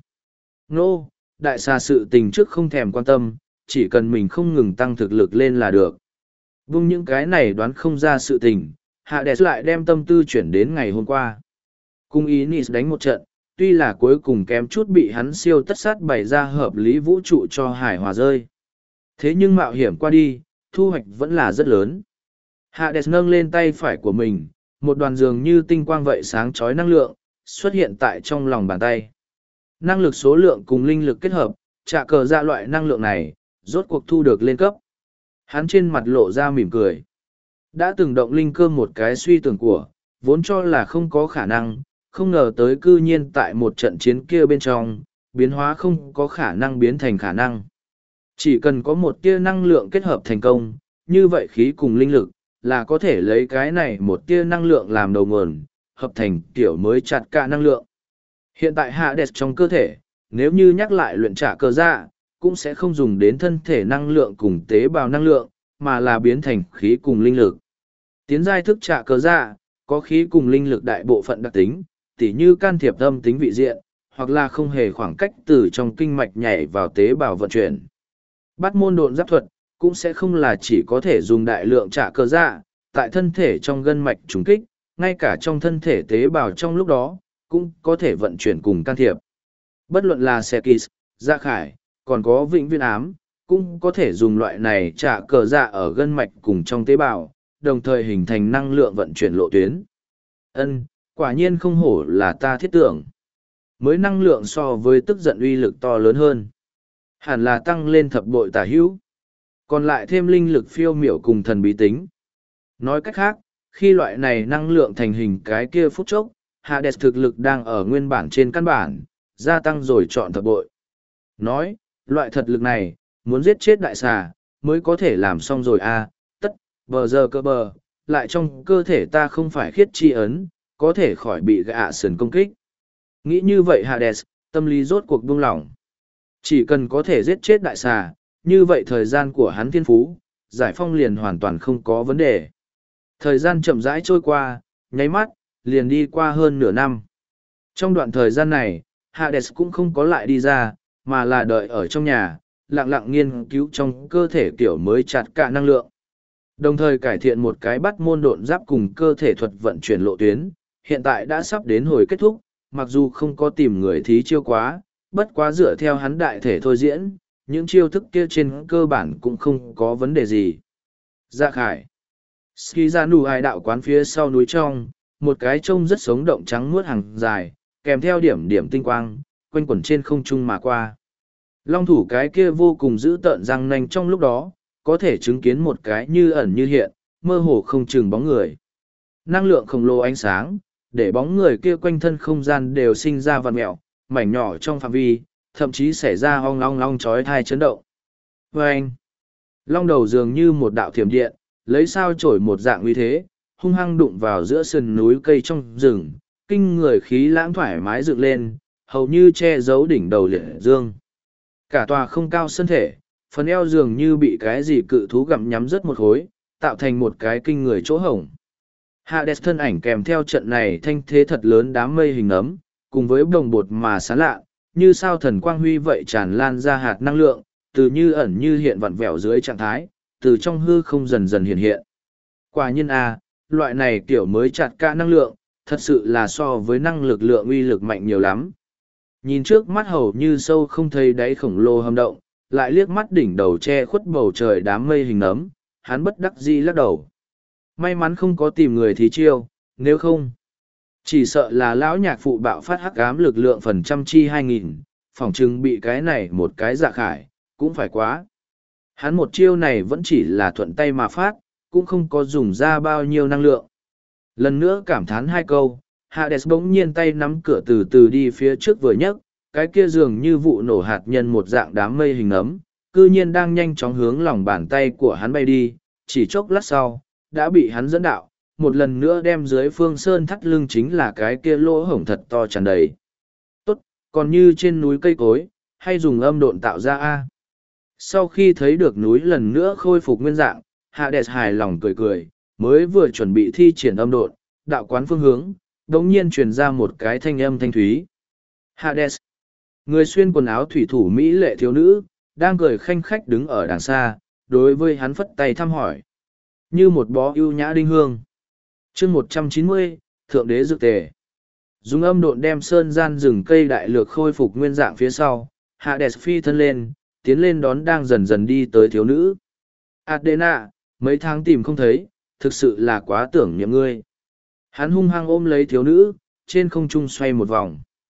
Nô, đại xà sự tình trước không thèm quan tâm, chỉ cần mình không ngừng tăng thực lực lên là được. Vung những cái này đoán không ra sự tình, hạ đẹp lại đem tâm tư chuyển đến ngày hôm qua. Cung ý Nis đánh một trận, tuy là cuối cùng kém chút bị hắn siêu tất sát bày ra hợp lý vũ trụ cho hải hòa rơi. Thế nhưng mạo hiểm qua đi, thu hoạch vẫn là rất lớn. Hades nâng lên tay phải của mình, một đoàn dường như tinh quang vậy sáng chói năng lượng, xuất hiện tại trong lòng bàn tay. Năng lực số lượng cùng linh lực kết hợp, trả cờ ra loại năng lượng này, rốt cuộc thu được lên cấp. Hắn trên mặt lộ ra mỉm cười. Đã từng động linh cơ một cái suy tưởng của, vốn cho là không có khả năng, không ngờ tới cư nhiên tại một trận chiến kia bên trong, biến hóa không có khả năng biến thành khả năng. Chỉ cần có một tia năng lượng kết hợp thành công, như vậy khí cùng linh lực, là có thể lấy cái này một tia năng lượng làm đầu nguồn, hợp thành kiểu mới chặt cả năng lượng. Hiện tại Hades trong cơ thể, nếu như nhắc lại luyện trả cơ dạ, cũng sẽ không dùng đến thân thể năng lượng cùng tế bào năng lượng, mà là biến thành khí cùng linh lực. Tiến giai thức trả cơ dạ, có khí cùng linh lực đại bộ phận đặc tính, tỉ như can thiệp âm tính vị diện, hoặc là không hề khoảng cách từ trong kinh mạch nhảy vào tế bào vận chuyển. Bắt môn độn giáp thuật, cũng sẽ không là chỉ có thể dùng đại lượng trả cơ dạ, tại thân thể trong gân mạch trùng kích, ngay cả trong thân thể tế bào trong lúc đó, cũng có thể vận chuyển cùng can thiệp. Bất luận là Sekis, Dạ Khải, còn có Vĩnh Viễn Ám, cũng có thể dùng loại này trả cờ dạ ở gân mạch cùng trong tế bào, đồng thời hình thành năng lượng vận chuyển lộ tuyến. Quả nhiên không hổ là ta thiết tưởng. Mới năng lượng so với tức giận uy lực to lớn hơn. Hẳn là tăng lên thập bội tả hữu. Còn lại thêm linh lực phiêu miểu cùng thần bí tính. Nói cách khác, khi loại này năng lượng thành hình cái kia phút chốc, Hades thực lực đang ở nguyên bản trên căn bản, gia tăng rồi chọn thập bội. Nói, loại thật lực này, muốn giết chết đại xà, mới có thể làm xong rồi bờ giờ cơ bờ, lại trong cơ thể ta không phải khiết chi ấn, có thể khỏi bị gạ sườn công kích. Nghĩ như vậy Hades, tâm lý rốt cuộc buông lỏng. Chỉ cần có thể giết chết đại xà, như vậy thời gian của hắn thiên phú, giải phong liền hoàn toàn không có vấn đề. Thời gian chậm rãi trôi qua, nháy mắt, liền đi qua hơn nửa năm. Trong đoạn thời gian này, Hades cũng không có lại đi ra, mà là đợi ở trong nhà, lặng lặng nghiên cứu trong cơ thể kiểu mới chặt cả năng lượng. Đồng thời cải thiện một cái bắt môn độn giáp cùng cơ thể thuật vận chuyển lộ tuyến, hiện tại đã sắp đến hồi kết thúc, mặc dù không có tìm người thí chiêu quá, bất quá dựa theo hắn đại thể thôi diễn, những chiêu thức kia trên cơ bản cũng không có vấn đề gì. Dạ Khải Ski ra nụ hai đạo quán phía sau núi trong, một cái trông rất sống động trắng muốt hàng dài, kèm theo điểm điểm tinh quang, quanh quẩn trên không trung mà qua. Long thủ cái kia vô cùng dữ tợn răng nanh trong lúc đó, có thể chứng kiến một cái như ẩn như hiện, mơ hồ không chừng bóng người. Năng lượng khổng lồ ánh sáng, để bóng người kia quanh thân không gian đều sinh ra vằn mẹo, mảnh nhỏ trong phạm vi, thậm chí xảy ra ong long long chói tai chấn động. Vâng! Long đầu dường như một đạo thiểm điện, lấy sao chổi một dạng uy thế, hung hăng đụng vào giữa sườn núi cây trong rừng, kinh người khí lãng thoải mái dựng lên, hầu như che giấu đỉnh đầu liệt dương. Cả tòa không cao sân thể, phần eo dường như bị cái gì cự thú gặm nhắm rớt một khối, tạo thành một cái kinh người chỗ hổng. Hades thân ảnh kèm theo trận này thanh thế thật lớn đám mây hình ấm, cùng với đồng bột mà sáng lạ, như sao thần quang huy vậy tràn lan ra hạt năng lượng, từ như ẩn như hiện vặn vẹo dưới trạng thái, từ trong hư không dần dần hiện hiện. Quả nhiên loại này kiểu mới chặt cả năng lượng, thật sự là so với năng lực lượng uy lực mạnh nhiều lắm. Nhìn trước mắt hầu như sâu không thấy đáy khổng lồ hầm động, lại liếc mắt đỉnh đầu che khuất bầu trời đám mây hình ấm, hắn bất đắc dĩ lắc đầu. May mắn không có tìm người thí chiêu, nếu không, chỉ sợ là lão nhạc phụ bạo phát hắc ám lực lượng phần trăm chi 2000, phỏng chừng bị cái này một cái dạ khải, cũng phải quá. Hắn một chiêu này vẫn chỉ là thuận tay mà phát, cũng không có dùng ra bao nhiêu năng lượng. Lần nữa cảm thán hai câu, Hades bỗng nhiên tay nắm cửa từ từ đi phía trước vừa nhấc, cái kia dường như vụ nổ hạt nhân một dạng đám mây hình ấm, cư nhiên đang nhanh chóng hướng lòng bàn tay của hắn bay đi, chỉ chốc lát sau, đã bị hắn dẫn đạo, một lần nữa đem dưới phương sơn thắt lưng chính là cái kia lỗ hổng thật to tràn đầy. Tốt, còn như trên núi cây cối, hay dùng âm độn tạo ra Sau khi thấy được núi lần nữa khôi phục nguyên dạng, Hades hài lòng cười cười, mới vừa chuẩn bị thi triển âm độn, đạo quán phương hướng, đống nhiên truyền ra một cái thanh âm thanh thúy. Hades, người xuyên quần áo thủy thủ Mỹ lệ thiếu nữ, đang cười khanh khách đứng ở đằng xa, đối với hắn phất tay thăm hỏi. Như một bó ưu nhã đinh hương. chương 190, Thượng đế dược tề. Dùng âm độn đem sơn gian rừng cây đại lược khôi phục nguyên dạng phía sau, Hades phi thân lên, tiến lên đón đang dần dần đi tới thiếu nữ. Adena, mấy tháng tìm không thấy, thực sự là quá tưởng niệm ngươi. Hắn hung hăng ôm lấy thiếu nữ, trên không trung xoay một vòng.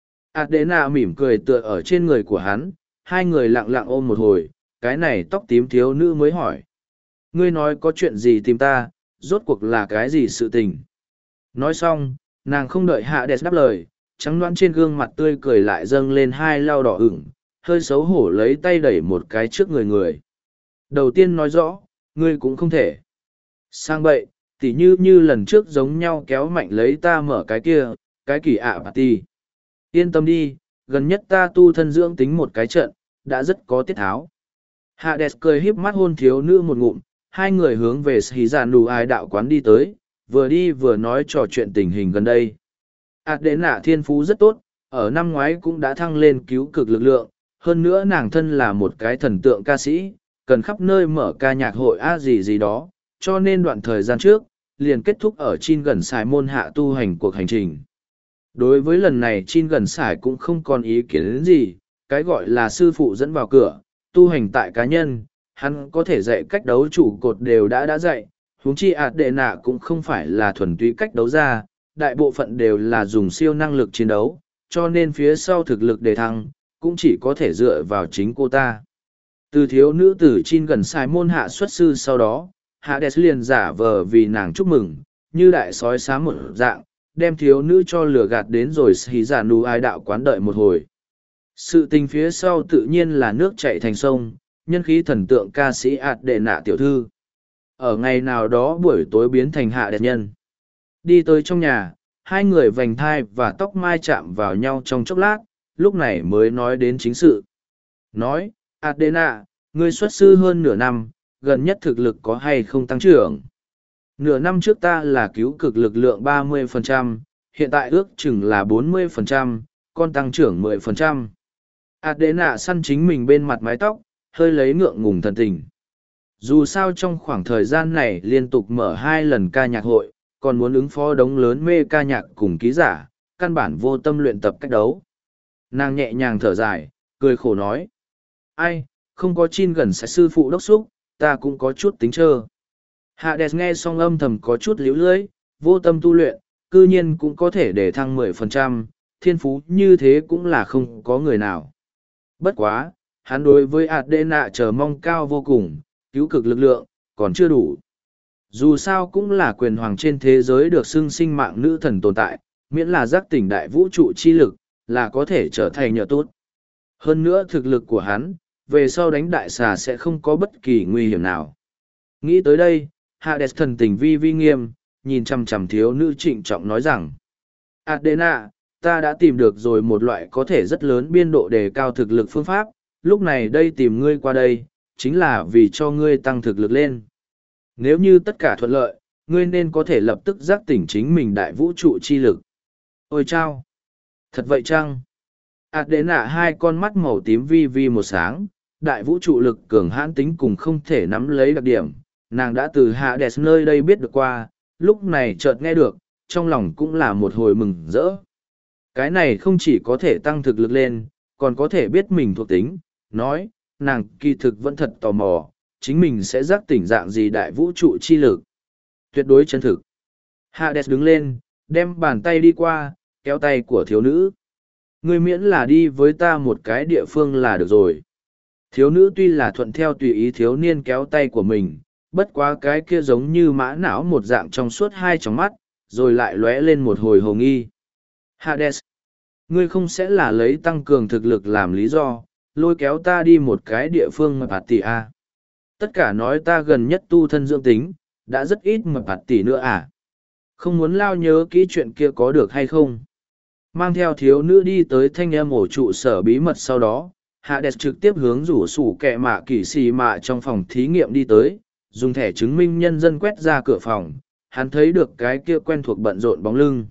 Adena mỉm cười tựa ở trên người của hắn, hai người lặng lặng ôm một hồi, cái này tóc tím thiếu nữ mới hỏi. Ngươi nói có chuyện gì tìm ta, rốt cuộc là cái gì sự tình. Nói xong, nàng không đợi Hades đáp lời, trắng đoán trên gương mặt tươi cười lại dâng lên hai lau đỏ ửng, hơi xấu hổ lấy tay đẩy một cái trước người. Đầu tiên nói rõ, ngươi cũng không thể. Sang bậy, tỉ như lần trước giống nhau kéo mạnh lấy ta mở cái kia, cái kỳ ạ bà ti. Yên tâm đi, gần nhất ta tu thân dưỡng tính một cái trận, đã rất có tiết tháo. Hades cười híp mắt hôn thiếu nữ một ngụm, hai người hướng về Hí Giản Đủ Ai đạo quán đi tới, vừa đi vừa nói trò chuyện tình hình gần đây. Adena thiên phú rất tốt, ở năm ngoái cũng đã thăng lên cứu cực lực lượng, hơn nữa nàng thân là một cái thần tượng ca sĩ, cần khắp nơi mở ca nhạc hội gì đó, cho nên đoạn thời gian trước, liền kết thúc ở Chin gần xài môn hạ tu hành cuộc hành trình. Đối với lần này Chin gần xài cũng không còn ý kiến đến gì, cái gọi là sư phụ dẫn vào cửa, tu hành tại cá nhân, hắn có thể dạy cách đấu trụ cột đều đã dạy, huống chi Adena cũng không phải là thuần túy cách đấu ra, đại bộ phận đều là dùng siêu năng lực chiến đấu, cho nên phía sau thực lực đề thăng, cũng chỉ có thể dựa vào chính cô ta. Từ thiếu nữ tử Chin gần xài môn hạ xuất sư sau đó, Hades liền giả vờ vì nàng chúc mừng, như đại sói xám một dạng, đem thiếu nữ cho lừa gạt đến rồi Hí Giản Đủ Ai đạo quán đợi một hồi. Sự tình phía sau tự nhiên là nước chảy thành sông, nhân khí thần tượng ca sĩ Adena tiểu thư. Ở ngày nào đó buổi tối biến thành Hades nhân. Đi tới trong nhà, hai người vành thai và tóc mai chạm vào nhau trong chốc lát, lúc này mới nói đến chính sự. Nói, Adena, ngươi xuất sư hơn nửa năm, gần nhất thực lực có hay không tăng trưởng? Nửa năm trước ta là cứu cực lực lượng 30%, hiện tại ước chừng là 40%, còn tăng trưởng 10%. Adena săn chính mình bên mặt mái tóc, hơi lấy ngượng ngùng thần tình. Dù sao trong khoảng thời gian này liên tục mở 2 lần ca nhạc hội, còn muốn ứng phó đống lớn mê ca nhạc cùng ký giả, căn bản vô tâm luyện tập cách đấu. Nàng nhẹ nhàng thở dài, cười khổ nói. Ai, không có Chin gần sẽ sư phụ đốc xúc, ta cũng có chút tính trơ. Hades nghe xong âm thầm có chút líu lưỡi, vô tâm tu luyện, cư nhiên cũng có thể để thăng 10%, thiên phú như thế cũng là không có người nào. Bất quá, hắn đối với Adena chờ mong cao vô cùng, cứu cực lực lượng, còn chưa đủ. Dù sao cũng là quyền hoàng trên thế giới được xưng sinh mạng nữ thần tồn tại, miễn là giác tỉnh đại vũ trụ chi lực, là có thể trở thành nhờ tốt. Hơn nữa thực lực của hắn, về sau đánh đại xà sẽ không có bất kỳ nguy hiểm nào. Nghĩ tới đây, Hades thần tình vi nghiêm, nhìn chằm chằm thiếu nữ trịnh trọng nói rằng. Adena, ta đã tìm được rồi một loại có thể rất lớn biên độ đề cao thực lực phương pháp, lúc này đây tìm ngươi qua đây, chính là vì cho ngươi tăng thực lực lên. Nếu như tất cả thuận lợi, ngươi nên có thể lập tức giác tỉnh chính mình đại vũ trụ chi lực. Ôi chao! Thật vậy chăng? Adena hai con mắt màu tím vi vi một sáng, đại vũ trụ lực cường hãn tính cùng không thể nắm lấy đặc điểm, nàng đã từ Hades nơi đây biết được qua, lúc này chợt nghe được, trong lòng cũng là một hồi mừng rỡ. Cái này không chỉ có thể tăng thực lực lên, còn có thể biết mình thuộc tính, nói, nàng kỳ thực vẫn thật tò mò, chính mình sẽ giác tỉnh dạng gì đại vũ trụ chi lực. Tuyệt đối chân thực. Hades đứng lên, đem bàn tay đi qua, kéo tay của thiếu nữ. Ngươi miễn là đi với ta một cái địa phương là được rồi. Thiếu nữ tuy là thuận theo tùy ý thiếu niên kéo tay của mình, bất quá cái kia giống như mã não một dạng trong suốt hai tròng mắt, rồi lại lóe lên một hồi hồ nghi. Hades, ngươi không sẽ là lấy tăng cường thực lực làm lý do, lôi kéo ta đi một cái địa phương mà bạt tỷ à. Tất cả nói ta gần nhất tu thân dưỡng tính, đã rất ít mà bạt tỷ nữa à. Không muốn lao nhớ kỹ chuyện kia có được hay không. Mang theo thiếu nữ đi tới thanh em ổ trụ sở bí mật sau đó, Hades trực tiếp hướng rủ sủ kẹ mạ kỷ xì mạ trong phòng thí nghiệm đi tới, dùng thẻ chứng minh nhân dân quét ra cửa phòng, hắn thấy được cái kia quen thuộc bận rộn bóng lưng.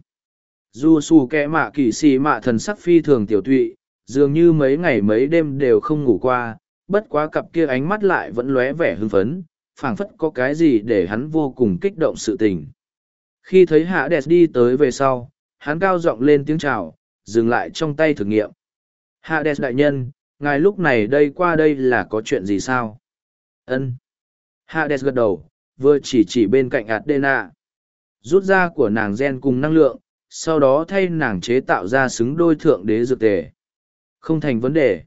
Dù sủ kẹ mạ kỷ xì mạ thần sắc phi thường tiểu tụy, dường như mấy ngày mấy đêm đều không ngủ qua, bất quá cặp kia ánh mắt lại vẫn lóe vẻ hưng phấn, phảng phất có cái gì để hắn vô cùng kích động sự tình. Khi thấy Hades đi tới về sau, hắn cao giọng lên tiếng chào, dừng lại trong tay thử nghiệm. Hades đại nhân, ngài lúc này đây qua đây là có chuyện gì sao? Ân. Hades gật đầu, vừa chỉ bên cạnh Adena. Rút ra của nàng gen cùng năng lượng, sau đó thay nàng chế tạo ra xứng đôi thượng đế dược tề. Không thành vấn đề.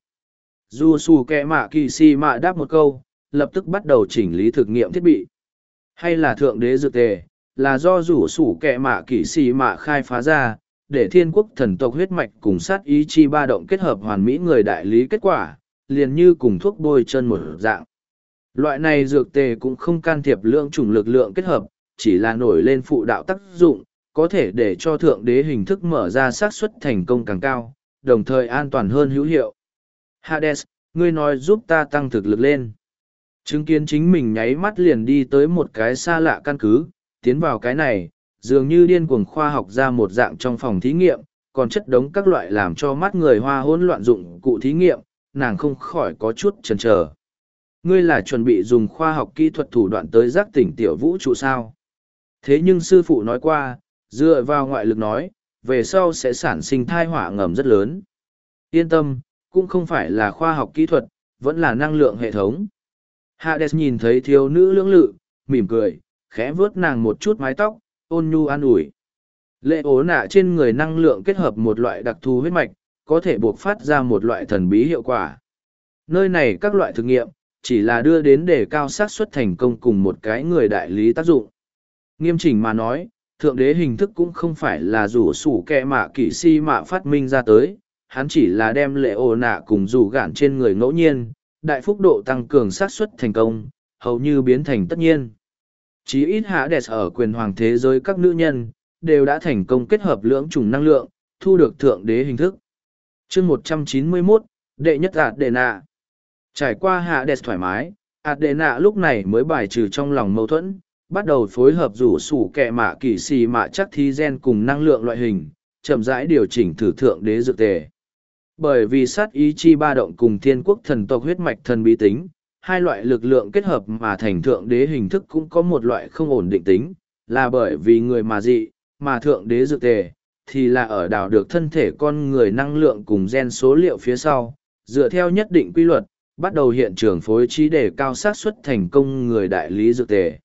Dù xù kẹ mạ kỳ si mạ đáp một câu, lập tức bắt đầu chỉnh lý thực nghiệm thiết bị. Hay là thượng đế dược tề, là do rủ sủ kẹ mạ kỷ xì mạ khai phá ra, để thiên quốc thần tộc huyết mạch cùng sát ý chi ba động kết hợp hoàn mỹ người đại lý kết quả, liền như cùng thuốc bôi chân một dạng. Loại này dược tề cũng không can thiệp lượng chủng lực lượng kết hợp, chỉ là nổi lên phụ đạo tác dụng, có thể để cho thượng đế hình thức mở ra xác suất thành công càng cao, đồng thời an toàn hơn hữu hiệu. Hades, ngươi nói giúp ta tăng thực lực lên. Chứng kiến chính mình nháy mắt liền đi tới một cái xa lạ căn cứ, tiến vào cái này, dường như điên cuồng khoa học ra một dạng trong phòng thí nghiệm, còn chất đống các loại làm cho mắt người hoa hỗn loạn dụng cụ thí nghiệm, nàng không khỏi có chút chần chờ. Ngươi là chuẩn bị dùng khoa học kỹ thuật thủ đoạn tới giác tỉnh tiểu vũ trụ sao? Thế nhưng sư phụ nói qua, dựa vào ngoại lực nói, về sau sẽ sản sinh thai họa ngầm rất lớn. Yên tâm, cũng không phải là khoa học kỹ thuật, vẫn là năng lượng hệ thống. Hades nhìn thấy thiếu nữ lưỡng lự, mỉm cười, khẽ vớt nàng một chút mái tóc, ôn nhu an ủi. Lệ ố nạ trên người năng lượng kết hợp một loại đặc thù huyết mạch, có thể buộc phát ra một loại thần bí hiệu quả. Nơi này các loại thực nghiệm, chỉ là đưa đến để cao xác suất thành công cùng một cái người đại lý tác dụng. Nghiêm chỉnh mà nói, thượng đế hình thức cũng không phải là rủ sủ kẹ mạ kỷ si mạ phát minh ra tới, hắn chỉ là đem lệ ổ nạ cùng rủ gạn trên người ngẫu nhiên, đại phúc độ tăng cường xác suất thành công, hầu như biến thành tất nhiên. Chí ít Hades ở quyền hoàng thế giới các nữ nhân, đều đã thành công kết hợp lưỡng chủng năng lượng, thu được thượng đế hình thức. chương 191, đệ nhất Adena. Trải qua Hades thoải mái, Adena lúc này mới bài trừ trong lòng mâu thuẫn, bắt đầu phối hợp rủ sủ kẹ mạ kỷ xì mạ chắc thí gen cùng năng lượng loại hình, chậm rãi điều chỉnh thử thượng đế dược tề. Bởi vì sát ý chi ba động cùng thiên quốc thần tộc huyết mạch thần bí tính, hai loại lực lượng kết hợp mà thành thượng đế hình thức cũng có một loại không ổn định tính, là bởi vì người mà dị, mà thượng đế dược tề, thì là ở đảo được thân thể con người năng lượng cùng gen số liệu phía sau, dựa theo nhất định quy luật, bắt đầu hiện trường phối trí để cao xác suất thành công người đại lý dược tề.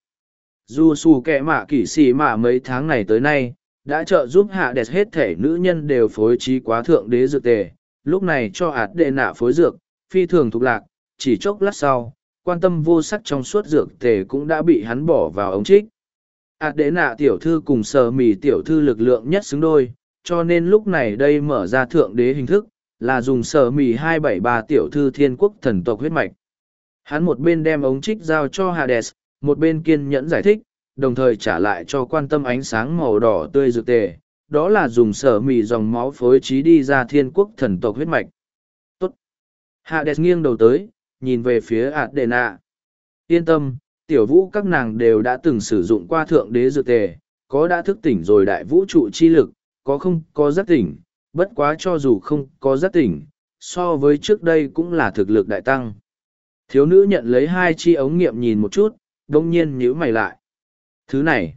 Dù xù kẻ mạ kỷ xì mạ mấy tháng này tới nay, đã trợ giúp Hades hết thể nữ nhân đều phối trí quá thượng đế dược tề, lúc này cho Adena phối dược, phi thường thục lạc, chỉ chốc lát sau, quan tâm vô sắc trong suốt dược tề cũng đã bị hắn bỏ vào ống trích. Adena tiểu thư cùng Sở Mì tiểu thư lực lượng nhất xứng đôi, cho nên lúc này đây mở ra thượng đế hình thức, là dùng Sở Mì 273 tiểu thư thiên quốc thần tộc huyết mạch. Hắn một bên đem ống trích giao cho Hades, một bên kiên nhẫn giải thích, đồng thời trả lại cho quan tâm ánh sáng màu đỏ tươi dược tề, đó là dùng sở mị dòng máu phối trí đi ra thiên quốc thần tộc huyết mạch. Tốt. Hades nghiêng đầu tới, nhìn về phía Adena. Yên tâm, tiểu vũ các nàng đều đã từng sử dụng qua thượng đế dược tề, có đã thức tỉnh rồi đại vũ trụ chi lực, có không có giác tỉnh, bất quá cho dù không có giác tỉnh, so với trước đây cũng là thực lực đại tăng. Thiếu nữ nhận lấy 2 chi ống nghiệm nhìn một chút, đông nhiên nhíu mày lại. Thứ này,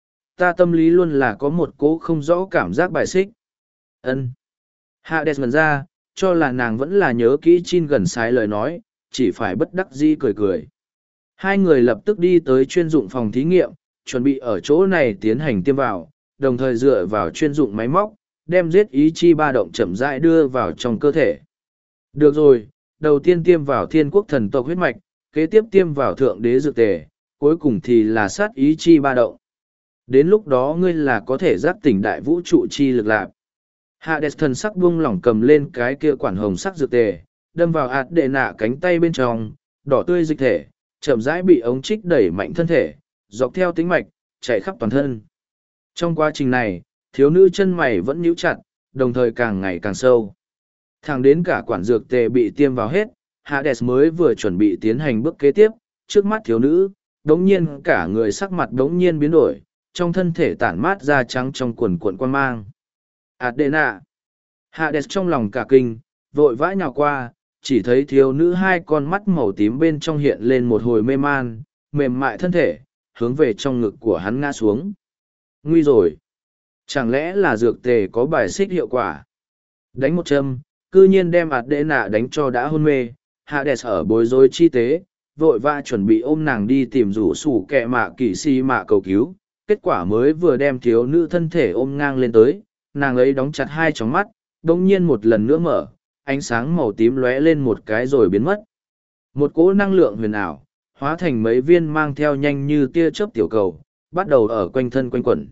ta tâm lý luôn là có một cố không rõ cảm giác bài xích. Ân. Hades ngần ra, cho là nàng vẫn là nhớ kỹ Chin gần sai lời nói, chỉ phải bất đắc dĩ cười cười. Hai người lập tức đi tới chuyên dụng phòng thí nghiệm, chuẩn bị ở chỗ này tiến hành tiêm vào, đồng thời dựa vào chuyên dụng máy móc, đem giết ý chi ba động chậm rãi đưa vào trong cơ thể. Được rồi, đầu tiên tiêm vào thiên quốc thần tộc huyết mạch, kế tiếp tiêm vào thượng đế dược tề, cuối cùng thì là sát ý chi ba động. Đến lúc đó ngươi là có thể giác tỉnh đại vũ trụ chi lực lạc. Hades thần sắc buông lỏng cầm lên cái kia quản hồng sắc dược tề, đâm vào ạt đệ nạ cánh tay bên trong, đỏ tươi dịch thể, chậm rãi bị ống trích đẩy mạnh thân thể, dọc theo tĩnh mạch, chạy khắp toàn thân. Trong quá trình này, thiếu nữ chân mày vẫn nhíu chặt, đồng thời càng ngày càng sâu. Thẳng đến cả quản dược tề bị tiêm vào hết, Hades mới vừa chuẩn bị tiến hành bước kế tiếp, trước mắt thiếu nữ, đống nhiên cả người sắc mặt đống nhiên biến đổi, trong thân thể tản mát ra trắng trong quần cuộn quan mang. Adena. Hades trong lòng cả kinh, vội vã nhào qua, chỉ thấy thiếu nữ 2 con mắt màu tím bên trong hiện lên một hồi mê man, mềm mại thân thể, hướng về trong ngực của hắn ngã xuống. Nguy rồi! Chẳng lẽ là dược tề có bài xích hiệu quả? Đánh một châm, cư nhiên đem Adena đánh cho đã hôn mê, Hades ở bối rối chi tế, vội vã chuẩn bị ôm nàng đi tìm rủ sủ kẹ mạ kỵ si mạ cầu cứu, kết quả mới vừa đem thiếu nữ thân thể ôm ngang lên tới, nàng ấy đóng chặt 2 tròng mắt, đông nhiên một lần nữa mở, ánh sáng màu tím lóe lên một cái rồi biến mất. Một cỗ năng lượng huyền ảo, hóa thành mấy viên mang theo nhanh như tia chớp tiểu cầu, bắt đầu ở quanh thân quanh quẩn.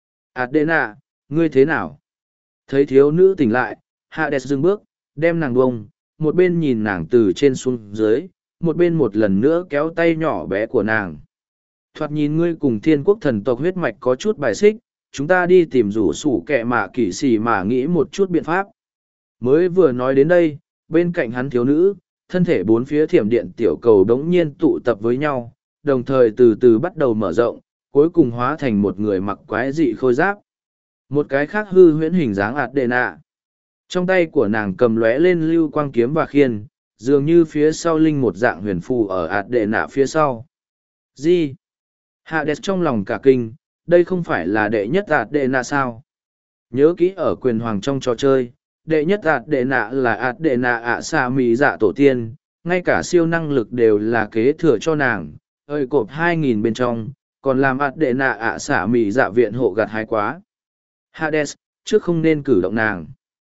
Adena, ngươi thế nào? Thấy thiếu nữ tỉnh lại, Hades dừng bước, đem nàng bông, một bên nhìn nàng từ trên xuống dưới, một bên một lần nữa kéo tay nhỏ bé của nàng. Thoạt nhìn ngươi cùng thiên quốc thần tộc huyết mạch có chút bài xích, chúng ta đi tìm rủ sủ kẹ mạ kỵ sĩ mà nghĩ một chút biện pháp. Mới vừa nói đến đây, bên cạnh hắn thiếu nữ, thân thể 4 phía thiểm điện tiểu cầu đống nhiên tụ tập với nhau, đồng thời từ từ bắt đầu mở rộng, cuối cùng hóa thành một người mặc quái dị khôi giáp. Một cái khác hư huyễn hình dáng Adena. Trong tay của nàng cầm lóe lên lưu quang kiếm và khiên, dường như phía sau linh một dạng huyền phù ở Adena phía sau. Gì? Hades trong lòng cả kinh, đây không phải là đệ nhất Adena sao? Nhớ kỹ ở quyền hoàng trong trò chơi, đệ nhất Adena là Adena ạ xà mì dạ tổ tiên, ngay cả siêu năng lực đều là kế thừa cho nàng, ơi cộp 2000 bên trong, còn làm Adena ạ xà mì dạ viện hộ gặt hái quá. Hades, trước không nên cử động nàng.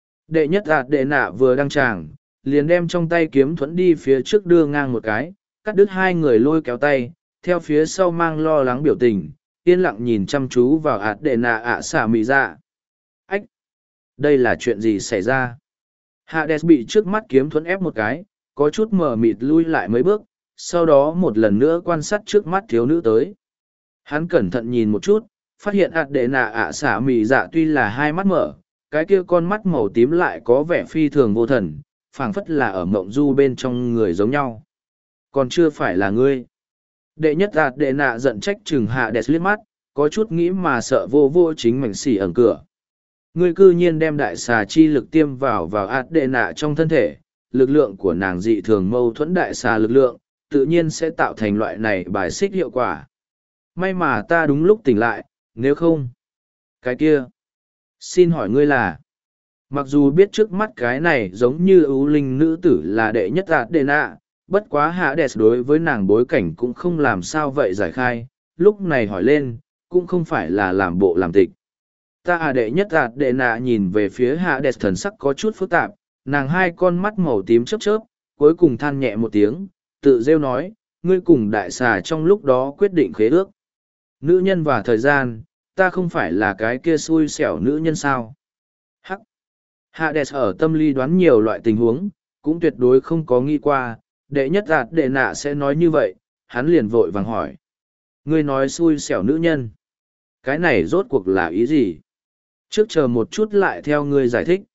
Đệ nhất Adena vừa đăng tràng, liền đem trong tay kiếm thuẫn đi phía trước đưa ngang một cái, cắt đứt 2 người lôi kéo tay, theo phía sau mang lo lắng biểu tình, yên lặng nhìn chăm chú vào Adena ạ xà mì dạ. Ách! Đây là chuyện gì xảy ra? Hades bị trước mắt kiếm thuẫn ép một cái, có chút mờ mịt lui lại mấy bước, sau đó một lần nữa quan sát trước mắt thiếu nữ tới. Hắn cẩn thận nhìn một chút, phát hiện Adena ạ xà mì dạ tuy là 2 mắt mở, cái kia con mắt màu tím lại có vẻ phi thường vô thần, phảng phất là ở mộng du bên trong người giống nhau. Còn chưa phải là ngươi. Đệ nhất Adena giận trách chừng Hades liếc mắt, có chút nghĩ mà sợ vô vô chính mình xỉ ẩn cửa. Ngươi cư nhiên đem đại xà chi lực tiêm vào Adena trong thân thể, lực lượng của nàng dị thường mâu thuẫn đại xà lực lượng, tự nhiên sẽ tạo thành loại này bài xích hiệu quả. May mà ta đúng lúc tỉnh lại, nếu không. Cái kia. Xin hỏi ngươi là. Mặc dù biết trước mắt cái này giống như ưu linh nữ tử là đệ nhất Adena, bất quá Hades đối với nàng bối cảnh cũng không làm sao vậy giải khai, lúc này hỏi lên, cũng không phải là làm bộ làm tịch. Ta đệ nhất Adena nhìn về phía Hades thần sắc có chút phức tạp, nàng 2 con mắt màu tím chớp chớp, cuối cùng than nhẹ một tiếng, tự rêu nói, ngươi cùng đại xà trong lúc đó quyết định khế ước. Nữ nhân và thời gian, ta không phải là cái kia xui xẻo nữ nhân sao? Hắc! Hades ở tâm lý đoán nhiều loại tình huống, cũng tuyệt đối không có nghĩ qua, đệ nhất Adena sẽ nói như vậy, hắn liền vội vàng hỏi. Ngươi nói xui xẻo nữ nhân. Cái này rốt cuộc là ý gì? Trước chờ một chút lại theo ngươi giải thích.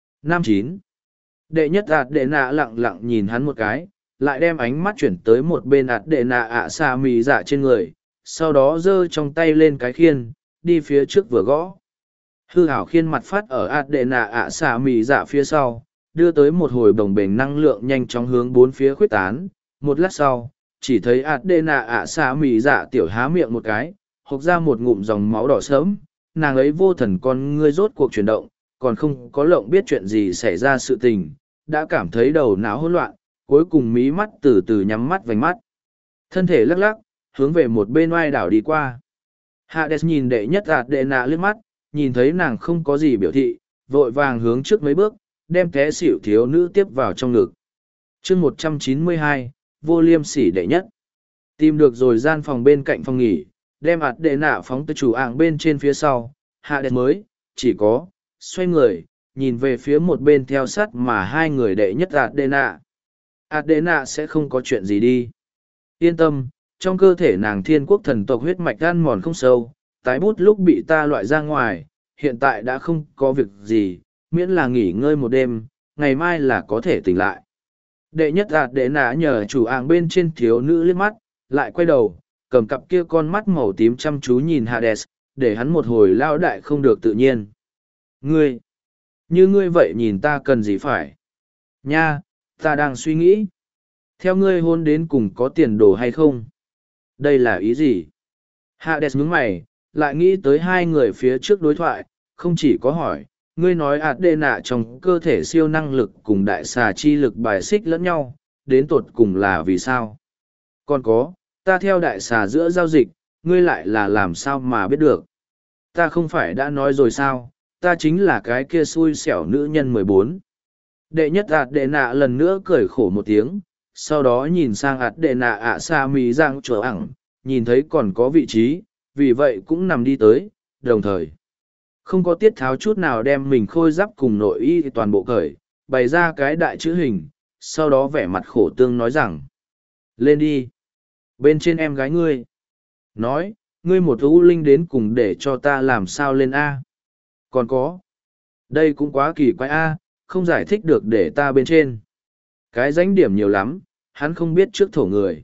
59. Đệ nhất ạt đệ nạ lặng lặng nhìn hắn một cái, lại đem ánh mắt chuyển tới một bên ạt đệ nạ ạ xà mì dạ trên người, sau đó giơ trong tay lên cái khiên, đi phía trước vừa gõ. Hư hảo khiên mặt phát ở ạt đệ nạ ạ xà mì dạ phía sau, đưa tới một hồi bồng bềnh năng lượng nhanh chóng hướng bốn phía khuếch tán. Một lát sau, chỉ thấy ạt đệ nạ ạ xà mì dạ tiểu há miệng một cái, hộc ra một ngụm dòng máu đỏ sớm, nàng ấy vô thần con ngươi rốt cuộc chuyển động, còn không có lộng biết chuyện gì xảy ra sự tình, đã cảm thấy đầu não hỗn loạn, cuối cùng mí mắt từ từ nhắm mắt vành mắt. Thân thể lắc lắc, hướng về một bên oai đảo đi qua. Hades nhìn đệ nhất ạt đệ nạ liếc mắt, nhìn thấy nàng không có gì biểu thị, vội vàng hướng trước mấy bước, đem té xỉu thiếu nữ tiếp vào trong ngực. chương 192, vô liêm sỉ đệ nhất. Tìm được rồi gian phòng bên cạnh phòng nghỉ, đem ạt đệ nạ phóng tới chủ ạng bên trên phía sau, Hades mới, chỉ có, xoay người, nhìn về phía một bên theo sát mà hai người đệ nhất ạt đệ nạ. Ạt đệ nạ sẽ không có chuyện gì đi. Yên tâm, trong cơ thể nàng thiên quốc thần tộc huyết mạch gan mòn không sâu, tái bút lúc bị ta loại ra ngoài, hiện tại đã không có việc gì, miễn là nghỉ ngơi một đêm, ngày mai là có thể tỉnh lại. Đệ nhất ạt đệ nạ nhờ chủ ạng bên trên thiếu nữ liếc mắt, lại quay đầu, cầm cặp kia con mắt màu tím chăm chú nhìn Hades, để hắn một hồi lao đại không được tự nhiên. Ngươi, như ngươi vậy nhìn ta cần gì phải? Nha, ta đang suy nghĩ. Theo ngươi hôn đến cùng có tiền đồ hay không? Đây là ý gì? Hades nhướng mày, lại nghĩ tới hai người phía trước đối thoại, không chỉ có hỏi, ngươi nói ạt đê nạ trong cơ thể siêu năng lực cùng đại xà chi lực bài xích lẫn nhau, đến tột cùng là vì sao? Còn có, ta theo đại xà giữa giao dịch, ngươi lại là làm sao mà biết được? Ta không phải đã nói rồi sao, ta chính là cái kia xui xẻo nữ nhân 14. Đệ nhất ạt đệ nạ lần nữa cười khổ một tiếng, sau đó nhìn sang ạt đệ nạ ạ xa mì giang trở ẳng, nhìn thấy còn có vị trí, vì vậy cũng nằm đi tới, đồng thời. Không có tiết tháo chút nào đem mình khôi giáp cùng nội y toàn bộ cởi, bày ra cái đại chữ hình, sau đó vẻ mặt khổ tương nói rằng, lên đi, bên trên em gái ngươi. Nói, ngươi một ưu linh đến cùng để cho ta làm sao lên A. Còn có, đây cũng quá kỳ quái A, không giải thích được để ta bên trên. Cái danh điểm nhiều lắm, hắn không biết trước thổ người.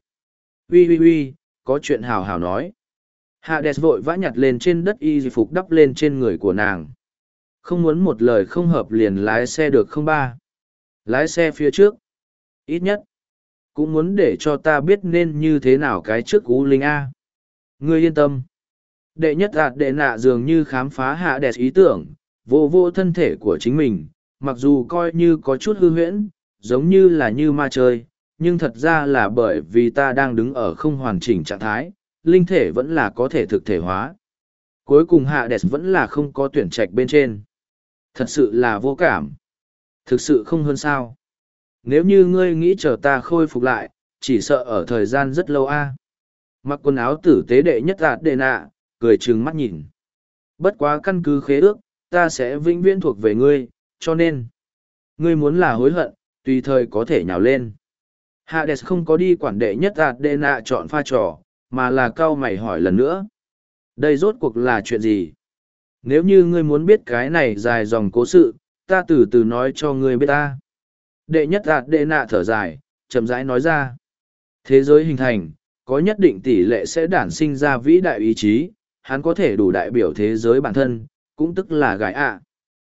Ui, có chuyện hào hào nói. Hades vội vã nhặt lên trên đất y phục đắp lên trên người của nàng. Không muốn một lời không hợp liền lái xe được không ba. Lái xe phía trước. Ít nhất. Cũng muốn để cho ta biết nên như thế nào cái trước cú linh A. Ngươi yên tâm. Đệ nhất ạt đệ nạ dường như khám phá Hades ý tưởng, vô thân thể của chính mình, mặc dù coi như có chút hư huyễn, giống như là như ma chơi, nhưng thật ra là bởi vì ta đang đứng ở không hoàn chỉnh trạng thái, linh thể vẫn là có thể thực thể hóa. Cuối cùng Hades vẫn là không có tuyển trạch bên trên. Thật sự là vô cảm. Thực sự không hơn sao. Nếu như ngươi nghĩ chờ ta khôi phục lại, chỉ sợ ở thời gian rất lâu a. Mặc quần áo tử tế đệ nhất ạt đệ nạ, cười trừng mắt nhìn. Bất quá căn cứ khế ước, ta sẽ vĩnh viễn thuộc về ngươi, cho nên, ngươi muốn là hối hận, tùy thời có thể nhào lên. Hades không có đi quản đệ nhất ạt đệ nạ chọn pha trò, mà là cau mày hỏi lần nữa. Đây rốt cuộc là chuyện gì? Nếu như ngươi muốn biết cái này dài dòng cố sự, ta từ từ nói cho ngươi biết ta. Đệ nhất ạt đệ nạ thở dài, chậm rãi nói ra. Thế giới hình thành, có nhất định tỷ lệ sẽ đản sinh ra vĩ đại ý chí, hắn có thể đủ đại biểu thế giới bản thân, cũng tức là gái ạ.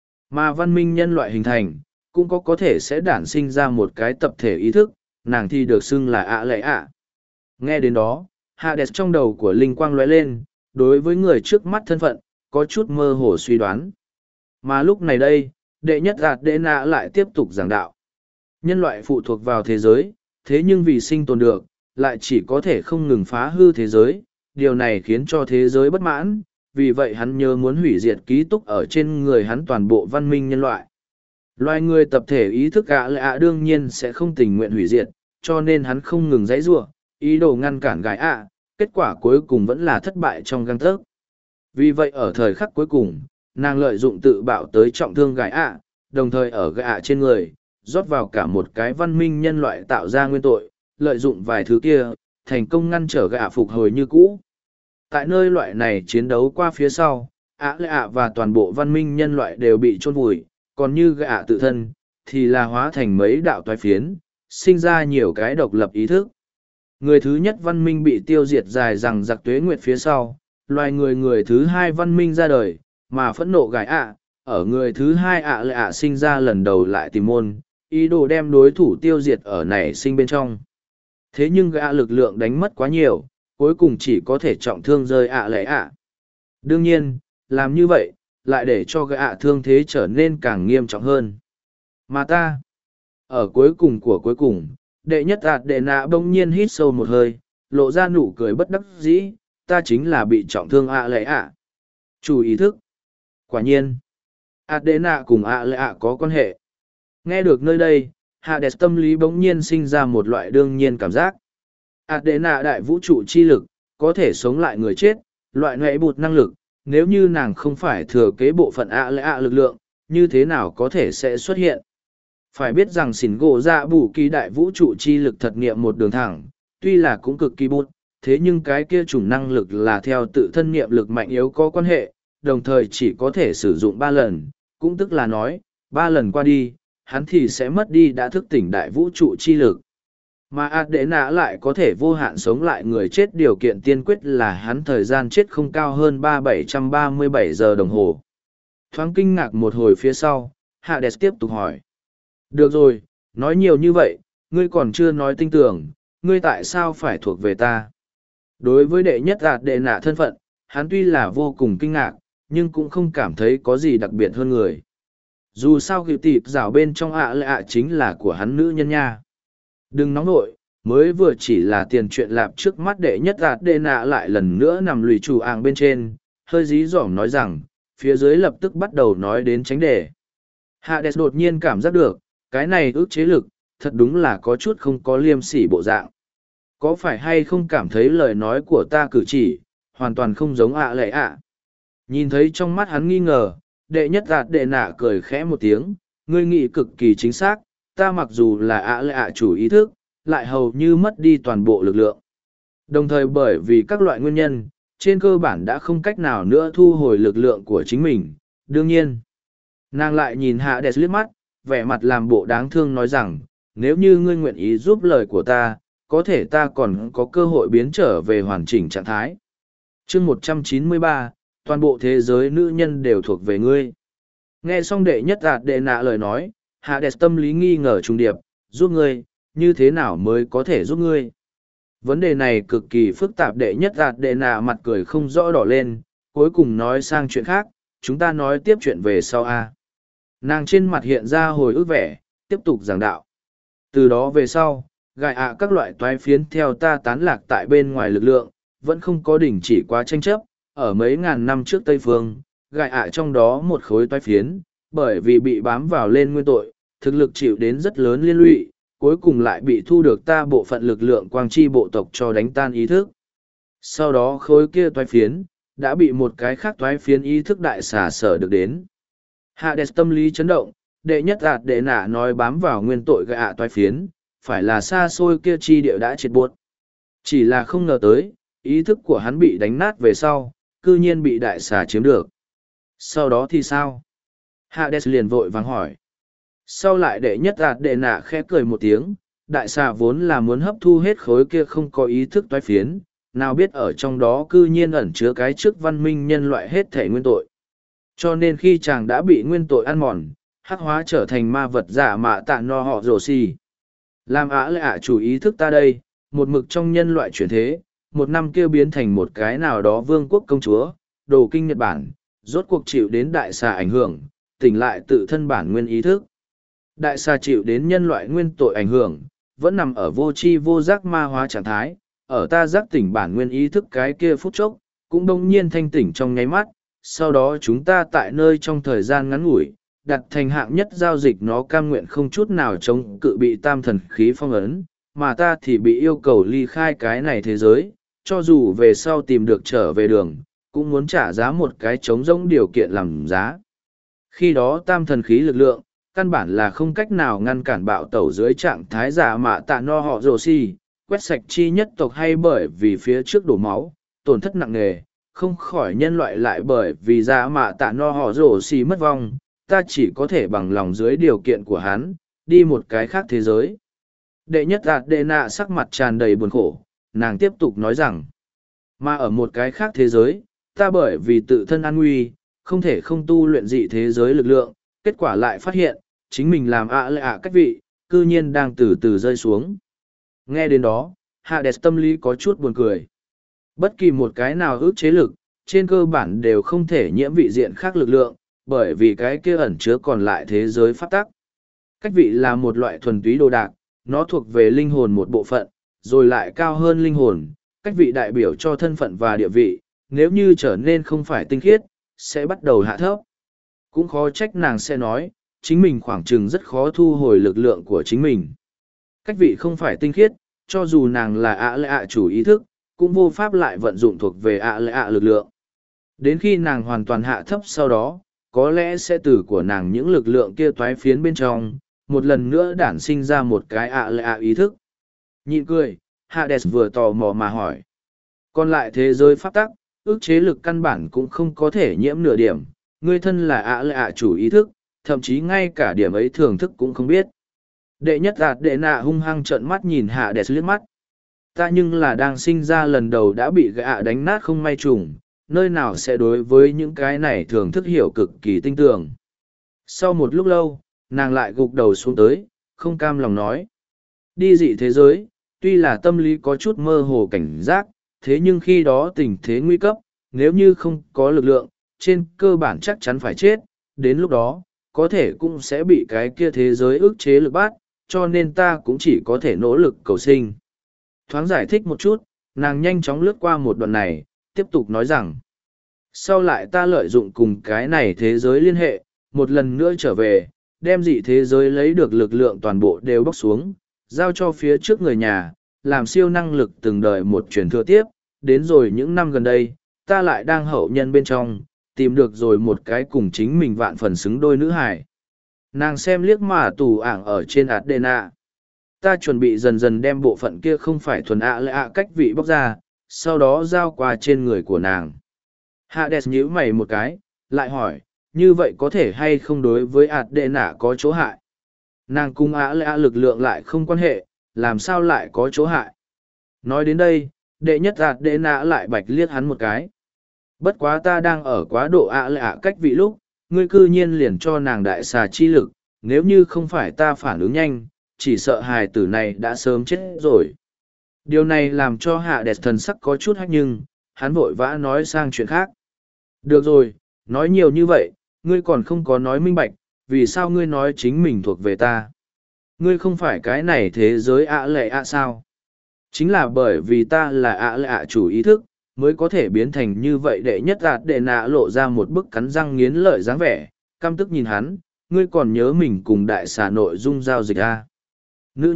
Mà văn minh nhân loại hình thành, cũng có thể sẽ đản sinh ra một cái tập thể ý thức, nàng thì được xưng là ạ lệ ạ. Nghe đến đó, Hades trong đầu của linh quang lóe lên, đối với người trước mắt thân phận, có chút mơ hồ suy đoán. Mà lúc này đây, đệ nhất ạt đệ nạ lại tiếp tục giảng đạo. Nhân loại phụ thuộc vào thế giới, thế nhưng vì sinh tồn được, lại chỉ có thể không ngừng phá hư thế giới, điều này khiến cho thế giới bất mãn, vì vậy hắn nhớ muốn hủy diệt ký túc ở trên người hắn toàn bộ văn minh nhân loại. Loài người tập thể ý thức ạ lệ ạ đương nhiên sẽ không tình nguyện hủy diệt, cho nên hắn không ngừng giãy giụa, ý đồ ngăn cản gái ạ, kết quả cuối cùng vẫn là thất bại trong gang tấc. Vì vậy ở thời khắc cuối cùng, nàng lợi dụng tự bạo tới trọng thương gái ạ, đồng thời ở gái ạ trên người, rót vào cả một cái văn minh nhân loại tạo ra nguyên tội, lợi dụng vài thứ kia, thành công ngăn trở gã phục hồi như cũ. Tại nơi loại này chiến đấu qua phía sau, ạ lệ ạ và toàn bộ văn minh nhân loại đều bị chôn vùi, còn như gạ tự thân, thì là hóa thành mấy đạo toái phiến, sinh ra nhiều cái độc lập ý thức. Người thứ nhất văn minh bị tiêu diệt dài rằng giặc tuế nguyệt phía sau, loài người thứ hai văn minh ra đời, mà phẫn nộ gái ạ, ở người thứ hai ạ lệ ạ sinh ra lần đầu lại tìm môn, ý đồ đem đối thủ tiêu diệt ở nảy sinh bên trong. Thế nhưng gã lực lượng đánh mất quá nhiều, cuối cùng chỉ có thể trọng thương rơi ạ lệ ạ. Đương nhiên, làm như vậy, lại để cho gã thương thế trở nên càng nghiêm trọng hơn. Mà ta, ở cuối cùng của cuối cùng, đệ nhất ạt đệ nạ bỗng nhiên hít sâu một hơi, lộ ra nụ cười bất đắc dĩ, ta chính là bị trọng thương ạ lệ ạ. Chủ ý thức. Quả nhiên, ạt đệ nạ cùng ạ lệ ạ có quan hệ. Nghe được nơi đây, Hades tâm lý bỗng nhiên sinh ra một loại đương nhiên cảm giác. ạt đệ nạ đại vũ trụ chi lực, có thể sống lại người chết, loại nệ bụt năng lực, nếu như nàng không phải thừa kế bộ phận ạ lệ ạ lực lượng, như thế nào có thể sẽ xuất hiện. Phải biết rằng xỉn gỗ dạ bù kỳ đại vũ trụ chi lực thật nghiệm một đường thẳng, tuy là cũng cực kỳ bút, thế nhưng cái kia chủng năng lực là theo tự thân nghiệm lực mạnh yếu có quan hệ, đồng thời chỉ có thể sử dụng 3 lần, cũng tức là nói, 3 lần qua đi, hắn thì sẽ mất đi đã thức tỉnh đại vũ trụ chi lực. Mà ạt đệ nạ lại có thể vô hạn sống lại người chết, điều kiện tiên quyết là hắn thời gian chết không cao hơn 3737 giờ đồng hồ. Thoáng kinh ngạc một hồi phía sau, Hades tiếp tục hỏi. Được rồi, nói nhiều như vậy, ngươi còn chưa nói tinh tưởng, ngươi tại sao phải thuộc về ta? Đối với đệ nhất ạt đệ nạ thân phận, hắn tuy là vô cùng kinh ngạc, nhưng cũng không cảm thấy có gì đặc biệt hơn người. Dù sao gửi tịp rào bên trong ạ lệ ạ chính là của hắn nữ nhân nha. Đừng nóng nội, mới vừa chỉ là tiền chuyện lạp trước mắt đệ nhất ạt đệ nạ lại lần nữa nằm lùi chủ ạng bên trên, hơi dí dỏm nói rằng, phía dưới lập tức bắt đầu nói đến tránh đề. Hades đột nhiên cảm giác được, cái này ước chế lực, thật đúng là có chút không có liêm sỉ bộ dạng. Có phải hay không cảm thấy lời nói của ta cử chỉ, hoàn toàn không giống ạ lệ ạ? Nhìn thấy trong mắt hắn nghi ngờ, đệ nhất ạt đệ nạ cười khẽ một tiếng, ngươi nghĩ cực kỳ chính xác, ta mặc dù là ạ lệ ạ chủ ý thức, lại hầu như mất đi toàn bộ lực lượng. Đồng thời bởi vì các loại nguyên nhân, trên cơ bản đã không cách nào nữa thu hồi lực lượng của chính mình. Đương nhiên, nàng lại nhìn Hades liếc mắt, vẻ mặt làm bộ đáng thương nói rằng, nếu như ngươi nguyện ý giúp lời của ta, có thể ta còn có cơ hội biến trở về hoàn chỉnh trạng thái. Chương 193, toàn bộ thế giới nữ nhân đều thuộc về ngươi. Nghe xong đệ nhất ạt đệ nạ lời nói, Hades tâm lý nghi ngờ trùng điệp, giúp ngươi, như thế nào mới có thể giúp ngươi? Vấn đề này cực kỳ phức tạp, đệ nhất ạt đệ nạ mặt cười không rõ đỏ lên, cuối cùng nói sang chuyện khác, chúng ta nói tiếp chuyện về sau a. Nàng trên mặt hiện ra hồi ức vẻ, tiếp tục giảng đạo. Từ đó về sau, gại ạ các loại toái phiến theo ta tán lạc tại bên ngoài lực lượng, vẫn không có đỉnh chỉ quá tranh chấp, ở mấy ngàn năm trước Tây Phương, gại ạ trong đó một khối toái phiến, bởi vì bị bám vào lên nguyên tội, thực lực chịu đến rất lớn liên lụy, cuối cùng lại bị thu được ta bộ phận lực lượng quang chi bộ tộc cho đánh tan ý thức. Sau đó khối kia toái phiến, đã bị một cái khác toái phiến ý thức đại xà sở được đến. Hades tâm lý chấn động, đệ nhất ạt đệ nạ nói bám vào nguyên tội gại ạ toái phiến, phải là xa xôi kia chi địa đã triệt buốt. Chỉ là không ngờ tới, ý thức của hắn bị đánh nát về sau, cư nhiên bị đại xà chiếm được. Sau đó thì sao? Hades liền vội vàng hỏi. Sau lại đệ nhất ạt đệ nạ khẽ cười một tiếng, đại xà vốn là muốn hấp thu hết khối kia không có ý thức toái phiến, nào biết ở trong đó cư nhiên ẩn chứa cái trước văn minh nhân loại hết thể nguyên tội. Cho nên khi chàng đã bị nguyên tội ăn mòn, hắc hóa trở thành ma vật giả mạ tạ no họ rồ xì. Làm ả lệ ả chủ ý thức ta đây, một mực trong nhân loại chuyển thế, một năm kia biến thành một cái nào đó vương quốc công chúa, đồ kinh Nhật Bản, rốt cuộc chịu đến đại xà ảnh hưởng, tỉnh lại tự thân bản nguyên ý thức. Đại xà chịu đến nhân loại nguyên tội ảnh hưởng, vẫn nằm ở vô tri vô giác ma hóa trạng thái, ở ta giác tỉnh bản nguyên ý thức cái kia phút chốc, cũng đông nhiên thanh tỉnh trong nháy mắt, sau đó chúng ta tại nơi trong thời gian ngắn ngủi, đặt thành hạng nhất giao dịch nó cam nguyện không chút nào chống cự bị tam thần khí phong ấn, mà ta thì bị yêu cầu ly khai cái này thế giới, cho dù về sau tìm được trở về đường, cũng muốn trả giá một cái chống rỗng điều kiện làm giá. Khi đó tam thần khí lực lượng, căn bản là không cách nào ngăn cản bạo tẩu dưới trạng thái giả mạ tạ no họ rồ xì, quét sạch chi nhất tộc hay bởi vì phía trước đổ máu, tổn thất nặng nề, không khỏi nhân loại lại bởi vì dạ mạ tạ no họ rổ xì mất vong, ta chỉ có thể bằng lòng dưới điều kiện của hắn, đi một cái khác thế giới. Đệ nhất ạt đệ nạ sắc mặt tràn đầy buồn khổ, nàng tiếp tục nói rằng, mà ở một cái khác thế giới, ta bởi vì tự thân an nguy, không thể không tu luyện dị thế giới lực lượng, kết quả lại phát hiện, chính mình làm lệ cách vị, cư nhiên đang từ từ rơi xuống. Nghe đến đó, Hades tâm lý có chút buồn cười. Bất kỳ một cái nào ước chế lực, trên cơ bản đều không thể nhiễm vị diện khác lực lượng, bởi vì cái kia ẩn chứa còn lại thế giới pháp tắc. Cách vị là một loại thuần túy đồ đạc, nó thuộc về linh hồn một bộ phận, rồi lại cao hơn linh hồn. Cách vị đại biểu cho thân phận và địa vị, nếu như trở nên không phải tinh khiết, sẽ bắt đầu hạ thấp. Cũng khó trách nàng sẽ nói, chính mình khoảng chừng rất khó thu hồi lực lượng của chính mình. Cách vị không phải tinh khiết, cho dù nàng là lệ chủ ý thức, cũng vô pháp lại vận dụng thuộc về lệ lực lượng. Đến khi nàng hoàn toàn hạ thấp sau đó, có lẽ sẽ từ của nàng những lực lượng kia toái phiến bên trong, một lần nữa đản sinh ra một cái lệ ý thức. Nhịn cười, Hades vừa tò mò mà hỏi. Còn lại thế giới pháp tắc, ước chế lực căn bản cũng không có thể nhiễm nửa điểm, ngươi thân là lệ chủ ý thức, thậm chí ngay cả điểm ấy thưởng thức cũng không biết. Đệ nhất đệ nạ hung hăng trợn mắt nhìn Hades liếc mắt. Ta nhưng là đang sinh ra lần đầu đã bị gã đánh nát không may trùng, nơi nào sẽ đối với những cái này thường thức hiểu cực kỳ tinh tường. Sau một lúc lâu, nàng lại gục đầu xuống tới, không cam lòng nói. Đi dị thế giới, tuy là tâm lý có chút mơ hồ cảnh giác, thế nhưng khi đó tình thế nguy cấp, nếu như không có lực lượng, trên cơ bản chắc chắn phải chết, đến lúc đó, có thể cũng sẽ bị cái kia thế giới ức chế lực bắt, cho nên ta cũng chỉ có thể nỗ lực cầu sinh. Thoáng giải thích một chút, nàng nhanh chóng lướt qua một đoạn này, tiếp tục nói rằng, sau lại ta lợi dụng cùng cái này thế giới liên hệ, một lần nữa trở về, đem dị thế giới lấy được lực lượng toàn bộ đều bóc xuống, giao cho phía trước người nhà, làm siêu năng lực từng đời một truyền thừa tiếp, đến rồi những năm gần đây, ta lại đang hậu nhân bên trong, tìm được rồi một cái cùng chính mình vạn phần xứng đôi nữ hải. Nàng xem liếc mà tù ảng ở trên Adena. Ta chuẩn bị dần dần đem bộ phận kia không phải thuần lệ cách vị bóc ra, sau đó giao qua trên người của nàng. Hades nhíu mày một cái, lại hỏi, như vậy có thể hay không đối với Adena có chỗ hại? Nàng cùng lệ lực lượng lại không quan hệ, làm sao lại có chỗ hại? Nói đến đây, đệ nhất Adena lại bạch liếc hắn một cái. Bất quá ta đang ở quá độ lệ cách vị lúc, ngươi cư nhiên liền cho nàng đại xà chi lực, nếu như không phải ta phản ứng nhanh, chỉ sợ hài tử này đã sớm chết rồi. Điều này làm cho Hades thần sắc có chút hách nhưng, hắn vội vã nói sang chuyện khác. Được rồi, nói nhiều như vậy, ngươi còn không có nói minh bạch, vì sao ngươi nói chính mình thuộc về ta? Ngươi không phải cái này thế giới lệ sao? Chính là bởi vì ta là lệ chủ ý thức, mới có thể biến thành như vậy đệ nhất đệ nạ lộ ra một bức cắn răng nghiến lợi dáng vẻ, căm tức nhìn hắn, ngươi còn nhớ mình cùng đại xà nội dung giao dịch A. Nữ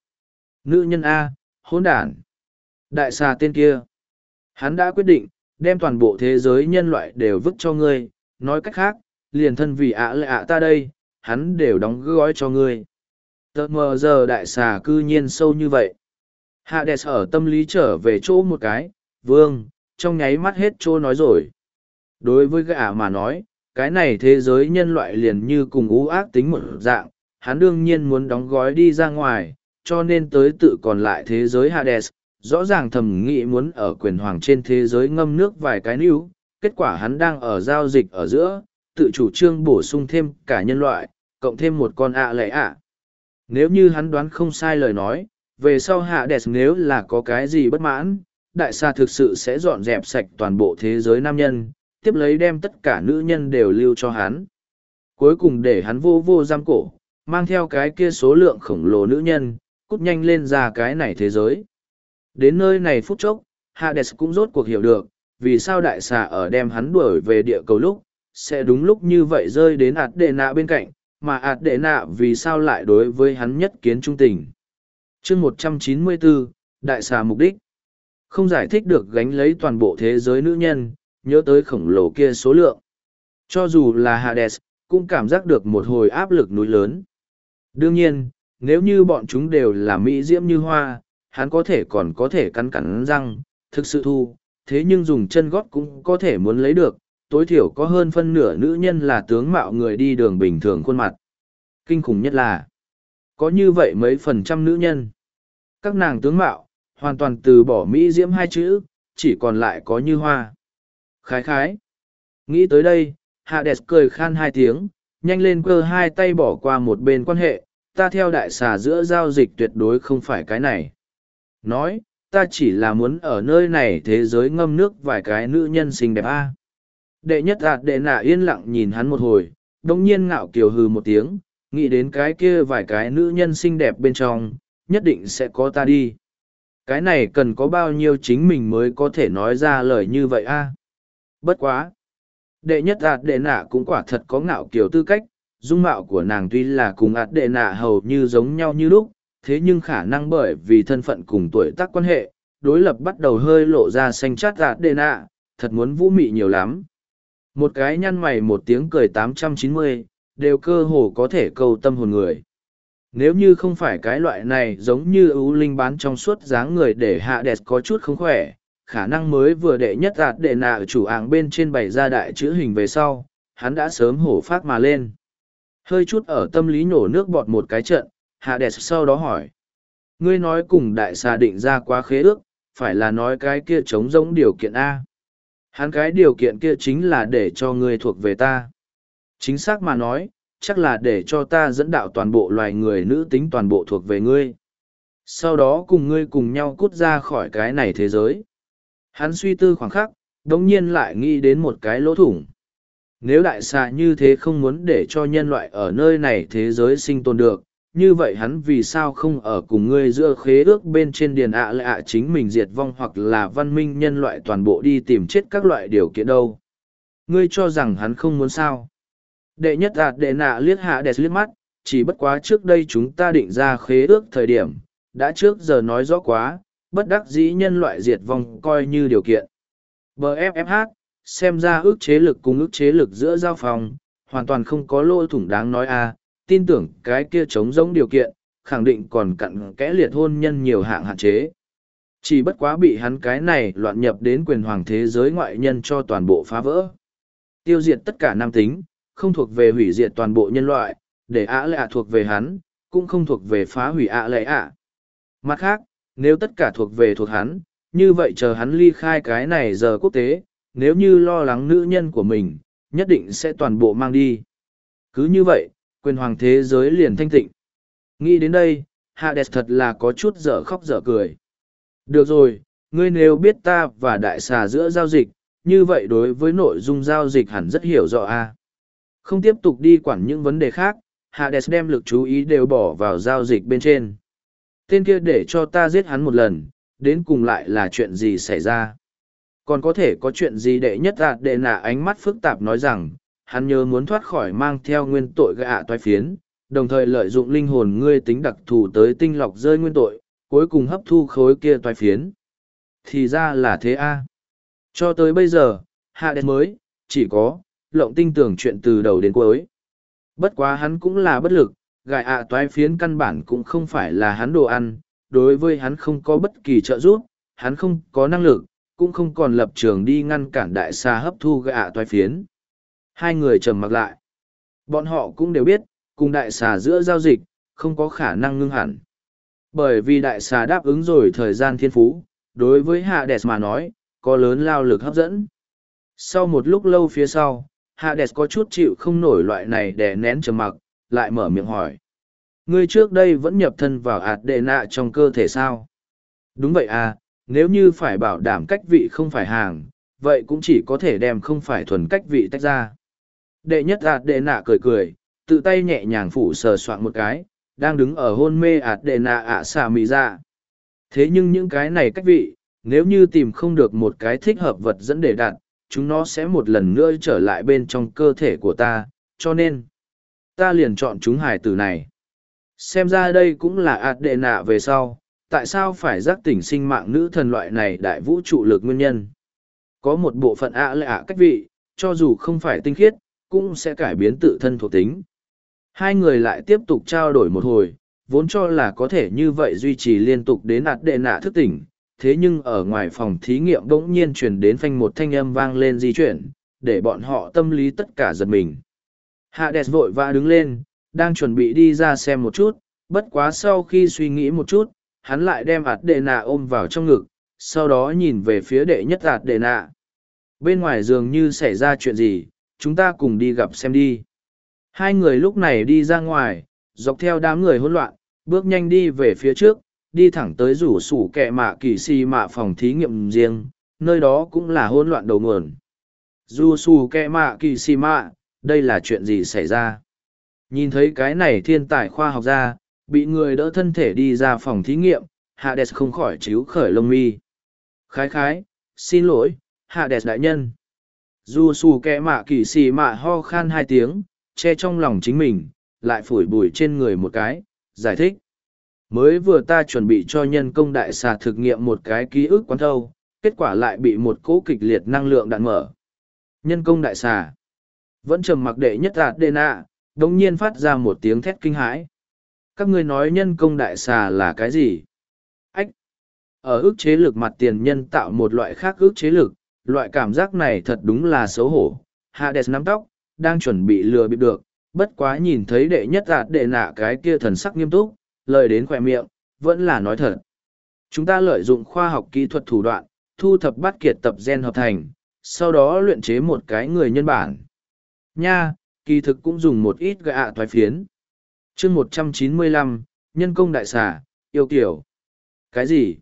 nhân A, hỗn đản. Đại xà tên kia. Hắn đã quyết định, đem toàn bộ thế giới nhân loại đều vứt cho ngươi, nói cách khác, liền thân vì lệ ta đây, hắn đều đóng gói cho ngươi. Tờ mờ giờ đại xà cư nhiên sâu như vậy. Hades ở tâm lý trở về chỗ một cái, vương, trong nháy mắt hết chỗ nói rồi. Đối với gã mà nói, cái này thế giới nhân loại liền như cùng ú ác tính một dạng, hắn đương nhiên muốn đóng gói đi ra ngoài, cho nên tới tự còn lại thế giới Hades, rõ ràng thầm nghĩ muốn ở quyền hoàng trên thế giới ngâm nước vài cái níu, kết quả hắn đang ở giao dịch ở giữa, tự chủ trương bổ sung thêm cả nhân loại, cộng thêm một con lệ Nếu như hắn đoán không sai lời nói, về sau Hades nếu là có cái gì bất mãn, đại xa thực sự sẽ dọn dẹp sạch toàn bộ thế giới nam nhân, tiếp lấy đem tất cả nữ nhân đều lưu cho hắn. Cuối cùng để hắn vô vô giam cổ, mang theo cái kia số lượng khổng lồ nữ nhân, cút nhanh lên ra cái này thế giới. Đến nơi này phút chốc, Hades cũng rốt cuộc hiểu được, vì sao đại xà ở đem hắn đuổi về địa cầu lúc, sẽ đúng lúc như vậy rơi đến Adena bên cạnh, mà Adena vì sao lại đối với hắn nhất kiến trung tình. Chương 194, đại xà mục đích. Không giải thích được gánh lấy toàn bộ thế giới nữ nhân, nhớ tới khổng lồ kia số lượng. Cho dù là Hades, cũng cảm giác được một hồi áp lực núi lớn. Đương nhiên, nếu như bọn chúng đều là mỹ diễm như hoa, hắn có thể còn có thể cắn cắn răng, thực sự thu, thế nhưng dùng chân gót cũng có thể muốn lấy được, tối thiểu có hơn phân nửa nữ nhân là tướng mạo người đi đường bình thường khuôn mặt. Kinh khủng nhất là, có như vậy mấy phần trăm nữ nhân. Các nàng tướng mạo, hoàn toàn từ bỏ Mỹ diễm hai chữ, chỉ còn lại có như hoa. Khái khái. Nghĩ tới đây, Hades cười khan hai tiếng, nhanh lên cơ hai tay bỏ qua một bên quan hệ, ta theo đại xà giữa giao dịch tuyệt đối không phải cái này. Nói, ta chỉ là muốn ở nơi này thế giới ngâm nước vài cái nữ nhân xinh đẹp a. Đệ nhất ạt đệ nạ yên lặng nhìn hắn một hồi, đồng nhiên ngạo kiều hừ một tiếng, nghĩ đến cái kia vài cái nữ nhân xinh đẹp bên trong, nhất định sẽ có ta đi. Cái này cần có bao nhiêu chính mình mới có thể nói ra lời như vậy a? Bất quá. Đệ nhất ạt đệ nạ cũng quả thật có ngạo kiều tư cách, dung mạo của nàng tuy là cùng ạt đệ nạ hầu như giống nhau như lúc, thế nhưng khả năng bởi vì thân phận cùng tuổi tác quan hệ, đối lập bắt đầu hơi lộ ra xanh chát ạt đệ nạ, thật muốn vũ mị nhiều lắm. Một cái nhăn mày một tiếng cười 890, đều cơ hồ có thể câu tâm hồn người. Nếu như không phải cái loại này giống như ưu linh bán trong suốt dáng người để hạ đẹp có chút không khỏe, khả năng mới vừa đệ nhất ạt đệ nạ chủ ảng bên trên bày ra đại chữ hình về sau, hắn đã sớm hổ phát mà lên. Hơi chút ở tâm lý nhổ nước bọt một cái trận, hạ đẹp sau đó hỏi. Ngươi nói cùng đại xà định ra quá khế ước, phải là nói cái kia chống giống điều kiện A. Hắn cái điều kiện kia chính là để cho ngươi thuộc về ta. Chính xác mà nói, chắc là để cho ta dẫn đạo toàn bộ loài người nữ tính toàn bộ thuộc về ngươi. Sau đó cùng ngươi cùng nhau cút ra khỏi cái này thế giới. Hắn suy tư khoảng khắc, đồng nhiên lại nghĩ đến một cái lỗ thủng. Nếu đại xà như thế không muốn để cho nhân loại ở nơi này thế giới sinh tồn được, như vậy hắn vì sao không ở cùng ngươi giữa khế ước bên trên điền ạ lạ chính mình diệt vong hoặc là văn minh nhân loại toàn bộ đi tìm chết các loại điều kiện đâu? Ngươi cho rằng hắn không muốn sao? Đệ nhất ạt đệ nạ liếc hạ đẹp liếc mắt, chỉ bất quá trước đây chúng ta định ra khế ước thời điểm, đã trước giờ nói rõ quá, bất đắc dĩ nhân loại diệt vong coi như điều kiện. BFFH, xem ra ước chế lực cùng ước chế lực giữa giao phòng, hoàn toàn không có lỗ thủng đáng nói a. Tin tưởng cái kia chống giống điều kiện, khẳng định còn cặn kẽ liệt hôn nhân nhiều hạng hạn chế. Chỉ bất quá bị hắn cái này loạn nhập đến quyền hoàng thế giới ngoại nhân cho toàn bộ phá vỡ. Tiêu diệt tất cả nam tính, không thuộc về hủy diệt toàn bộ nhân loại, để ạ lệ thuộc về hắn, cũng không thuộc về phá hủy ạ lệ ạ. Mặt khác, nếu tất cả thuộc về thuộc hắn, như vậy chờ hắn ly khai cái này giờ quốc tế, nếu như lo lắng nữ nhân của mình, nhất định sẽ toàn bộ mang đi. Cứ như vậy, quyền hoàng thế giới liền thanh tịnh. Nghĩ đến đây, Hades thật là có chút dở khóc dở cười. Được rồi, ngươi nếu biết ta và đại xà giữa giao dịch, như vậy đối với nội dung giao dịch hẳn rất hiểu rõ a. Không tiếp tục đi quản những vấn đề khác, Hades đem lực chú ý đều bỏ vào giao dịch bên trên. Tên kia để cho ta giết hắn một lần, đến cùng lại là chuyện gì xảy ra? Còn có thể có chuyện gì đệ nhất đệ nạ ánh mắt phức tạp nói rằng, hắn nhớ muốn thoát khỏi mang theo nguyên tội gạ toái phiến, đồng thời lợi dụng linh hồn ngươi tính đặc thù tới tinh lọc rơi nguyên tội, cuối cùng hấp thu khối kia toái phiến. Thì ra là thế a. Cho tới bây giờ, Hades mới, chỉ có, lộng tinh tưởng chuyện từ đầu đến cuối. Bất quá hắn cũng là bất lực, gạ toái phiến căn bản cũng không phải là hắn đồ ăn, đối với hắn không có bất kỳ trợ giúp, hắn không có năng lực, cũng không còn lập trường đi ngăn cản đại xà hấp thu gạ toái phiến. Hai người trầm mặc lại. Bọn họ cũng đều biết, cùng đại xà giữa giao dịch, không có khả năng ngưng hẳn. Bởi vì đại xà đáp ứng rồi thời gian thiên phú, đối với Hades mà nói, có lớn lao lực hấp dẫn. Sau một lúc lâu phía sau, Hades có chút chịu không nổi loại này để nén trầm mặc, lại mở miệng hỏi. Ngươi trước đây vẫn nhập thân vào Adena trong cơ thể sao? Đúng vậy à, nếu như phải bảo đảm cách vị không phải hàng, vậy cũng chỉ có thể đem không phải thuần cách vị tách ra. Đệ nhất Adena cười cười, tự tay nhẹ nhàng phủ sờ soạn một cái, đang đứng ở hôn mê Adena ạ xà mì ra. Thế nhưng những cái này cách vị, nếu như tìm không được một cái thích hợp vật dẫn để đặt, chúng nó sẽ một lần nữa trở lại bên trong cơ thể của ta, cho nên ta liền chọn chúng hài tử này. Xem ra đây cũng là Adena về sau, tại sao phải giác tỉnh sinh mạng nữ thần loại này đại vũ trụ lực nguyên nhân. Có một bộ phận lệ cách vị, cho dù không phải tinh khiết, cũng sẽ cải biến tự thân thuộc tính. Hai người lại tiếp tục trao đổi một hồi, vốn cho là có thể như vậy duy trì liên tục đến Adena thức tỉnh, thế nhưng ở ngoài phòng thí nghiệm bỗng nhiên truyền đến phanh một thanh âm vang lên di chuyển, để bọn họ tâm lý tất cả giật mình. Hades vội vã đứng lên, đang chuẩn bị đi ra xem một chút, bất quá sau khi suy nghĩ một chút, hắn lại đem Adena ôm vào trong ngực, sau đó nhìn về phía đệ nhất Adena. Bên ngoài dường như xảy ra chuyện gì, chúng ta cùng đi gặp xem đi. Hai người lúc này đi ra ngoài, dọc theo đám người hỗn loạn, bước nhanh đi về phía trước, đi thẳng tới rủ sủ kẹ mạ kỳ xì mạ phòng thí nghiệm riêng, nơi đó cũng là hỗn loạn đầu nguồn. Rủ sủ kẹ mạ kỳ xì mạ, đây là chuyện gì xảy ra? Nhìn thấy cái này thiên tài khoa học gia, bị người đỡ thân thể đi ra phòng thí nghiệm, Hades không khỏi chíu khởi lông mi. Khái, xin lỗi, Hades đại nhân. Dù xù kẹ mạ kỳ xì mạ ho khan hai tiếng, che trong lòng chính mình, lại phủi bụi trên người một cái, giải thích. Mới vừa ta chuẩn bị cho nhân công đại xà thực nghiệm một cái ký ức quán thâu, kết quả lại bị một cỗ kịch liệt năng lượng đạn mở. Nhân công đại xà vẫn trầm mặc đệ nhất Adena, đống nhiên phát ra một tiếng thét kinh hãi. Các ngươi nói nhân công đại xà là cái gì? Ách! Ở ức chế lực mặt tiền nhân tạo một loại khác ức chế lực, loại cảm giác này thật đúng là xấu hổ. Hades nắm tóc, đang chuẩn bị lừa bịp được, bất quá nhìn thấy đệ nhất Adena cái kia thần sắc nghiêm túc, lời đến khỏe miệng, vẫn là nói thật. Chúng ta lợi dụng khoa học kỹ thuật thủ đoạn, thu thập bắt kiệt tập gen hợp thành, sau đó luyện chế một cái người nhân bản. Nha, kỳ thực cũng dùng một ít gạ toái phiến. chương 195, nhân công đại xà, yêu kiểu. Cái gì?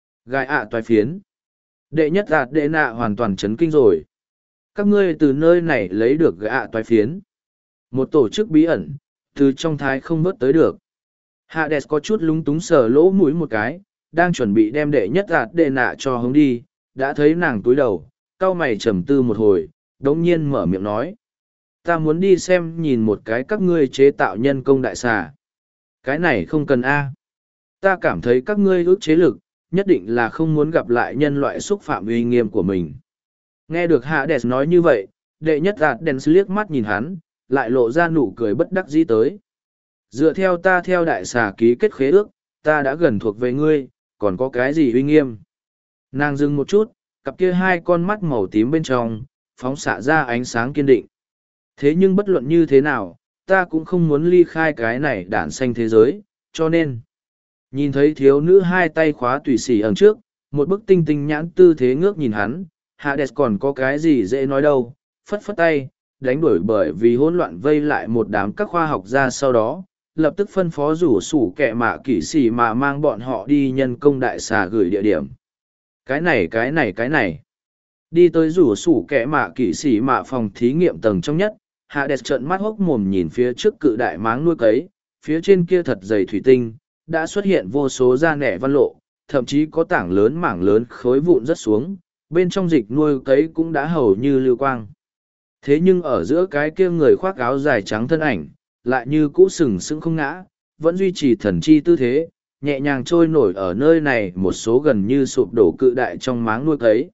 Gạ toái phiến. Đệ nhất Adena hoàn toàn chấn kinh rồi. Các ngươi từ nơi này lấy được gạ toái phiến. Một tổ chức bí ẩn, từ trong thái không vớt tới được. Hades có chút lúng túng sờ lỗ mũi một cái, đang chuẩn bị đem đệ nhất Adena cho hướng đi, đã thấy nàng túi đầu, cau mày trầm tư một hồi, đống nhiên mở miệng nói. Ta muốn đi xem nhìn một cái các ngươi chế tạo nhân công đại xà. Cái này không cần A. Ta cảm thấy các ngươi ước chế lực, nhất định là không muốn gặp lại nhân loại xúc phạm uy nghiêm của mình. Nghe được Hades nói như vậy, đệ nhất Adens liếc mắt nhìn hắn, lại lộ ra nụ cười bất đắc dĩ tới. Dựa theo ta theo đại xà ký kết khế ước, ta đã gần thuộc về ngươi, còn có cái gì uy nghiêm. Nàng dừng một chút, cặp kia hai con mắt màu tím bên trong, phóng xạ ra ánh sáng kiên định. Thế nhưng bất luận như thế nào, ta cũng không muốn ly khai cái này đản xanh thế giới, cho nên. Nhìn thấy thiếu nữ hai tay khóa tùy xỉ ẩn trước, một bức tinh tinh nhãn tư thế ngước nhìn hắn, Hades còn có cái gì dễ nói đâu, phất phất tay, đánh đuổi bởi vì hỗn loạn vây lại một đám các khoa học gia sau đó, lập tức phân phó rủ sủ kẹ mạ kỵ sĩ mà mang bọn họ đi nhân công đại xà gửi địa điểm. Cái này. Đi tới rủ sủ kẹ mạ kỵ sĩ mạ phòng thí nghiệm tầng trong nhất, Hades trợn mắt hốc mồm nhìn phía trước cự đại máng nuôi cấy, phía trên kia thật dày thủy tinh, đã xuất hiện vô số da nẻ văn lộ, thậm chí có mảng lớn khối vụn rất xuống, bên trong dịch nuôi cấy cũng đã hầu như lưu quang. Thế nhưng ở giữa cái kia người khoác áo dài trắng thân ảnh, lại như cũ sừng sững không ngã, vẫn duy trì thần chi tư thế, nhẹ nhàng trôi nổi ở nơi này một số gần như sụp đổ cự đại trong máng nuôi cấy.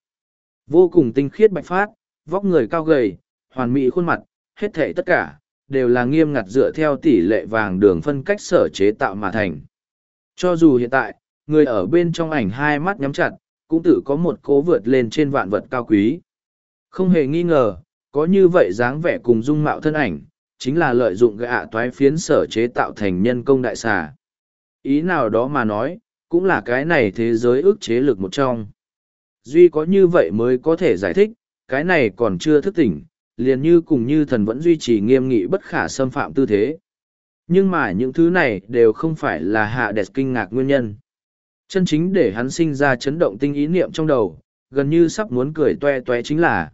Vô cùng tinh khiết bạch phát, vóc người cao gầy, hoàn mỹ khuôn mặt, hết thảy tất cả, đều là nghiêm ngặt dựa theo tỷ lệ vàng đường phân cách sở chế tạo mà thành. Cho dù hiện tại, người ở bên trong ảnh hai mắt nhắm chặt, cũng tự có một cố vượt lên trên vạn vật cao quý. Không hề nghi ngờ, có như vậy dáng vẻ cùng dung mạo thân ảnh, chính là lợi dụng gạ toái phiến sở chế tạo thành nhân công đại xà. Ý nào đó mà nói, cũng là cái này thế giới ước chế lực một trong. Duy có như vậy mới có thể giải thích, cái này còn chưa thức tỉnh, liền như cùng như thần vẫn duy trì nghiêm nghị bất khả xâm phạm tư thế. Nhưng mà những thứ này đều không phải là Hades kinh ngạc nguyên nhân. Chân chính để hắn sinh ra chấn động tinh ý niệm trong đầu, gần như sắp muốn cười toe toé chính là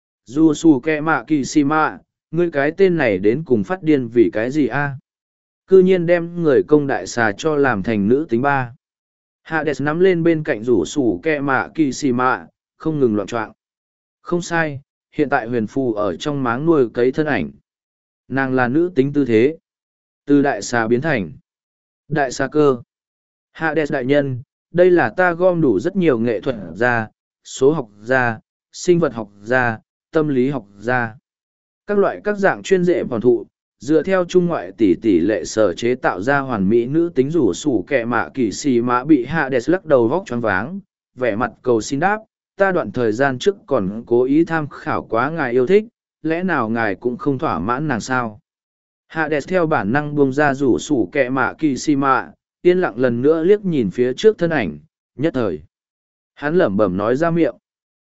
Dù xù kẹ mạ kỳ xì mạ, ngươi cái tên này đến cùng phát điên vì cái gì a? Cư nhiên đem người công đại xà cho làm thành nữ tính ba. Hades nắm lên bên cạnh rủ sủ kẹ mạ kỳ xì mạ, không ngừng loạn trọng. Không sai, hiện tại huyền phù ở trong máng nuôi cấy thân ảnh. Nàng là nữ tính tư thế. Từ đại xà biến thành đại xà cơ. Hades đại nhân, đây là ta gom đủ rất nhiều nghệ thuật ra, số học ra, sinh vật học ra, tâm lý học ra. Các loại các dạng chuyên dễ hoàn thụ, dựa theo trung ngoại tỷ lệ sở chế tạo ra hoàn mỹ nữ tính rủ sủ kẹ mạ kỳ xì mã bị Hades lắc đầu vóc choáng váng, vẻ mặt cầu xin đáp, ta đoạn thời gian trước còn cố ý tham khảo quá ngài yêu thích, lẽ nào ngài cũng không thỏa mãn nàng sao? Hades theo bản năng buông ra rủ sủ kẹ mạ kỳ si mạ, yên lặng lần nữa liếc nhìn phía trước thân ảnh, nhất thời. Hắn lẩm bẩm nói ra miệng.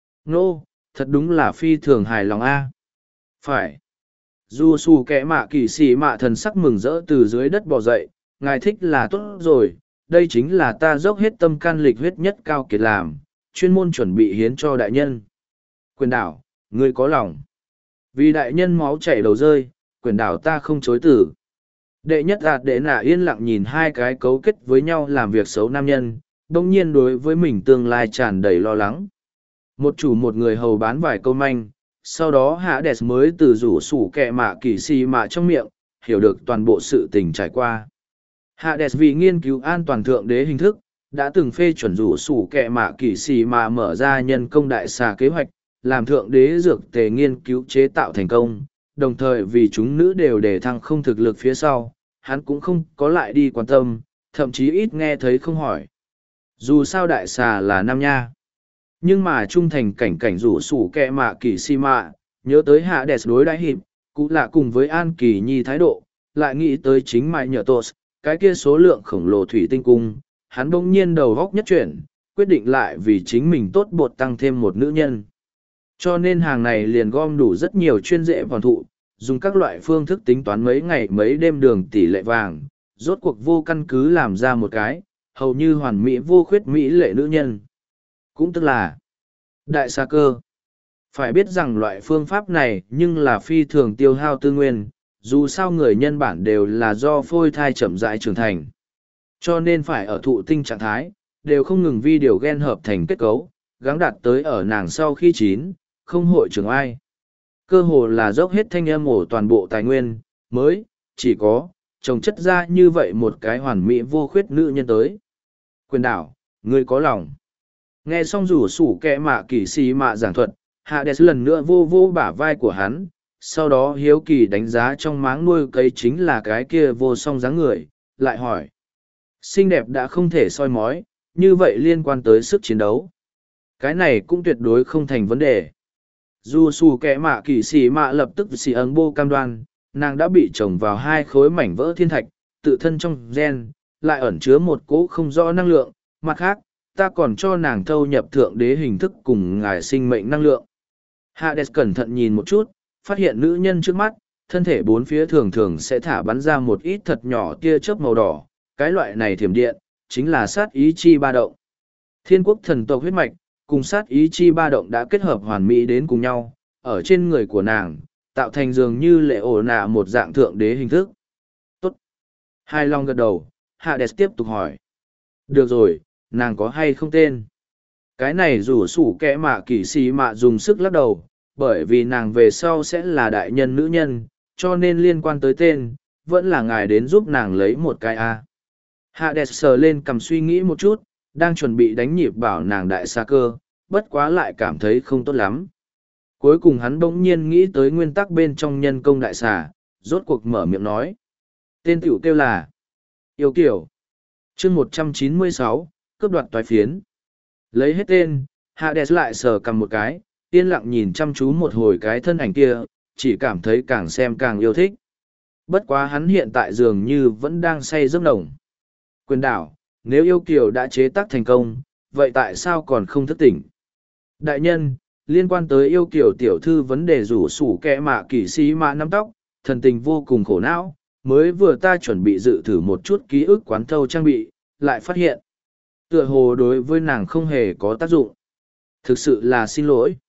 Nô, thật đúng là phi thường hài lòng a. Phải. Dù sủ kẹ mạ kỳ si mạ thần sắc mừng rỡ từ dưới đất bò dậy, ngài thích là tốt rồi, đây chính là ta dốc hết tâm can lịch huyết nhất cao kiệt làm, chuyên môn chuẩn bị hiến cho đại nhân. Quyền đảo, ngươi có lòng. Vì đại nhân máu chảy đầu rơi, quyền đảo ta không chối từ. Đệ nhất ạt đệ nạ yên lặng nhìn hai cái cấu kết với nhau làm việc xấu nam nhân, đồng nhiên đối với mình tương lai tràn đầy lo lắng. Một chủ một người hầu bán vài câu manh, sau đó Hades mới từ rủ sủ kẹ mạ kỳ si mạ trong miệng, hiểu được toàn bộ sự tình trải qua. Hades vì nghiên cứu an toàn thượng đế hình thức, đã từng phê chuẩn rủ sủ kẹ mạ kỳ xì mà mở ra nhân công đại xà kế hoạch, làm thượng đế dược tề nghiên cứu chế tạo thành công, đồng thời vì chúng nữ đều để thăng không thực lực phía sau, hắn cũng không có lại đi quan tâm, thậm chí ít nghe thấy không hỏi. Dù sao đại xà là nam nha, nhưng mà trung thành cảnh cảnh rủ sủ kẹ mạ kỳ xì mạ, nhớ tới Hades đối đãi hiệp, cũng là cùng với An Kỳ Nhi thái độ, lại nghĩ tới chính mại nhờ tos, cái kia số lượng khổng lồ thủy tinh cung, hắn bỗng nhiên đầu góc nhất chuyển, quyết định lại vì chính mình tốt bột tăng thêm một nữ nhân. Cho nên hàng này liền gom đủ rất nhiều chuyên dễ vòn thụ, dùng các loại phương thức tính toán mấy ngày mấy đêm đường tỷ lệ vàng, rốt cuộc vô căn cứ làm ra một cái, hầu như hoàn mỹ vô khuyết mỹ lệ nữ nhân. Cũng tức là đại xa cơ. Phải biết rằng loại phương pháp này nhưng là phi thường tiêu hao tư nguyên, dù sao người nhân bản đều là do phôi thai chậm rãi trưởng thành. Cho nên phải ở thụ tinh trạng thái, đều không ngừng vi điều gen hợp thành kết cấu, gắng đạt tới ở nàng sau khi chín, không hội trưởng ai. Cơ hồ là dốc hết thanh âm ổ toàn bộ tài nguyên, mới, chỉ có, trồng chất ra như vậy một cái hoàn mỹ vô khuyết nữ nhân tới. Quyền đảo, ngươi có lòng. Nghe xong rủ sủ kẹ mạ kỳ xì mạ giảng thuật, Hades lần nữa vô vô bả vai của hắn, sau đó hiếu kỳ đánh giá trong máng nuôi cấy chính là cái kia vô song dáng người, lại hỏi. Xinh đẹp đã không thể soi mói, như vậy liên quan tới sức chiến đấu. Cái này cũng tuyệt đối không thành vấn đề. Dù xù kẻ mạ kỳ xì mạ lập tức xì ấn bô cam đoan, nàng đã bị trồng vào hai khối mảnh vỡ thiên thạch, tự thân trong gen, lại ẩn chứa một cỗ không rõ năng lượng, mặt khác, ta còn cho nàng thâu nhập thượng đế hình thức cùng ngài sinh mệnh năng lượng. Hades cẩn thận nhìn một chút, phát hiện nữ nhân trước mắt, thân thể bốn phía thường thường sẽ thả bắn ra một ít thật nhỏ tia chớp màu đỏ, cái loại này thiểm điện, chính là sát ý chi ba động. Thiên quốc thần tộc huyết mạch, cùng sát ý chi ba động đã kết hợp hoàn mỹ đến cùng nhau, ở trên người của nàng, tạo thành dường như lệ ổ nạ một dạng thượng đế hình thức. Tốt. Hai long gật đầu, Hades tiếp tục hỏi. Được rồi, nàng có hay không tên? Cái này rủ sủ kẽ mạ kỳ xì mạ dùng sức lắc đầu, bởi vì nàng về sau sẽ là đại nhân nữ nhân, cho nên liên quan tới tên, vẫn là ngài đến giúp nàng lấy một cái A. Hades sờ lên cầm suy nghĩ một chút, đang chuẩn bị đánh nhịp bảo nàng đại xa cơ, bất quá lại cảm thấy không tốt lắm. Cuối cùng hắn bỗng nhiên nghĩ tới nguyên tắc bên trong nhân công đại xà, rốt cuộc mở miệng nói. Tên tiểu kêu là Yêu Kiểu. chương 196, cướp đoạt toái phiến. Lấy hết tên, Hades lại sờ cầm một cái, yên lặng nhìn chăm chú một hồi cái thân ảnh kia, chỉ cảm thấy càng xem càng yêu thích. Bất quá hắn hiện tại dường như vẫn đang say giấc nồng. Quyền đảo, nếu Yêu Kiều đã chế tác thành công, vậy tại sao còn không thức tỉnh? Đại nhân, liên quan tới Yêu Kiều tiểu thư vấn đề rủ sủ kẹ mạ kỳ sĩ mạ nắm tóc, thần tình vô cùng khổ não, mới vừa ta chuẩn bị dự thử một chút ký ức quán thâu trang bị, lại phát hiện. Tựa hồ đối với nàng không hề có tác dụng. Thực sự là xin lỗi.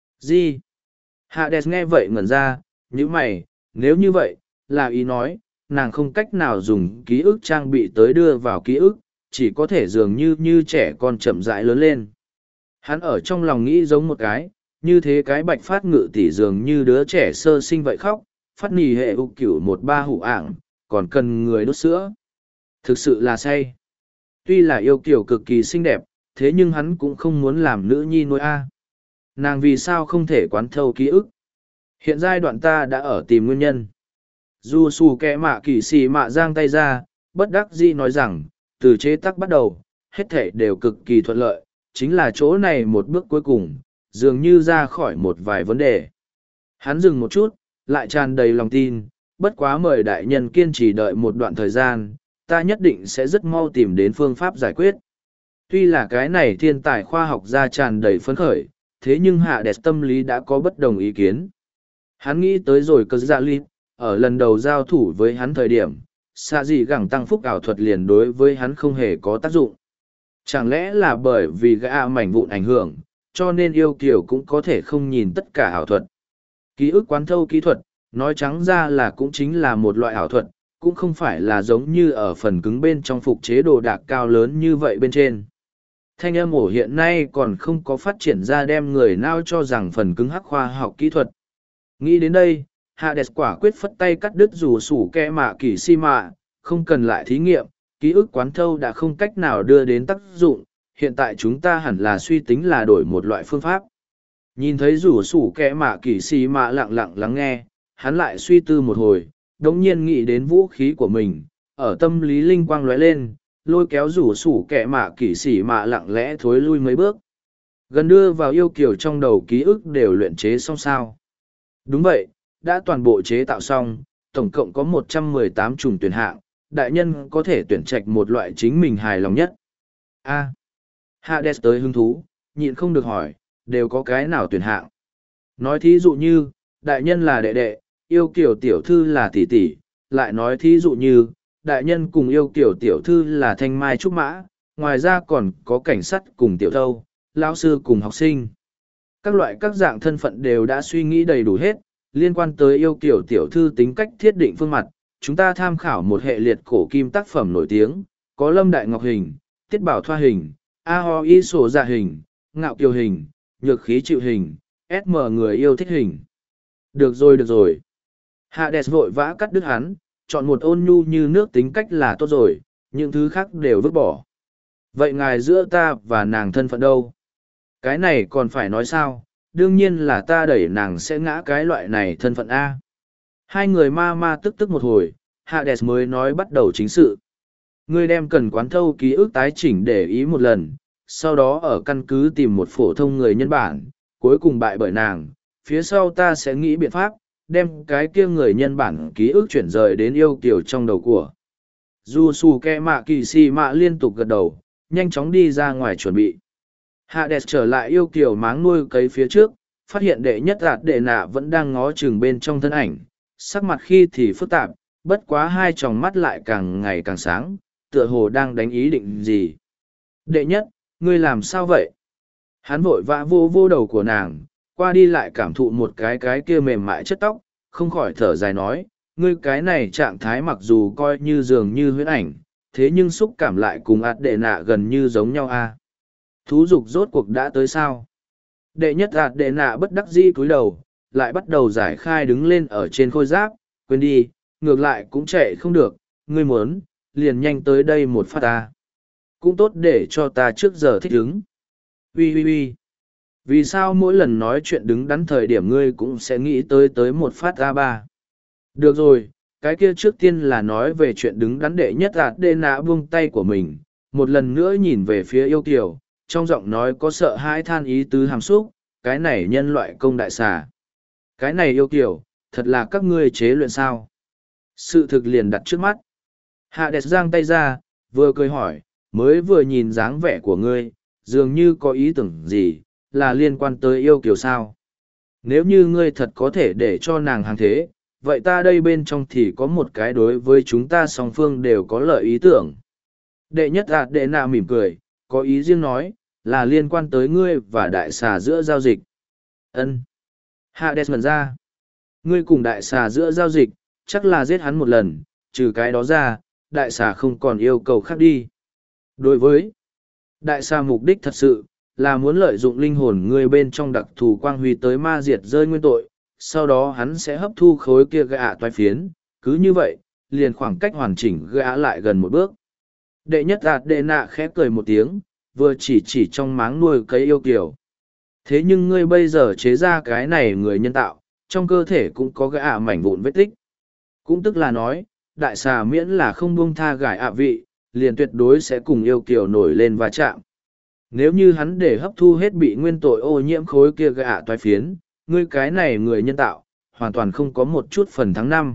Gì? Hades nghe vậy ngẩn ra, như mày, nếu như vậy, là ý nói, nàng không cách nào dùng ký ức trang bị tới đưa vào ký ức, chỉ có thể dường như trẻ con chậm rãi lớn lên. Hắn ở trong lòng nghĩ giống một cái, như thế cái bạch phát ngự tỷ dường như đứa trẻ sơ sinh vậy khóc, phát nì hệ ục cửu một ba hủ ảng, còn cần người đốt sữa. Thực sự là say. Tuy là yêu kiểu cực kỳ xinh đẹp, thế nhưng hắn cũng không muốn làm nữ nhi nuôi A. Nàng vì sao không thể quán thâu ký ức? Hiện giai đoạn ta đã ở tìm nguyên nhân. Dù xù kẻ mạ kỳ xì mạ giang tay ra, bất đắc dĩ nói rằng, từ chế tác bắt đầu, hết thể đều cực kỳ thuận lợi, chính là chỗ này một bước cuối cùng, dường như ra khỏi một vài vấn đề. Hắn dừng một chút, lại tràn đầy lòng tin, bất quá mời đại nhân kiên trì đợi một đoạn thời gian, ta nhất định sẽ rất mau tìm đến phương pháp giải quyết. Tuy là cái này thiên tài khoa học gia tràn đầy phấn khởi, thế nhưng Hạ Đẹp tâm lý đã có bất đồng ý kiến. Hắn nghĩ tới rồi cơ dạ lít, ở lần đầu giao thủ với hắn thời điểm, xạ dị gẳng tăng phúc ảo thuật liền đối với hắn không hề có tác dụng. Chẳng lẽ là bởi vì gã mảnh vụn ảnh hưởng, cho nên yêu kiều cũng có thể không nhìn tất cả ảo thuật. Ký ức quán thâu kỹ thuật, nói trắng ra là cũng chính là một loại ảo thuật, cũng không phải là giống như ở phần cứng bên trong phục chế đồ đạc cao lớn như vậy bên trên. Thanh âm ổ hiện nay còn không có phát triển ra đem người nào cho rằng phần cứng hắc khoa học kỹ thuật. Nghĩ đến đây, Hades quả quyết phất tay cắt đứt rủ sủ kẹ mạ kỳ si mạ, không cần lại thí nghiệm, ký ức quán thâu đã không cách nào đưa đến tác dụng, hiện tại chúng ta hẳn là suy tính là đổi một loại phương pháp. Nhìn thấy rủ sủ kẹ mạ kỳ si mạ lặng lặng lắng nghe, hắn lại suy tư một hồi, đống nhiên nghĩ đến vũ khí của mình, ở tâm lý linh quang lóe lên, lôi kéo rủ sủ kẹ mạ kỳ si mạ lặng lẽ thối lui mấy bước. Gần đưa vào yêu kiều trong đầu ký ức đều luyện chế xong sao. Đúng vậy, đã toàn bộ chế tạo xong, tổng cộng có 118 chủng tuyển hạng, đại nhân có thể tuyển trạch một loại chính mình hài lòng nhất. Hades tới hứng thú, nhịn không được hỏi, đều có cái nào tuyển hạng. Nói thí dụ như, đại nhân là đệ đệ, yêu kiều tiểu thư là tỷ tỷ, lại nói thí dụ như, đại nhân cùng yêu kiều tiểu thư là thanh mai trúc mã, ngoài ra còn có cảnh sát cùng tiểu thâu, lão sư cùng học sinh. Các loại các dạng thân phận đều đã suy nghĩ đầy đủ hết, liên quan tới yêu kiều tiểu thư tính cách thiết định phương mặt, chúng ta tham khảo một hệ liệt cổ kim tác phẩm nổi tiếng, có Lâm Đại Ngọc hình, Tiết Bảo Thoa hình, A Ho Y Sổ Dạ hình, Ngạo Kiều hình, Nhược Khí Chịu hình, SM Người Yêu Thích hình. Được rồi được rồi. Hades vội vã cắt đứt hắn, chọn một ôn nhu như nước tính cách là tốt rồi, những thứ khác đều vứt bỏ. Vậy ngài giữa ta và nàng thân phận đâu? Cái này còn phải nói sao, đương nhiên là ta đẩy nàng sẽ ngã cái loại này thân phận A. Hai người ma tức tức một hồi, Hades mới nói bắt đầu chính sự. Ngươi đem cần quán thâu ký ức tái chỉnh để ý một lần, sau đó ở căn cứ tìm một phổ thông người nhân bản, cuối cùng bại bởi nàng, phía sau ta sẽ nghĩ biện pháp, đem cái kia người nhân bản ký ức chuyển rời đến yêu kiều trong đầu của. Dù xù kẹ mạ kỳ si mạ liên tục gật đầu, nhanh chóng đi ra ngoài chuẩn bị. Hades trở lại yêu kiều máng nuôi cấy phía trước, phát hiện đệ nhất ạt đệ nạ vẫn đang ngó chừng bên trong thân ảnh, sắc mặt khi thì phức tạp, bất quá hai tròng mắt lại càng ngày càng sáng, tựa hồ đang đánh ý định gì. Đệ nhất, ngươi làm sao vậy? Hắn vội vã vô đầu của nàng, qua đi lại cảm thụ một cái kia mềm mại chất tóc, không khỏi thở dài nói, ngươi cái này trạng thái mặc dù coi như dường như huyễn ảnh, thế nhưng xúc cảm lại cùng ạt đệ nạ gần như giống nhau a. Thú dục rốt cuộc đã tới sao? Đệ nhất ạt đệ nạ bất đắc dĩ cúi đầu, lại bắt đầu giải khai đứng lên ở trên khôi giáp, quên đi, ngược lại cũng chạy không được, ngươi muốn, liền nhanh tới đây một phát ta. Cũng tốt để cho ta trước giờ thích đứng. Ui. Vì sao mỗi lần nói chuyện đứng đắn thời điểm ngươi cũng sẽ nghĩ tới một phát A3? Được rồi, cái kia trước tiên là nói về chuyện đứng đắn đệ nhất ạt đệ nạ buông tay của mình, một lần nữa nhìn về phía yêu kiều, trong giọng nói có sợ hãi than ý tứ hàm xúc, cái này nhân loại công đại xà. Cái này yêu kiều, thật là các ngươi chế luyện sao? Sự thực liền đặt trước mắt. Hades giang tay ra, vừa cười hỏi, mới vừa nhìn dáng vẻ của ngươi, dường như có ý tưởng gì, là liên quan tới yêu kiều sao? Nếu như ngươi thật có thể để cho nàng hàng thế, vậy ta đây bên trong thì có một cái đối với chúng ta song phương đều có lợi ý tưởng. Đệ nhất ạt đệ nạ mỉm cười, có ý riêng nói, là liên quan tới ngươi và đại xà giữa giao dịch. Ân. Hades ngẩn ra. Ngươi cùng đại xà giữa giao dịch, chắc là giết hắn một lần, trừ cái đó ra, đại xà không còn yêu cầu khác đi. Đối với đại xà mục đích thật sự, là muốn lợi dụng linh hồn ngươi bên trong đặc thù quang huy tới ma diệt rơi nguyên tội, sau đó hắn sẽ hấp thu khối kia gã toái phiến, cứ như vậy, liền khoảng cách hoàn chỉnh gã lại gần một bước. Đệ nhất ạt đệ nạ khẽ cười một tiếng, vừa chỉ trong máng nuôi cấy yêu kiều. Thế nhưng ngươi bây giờ chế ra cái này người nhân tạo, trong cơ thể cũng có gã mảnh vụn vết tích. Cũng tức là nói, đại xà miễn là không buông tha gải vị, liền tuyệt đối sẽ cùng yêu kiều nổi lên va chạm. Nếu như hắn để hấp thu hết bị nguyên tội ô nhiễm khối kia gạ toái phiến, ngươi cái này người nhân tạo, hoàn toàn không có một chút phần thắng năm.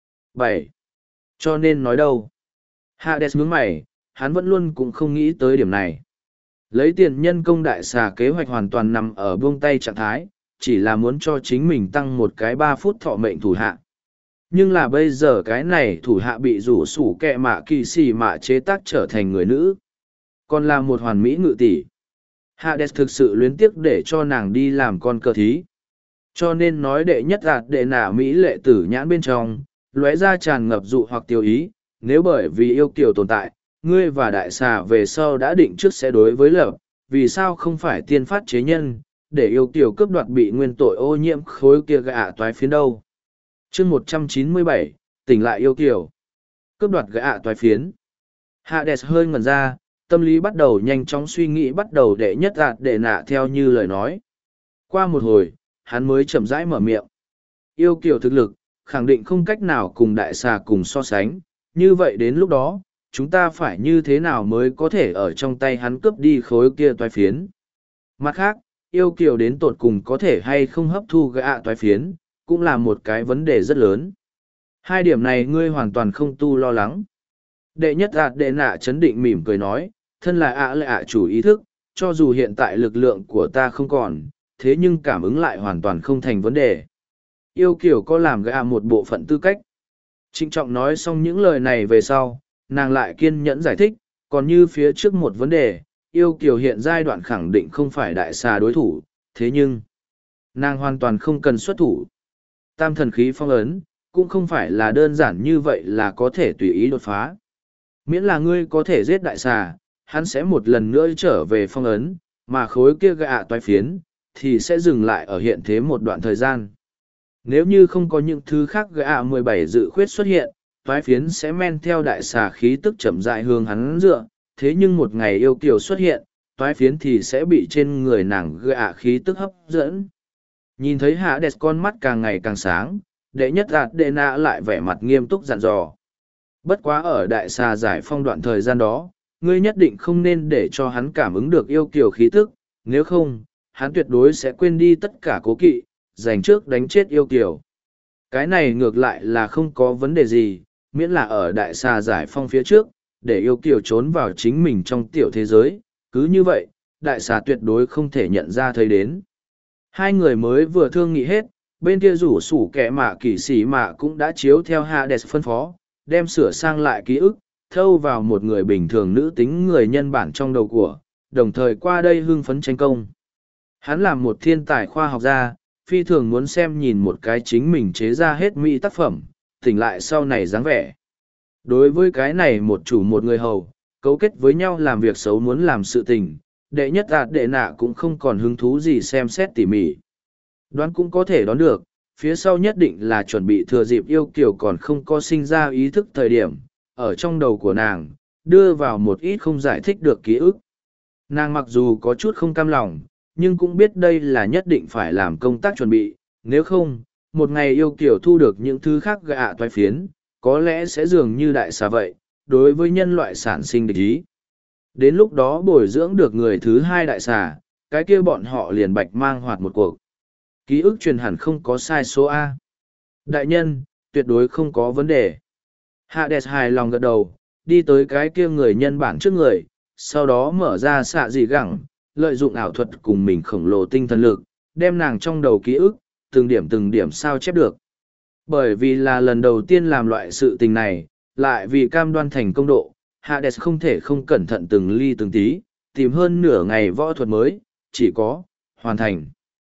7. Cho nên nói đâu? Hades nhướng mày, hắn vẫn luôn cũng không nghĩ tới điểm này. Lấy tiền nhân công đại xà kế hoạch hoàn toàn nằm ở buông tay trạng thái, chỉ là muốn cho chính mình tăng một cái 3 phút thọ mệnh thủ hạ. Nhưng là bây giờ cái này thủ hạ bị rủ sủ kẹ mạ kỳ xì mạ chế tác trở thành người nữ. Còn là một hoàn mỹ ngự tỷ. Hades thực sự luyến tiếc để cho nàng đi làm con cờ thí. Cho nên nói đệ nhất ạt đệ nả mỹ lệ tử nhãn bên trong, lóe ra tràn ngập dụ hoặc tiêu ý, nếu bởi vì yêu kiều tồn tại, ngươi và đại xà về sau đã định trước sẽ đối với lập, vì sao không phải tiên phát chế nhân, để yêu kiều cướp đoạt bị nguyên tội ô nhiễm khối kia gạ toái phiến đâu. chương 197, tỉnh lại yêu kiều. Cướp đoạt gạ toái phiến. Hades hơi ngẩn ra, tâm lý bắt đầu nhanh chóng suy nghĩ bắt đầu đệ nhất ạt đệ nạ theo như lời nói. Qua một hồi, hắn mới chậm rãi mở miệng. Yêu kiều thực lực, khẳng định không cách nào cùng đại xà cùng so sánh, như vậy đến lúc đó, chúng ta phải như thế nào mới có thể ở trong tay hắn cướp đi khối kia toái phiến. Mặt khác, yêu kiều đến tột cùng có thể hay không hấp thu gạ toái phiến, cũng là một cái vấn đề rất lớn. Hai điểm này ngươi hoàn toàn không tu lo lắng. Đệ nhất ạt đệ nạ chấn định mỉm cười nói, thân là ạ lệ ạ chủ ý thức, cho dù hiện tại lực lượng của ta không còn, thế nhưng cảm ứng lại hoàn toàn không thành vấn đề. Yêu kiều có làm gạ một bộ phận tư cách. Trịnh trọng nói xong những lời này về sau, nàng lại kiên nhẫn giải thích, còn như phía trước một vấn đề, yêu kiều hiện giai đoạn khẳng định không phải đại xà đối thủ, thế nhưng, nàng hoàn toàn không cần xuất thủ. Tam thần khí phong ấn, cũng không phải là đơn giản như vậy là có thể tùy ý đột phá. Miễn là ngươi có thể giết đại xà, hắn sẽ một lần nữa trở về phong ấn, mà khối kia gạ toái phiến, thì sẽ dừng lại ở hiện thế một đoạn thời gian. Nếu như không có những thứ khác gạ 17 dự khuyết xuất hiện, toái phiến sẽ men theo đại xà khí tức chậm rãi hướng hắn dựa, thế nhưng một ngày yêu kiều xuất hiện, toái phiến thì sẽ bị trên người nàng gạ khí tức hấp dẫn. Nhìn thấy Hades con mắt càng ngày càng sáng, đệ nhất ạt đệ nạ lại vẻ mặt nghiêm túc dặn dò. Bất quá ở đại xà giải phong đoạn thời gian đó, ngươi nhất định không nên để cho hắn cảm ứng được yêu kiều khí tức, nếu không, hắn tuyệt đối sẽ quên đi tất cả cố kỵ, dành trước đánh chết yêu kiều. Cái này ngược lại là không có vấn đề gì, miễn là ở đại xà giải phong phía trước, để yêu kiều trốn vào chính mình trong tiểu thế giới, cứ như vậy, đại xà tuyệt đối không thể nhận ra thấy đến. Hai người mới vừa thương nghị hết, bên kia rủ sủ kẻ mạ kỷ sĩ mạ cũng đã chiếu theo Hades phân phó, đem sửa sang lại ký ức, thâu vào một người bình thường nữ tính người nhân bản trong đầu của, đồng thời qua đây hưng phấn tranh công. Hắn là một thiên tài khoa học gia, phi thường muốn xem nhìn một cái chính mình chế ra hết mỹ tác phẩm, tỉnh lại sau này dáng vẻ. Đối với cái này một chủ một người hầu, cấu kết với nhau làm việc xấu muốn làm sự tình, đệ nhất ạt đệ nạ cũng không còn hứng thú gì xem xét tỉ mỉ. Đoán cũng có thể đoán được, phía sau nhất định là chuẩn bị thừa dịp yêu kiều còn không có sinh ra ý thức thời điểm, ở trong đầu của nàng, đưa vào một ít không giải thích được ký ức. Nàng mặc dù có chút không cam lòng, nhưng cũng biết đây là nhất định phải làm công tác chuẩn bị, nếu không, một ngày yêu kiều thu được những thứ khác gạ toái phiến, có lẽ sẽ dường như đại xà vậy, đối với nhân loại sản sinh địch ý. Đến lúc đó bồi dưỡng được người thứ hai đại xà, cái kia bọn họ liền bạch mang hoạt một cuộc. Ký ức truyền hẳn không có sai số A. Đại nhân, tuyệt đối không có vấn đề. Hades hài lòng gật đầu, đi tới cái kia người nhân bản trước người, sau đó mở ra xạ dị gẳng, lợi dụng ảo thuật cùng mình khổng lồ tinh thần lực, đem nàng trong đầu ký ức, từng điểm sao chép được. Bởi vì là lần đầu tiên làm loại sự tình này, lại vì cam đoan thành công độ, Hades không thể không cẩn thận từng ly từng tí, tìm hơn nửa ngày võ thuật mới, chỉ có, hoàn thành.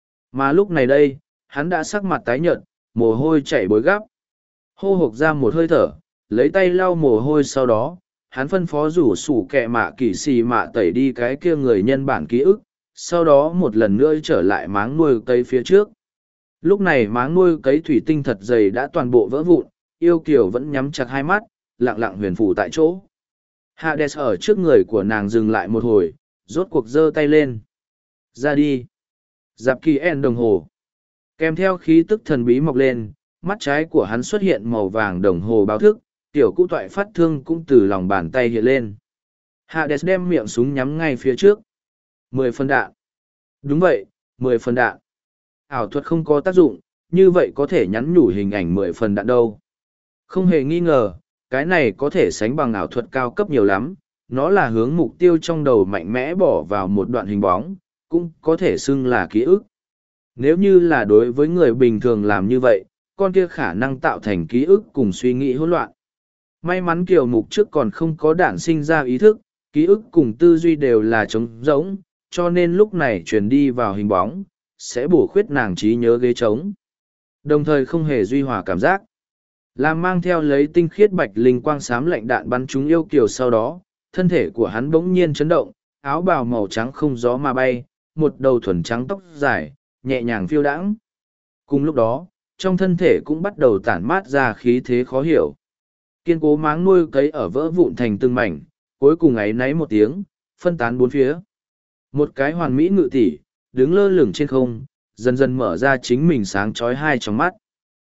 Mà lúc này đây, hắn đã sắc mặt tái nhợt, mồ hôi chảy bối gắp. Hô hộc ra một hơi thở, lấy tay lau mồ hôi sau đó, hắn phân phó rủ sủ kẹ mạ kỳ xì mạ tẩy đi cái kia người nhân bản ký ức, sau đó một lần nữa trở lại máng nuôi cấy phía trước. Lúc này máng nuôi cấy thủy tinh thật dày đã toàn bộ vỡ vụn, yêu kiều vẫn nhắm chặt hai mắt, lặng lặng huyền phù tại chỗ. Hades ở trước người của nàng dừng lại một hồi, rốt cuộc giơ tay lên. Ra đi. Dạp kỳ en đồng hồ. Kèm theo khí tức thần bí mọc lên, mắt trái của hắn xuất hiện màu vàng đồng hồ báo thức, tiểu cũ toại phát thương cũng từ lòng bàn tay hiện lên. Hades đem miệng súng nhắm ngay phía trước. 10 phân đạn. Đúng vậy, 10 phần đạn. Ảo thuật không có tác dụng, như vậy có thể nhắn nhủ hình ảnh 10 phần đạn đâu. Không hề nghi ngờ, cái này có thể sánh bằng ảo thuật cao cấp nhiều lắm. Nó là hướng mục tiêu trong đầu mạnh mẽ bỏ vào một đoạn hình bóng, cũng có thể xưng là ký ức. Nếu như là đối với người bình thường làm như vậy, con kia khả năng tạo thành ký ức cùng suy nghĩ hỗn loạn. May mắn Kiều Mục trước còn không có đản sinh ra ý thức, ký ức cùng tư duy đều là trống rỗng, cho nên lúc này truyền đi vào hình bóng, sẽ bổ khuyết nàng trí nhớ ghế trống. Đồng thời không hề duy hòa cảm giác. Làm mang theo lấy tinh khiết bạch linh quang xám lạnh đạn bắn trúng yêu kiều sau đó, thân thể của hắn bỗng nhiên chấn động, áo bào màu trắng không gió mà bay, một đầu thuần trắng tóc dài, nhẹ nhàng phiêu đãng. Cùng lúc đó, trong thân thể cũng bắt đầu tản mát ra khí thế khó hiểu. Kiên cố máng nuôi cấy ở vỡ vụn thành từng mảnh, cuối cùng ấy náy một tiếng, phân tán bốn phía. Một cái hoàn mỹ ngự tỷ, đứng lơ lửng trên không, dần dần mở ra chính mình sáng chói hai trong mắt.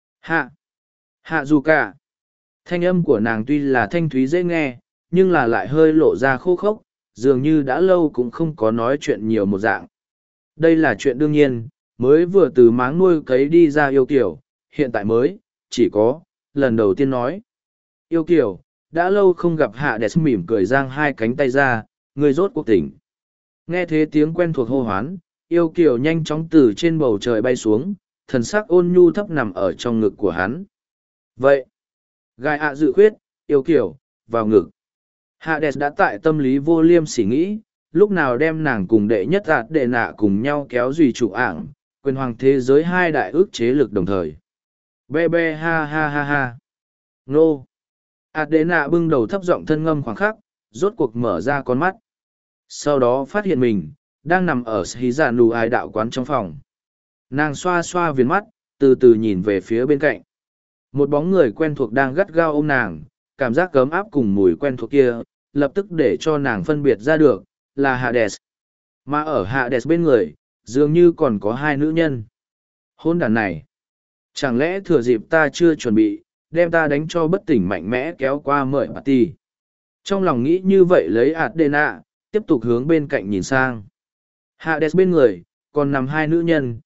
Hạ dù cả. Thanh âm của nàng tuy là thanh thúy dễ nghe, nhưng là lại hơi lộ ra khô khốc, dường như đã lâu cũng không có nói chuyện nhiều một dạng. Đây là chuyện đương nhiên, mới vừa từ máng nuôi cấy đi ra yêu kiểu, hiện tại mới, chỉ có, lần đầu tiên nói. Yêu kiểu, đã lâu không gặp Hạ Đẹp mỉm cười giang hai cánh tay ra, người rốt cuộc tỉnh. Nghe thế tiếng quen thuộc hô hoán, yêu kiểu nhanh chóng từ trên bầu trời bay xuống, thần sắc ôn nhu thấp nằm ở trong ngực của hắn. Vậy, gai ạ dự khuyết, yêu kiểu, vào ngực. Hạ Đẹp đã tại tâm lý vô liêm sỉ nghĩ, lúc nào đem nàng cùng đệ nhất ạt đệ nạ cùng nhau kéo duy trụ ảng, quyền hoàng thế giới hai đại ước chế lực đồng thời. Be be ha ha ha ha. Nô. Ạt đệ nạ bưng đầu thấp giọng thân ngâm khoảng khắc, rốt cuộc mở ra con mắt. Sau đó phát hiện mình, đang nằm ở hí giả nù ai đạo quán trong phòng. Nàng xoa xoa viền mắt, từ từ nhìn về phía bên cạnh. Một bóng người quen thuộc đang gắt gao ôm nàng, cảm giác cấm áp cùng mùi quen thuộc kia, lập tức để cho nàng phân biệt ra được, là Hades. Mà ở Hades bên người, dường như còn có hai nữ nhân. Hôn đàn này. Chẳng lẽ thừa dịp ta chưa chuẩn bị, đem ta đánh cho bất tỉnh mạnh mẽ kéo qua mời party. Trong lòng nghĩ như vậy lấy Adena, tiếp tục hướng bên cạnh nhìn sang. Hades bên người, còn nằm hai nữ nhân,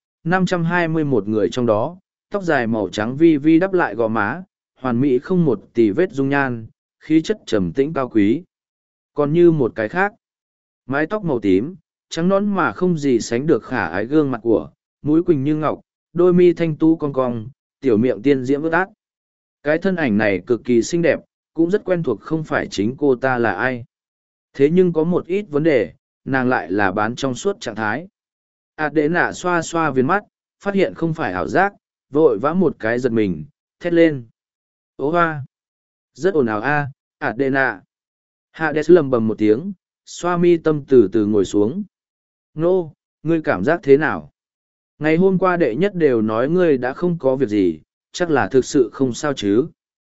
521 người trong đó, tóc dài màu trắng vi vi đắp lại gò má, hoàn mỹ không một tì vết dung nhan, khí chất trầm tĩnh cao quý. Còn như một cái khác, mái tóc màu tím, trắng nõn mà không gì sánh được khả ái gương mặt của, mũi quỳnh như ngọc, đôi mi thanh tú cong cong, tiểu miệng tiên diễm ướt át. Cái thân ảnh này cực kỳ xinh đẹp, cũng rất quen thuộc không phải chính cô ta là ai. Thế nhưng có một ít vấn đề, nàng lại là bán trong suốt trạng thái. Adena xoa xoa viền mắt, phát hiện không phải ảo giác, vội vã một cái giật mình, thét lên. Ô hoa! Rất ồn ào a, Adena. Hades lầm bầm một tiếng, xoa mi tâm từ từ ngồi xuống. Nô, ngươi cảm giác thế nào? Ngày hôm qua đệ nhất đều nói ngươi đã không có việc gì, chắc là thực sự không sao chứ.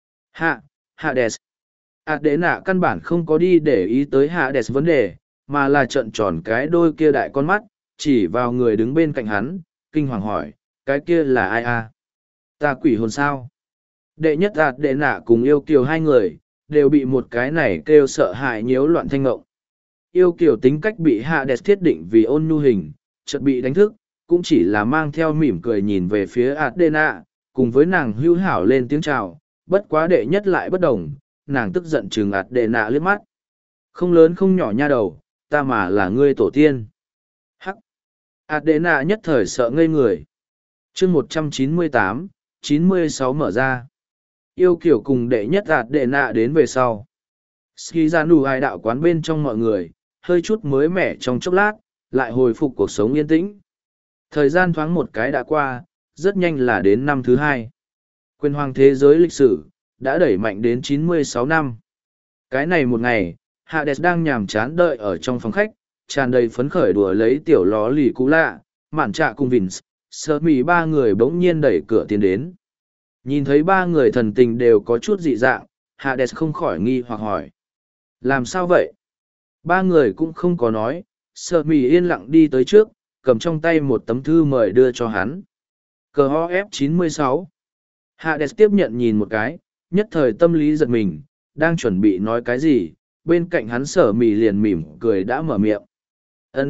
Hades. Adena căn bản không có đi để ý tới Hades vấn đề, mà là trợn tròn cái đôi kia đại con mắt, chỉ vào người đứng bên cạnh hắn, kinh hoàng hỏi, cái kia là ai a? Ta quỷ hồn sao? Đệ nhất Adena cùng yêu kiều hai người, đều bị một cái này kêu sợ hãi nhiễu loạn thanh ngộng. Yêu kiều tính cách bị Hades thiết định vì ôn nhu hình, chợt bị đánh thức, cũng chỉ là mang theo mỉm cười nhìn về phía Adena, cùng với nàng hữu hảo lên tiếng chào, bất quá đệ nhất lại bất đồng, nàng tức giận trừng Adena liếc mắt. Không lớn không nhỏ nha đầu, ta mà là ngươi tổ tiên. Hắc! Adena nhất thời sợ ngây người. chương 198, 96 mở ra. Yêu kiểu cùng đệ nhất Adena đến về sau. Skizanu ai đạo quán bên trong mọi người, hơi chút mới mẻ trong chốc lát, lại hồi phục cuộc sống yên tĩnh. Thời gian thoáng một cái đã qua, rất nhanh là đến năm thứ hai. Quyền hoàng thế giới lịch sử, đã đẩy mạnh đến 96 năm. Cái này một ngày, Hades đang nhàm chán đợi ở trong phòng khách, tràn đầy phấn khởi đùa lấy tiểu ló lì cú lạ, mạn trạ cùng Vince, sợ mì ba người bỗng nhiên đẩy cửa tiến đến. Nhìn thấy ba người thần tình đều có chút dị dạng, Hades không khỏi nghi hoặc hỏi. Làm sao vậy? Ba người cũng không có nói, sợ mì yên lặng đi tới trước, cầm trong tay một tấm thư mời đưa cho hắn. Cờ ho F96. Hades tiếp nhận nhìn một cái, nhất thời tâm lý giật mình, đang chuẩn bị nói cái gì, bên cạnh hắn sở mì liền mỉm cười đã mở miệng.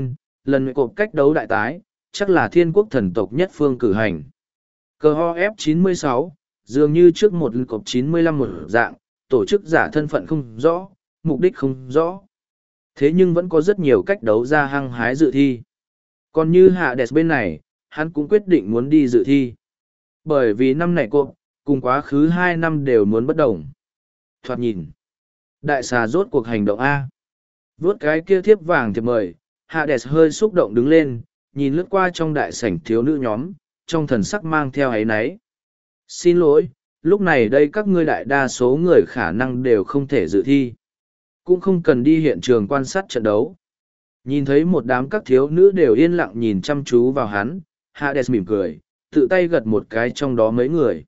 lần cộp cách đấu đại tái, chắc là thiên quốc thần tộc nhất phương cử hành. Cờ ho F96, dường như trước một lần cộp 95 một dạng, tổ chức giả thân phận không rõ, mục đích không rõ. Thế nhưng vẫn có rất nhiều cách đấu ra hăng hái dự thi. Còn như Hades bên này, hắn cũng quyết định muốn đi dự thi. Bởi vì năm này cộp, cùng quá khứ 2 năm đều muốn bất đồng. Thoạt nhìn, đại xà rốt cuộc hành động A. Vuốt cái kia thiếp vàng thiệp mời, Hades hơi xúc động đứng lên, nhìn lướt qua trong đại sảnh thiếu nữ nhóm, trong thần sắc mang theo áy náy. Xin lỗi, lúc này đây các ngươi đại đa số người khả năng đều không thể dự thi. Cũng không cần đi hiện trường quan sát trận đấu. Nhìn thấy một đám các thiếu nữ đều yên lặng nhìn chăm chú vào hắn, Hades mỉm cười, tự tay gật một cái trong đó mấy người.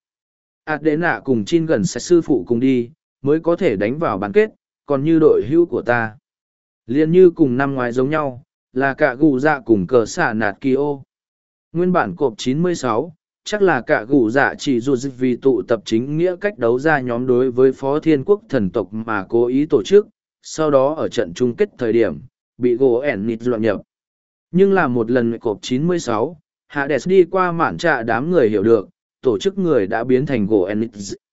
Adena cùng Chin gần sẽ sư phụ cùng đi, mới có thể đánh vào bán kết, còn như đội hữu của ta. Liên như cùng năm ngoái giống nhau, là cả gù dạ cùng cờ xả nạt Kyo. Nguyên bản cộp 96, chắc là cả gù dạ chỉ dù dịch vì tụ tập chính nghĩa cách đấu ra nhóm đối với phó thiên quốc thần tộc mà cố ý tổ chức, sau đó ở trận chung kết thời điểm, bị gỗ ẻn nịt loạn nhập. Nhưng là một lần cộp 96, Hades đi qua mạn trạ đám người hiểu được, tổ chức người đã biến thành gỗ ẻn nịt.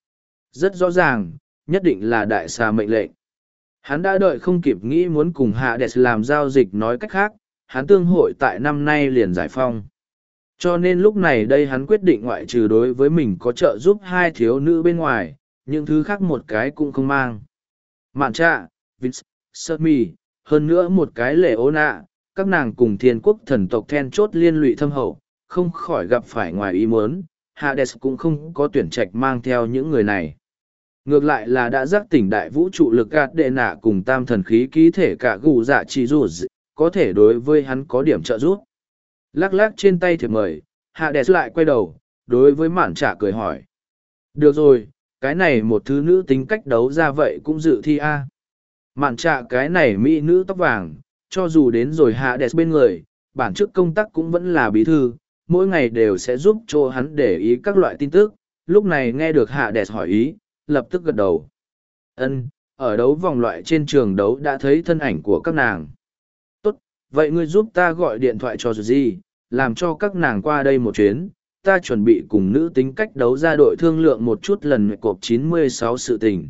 Rất rõ ràng, nhất định là đại xà mệnh lệnh. Hắn đã đợi không kịp nghĩ muốn cùng Hades làm giao dịch, nói cách khác, hắn tương hội tại năm nay liền giải phong. Cho nên lúc này đây hắn quyết định ngoại trừ đối với mình có trợ giúp hai thiếu nữ bên ngoài, những thứ khác một cái cũng không mang. Mạn trạ, Vince, Sermi, hơn nữa một cái lệ ố nạ, các nàng cùng thiên quốc thần tộc then chốt liên lụy thâm hậu, không khỏi gặp phải ngoài ý muốn, Hades cũng không có tuyển trạch mang theo những người này. Ngược lại là đã giác tỉnh đại vũ trụ lực gạt đệ nạ cùng tam thần khí ký thể cả gù dạ chỉ dù có thể đối với hắn có điểm trợ giúp. Lắc lắc trên tay thiệp mời, Hades lại quay đầu, đối với mạn trả cười hỏi. Được rồi, cái này một thứ nữ tính cách đấu ra vậy cũng dự thi a. Mạn trả cái này mỹ nữ tóc vàng, cho dù đến rồi Hades bên người, bản chức công tác cũng vẫn là bí thư, mỗi ngày đều sẽ giúp cho hắn để ý các loại tin tức. Lúc này nghe được Hades hỏi ý, lập tức gật đầu. Ân, ở đấu vòng loại trên trường đấu đã thấy thân ảnh của các nàng. Tốt, vậy ngươi giúp ta gọi điện thoại cho gì, làm cho các nàng qua đây một chuyến, ta chuẩn bị cùng nữ tính cách đấu ra đội thương lượng một chút lần cộp 96 sự tình.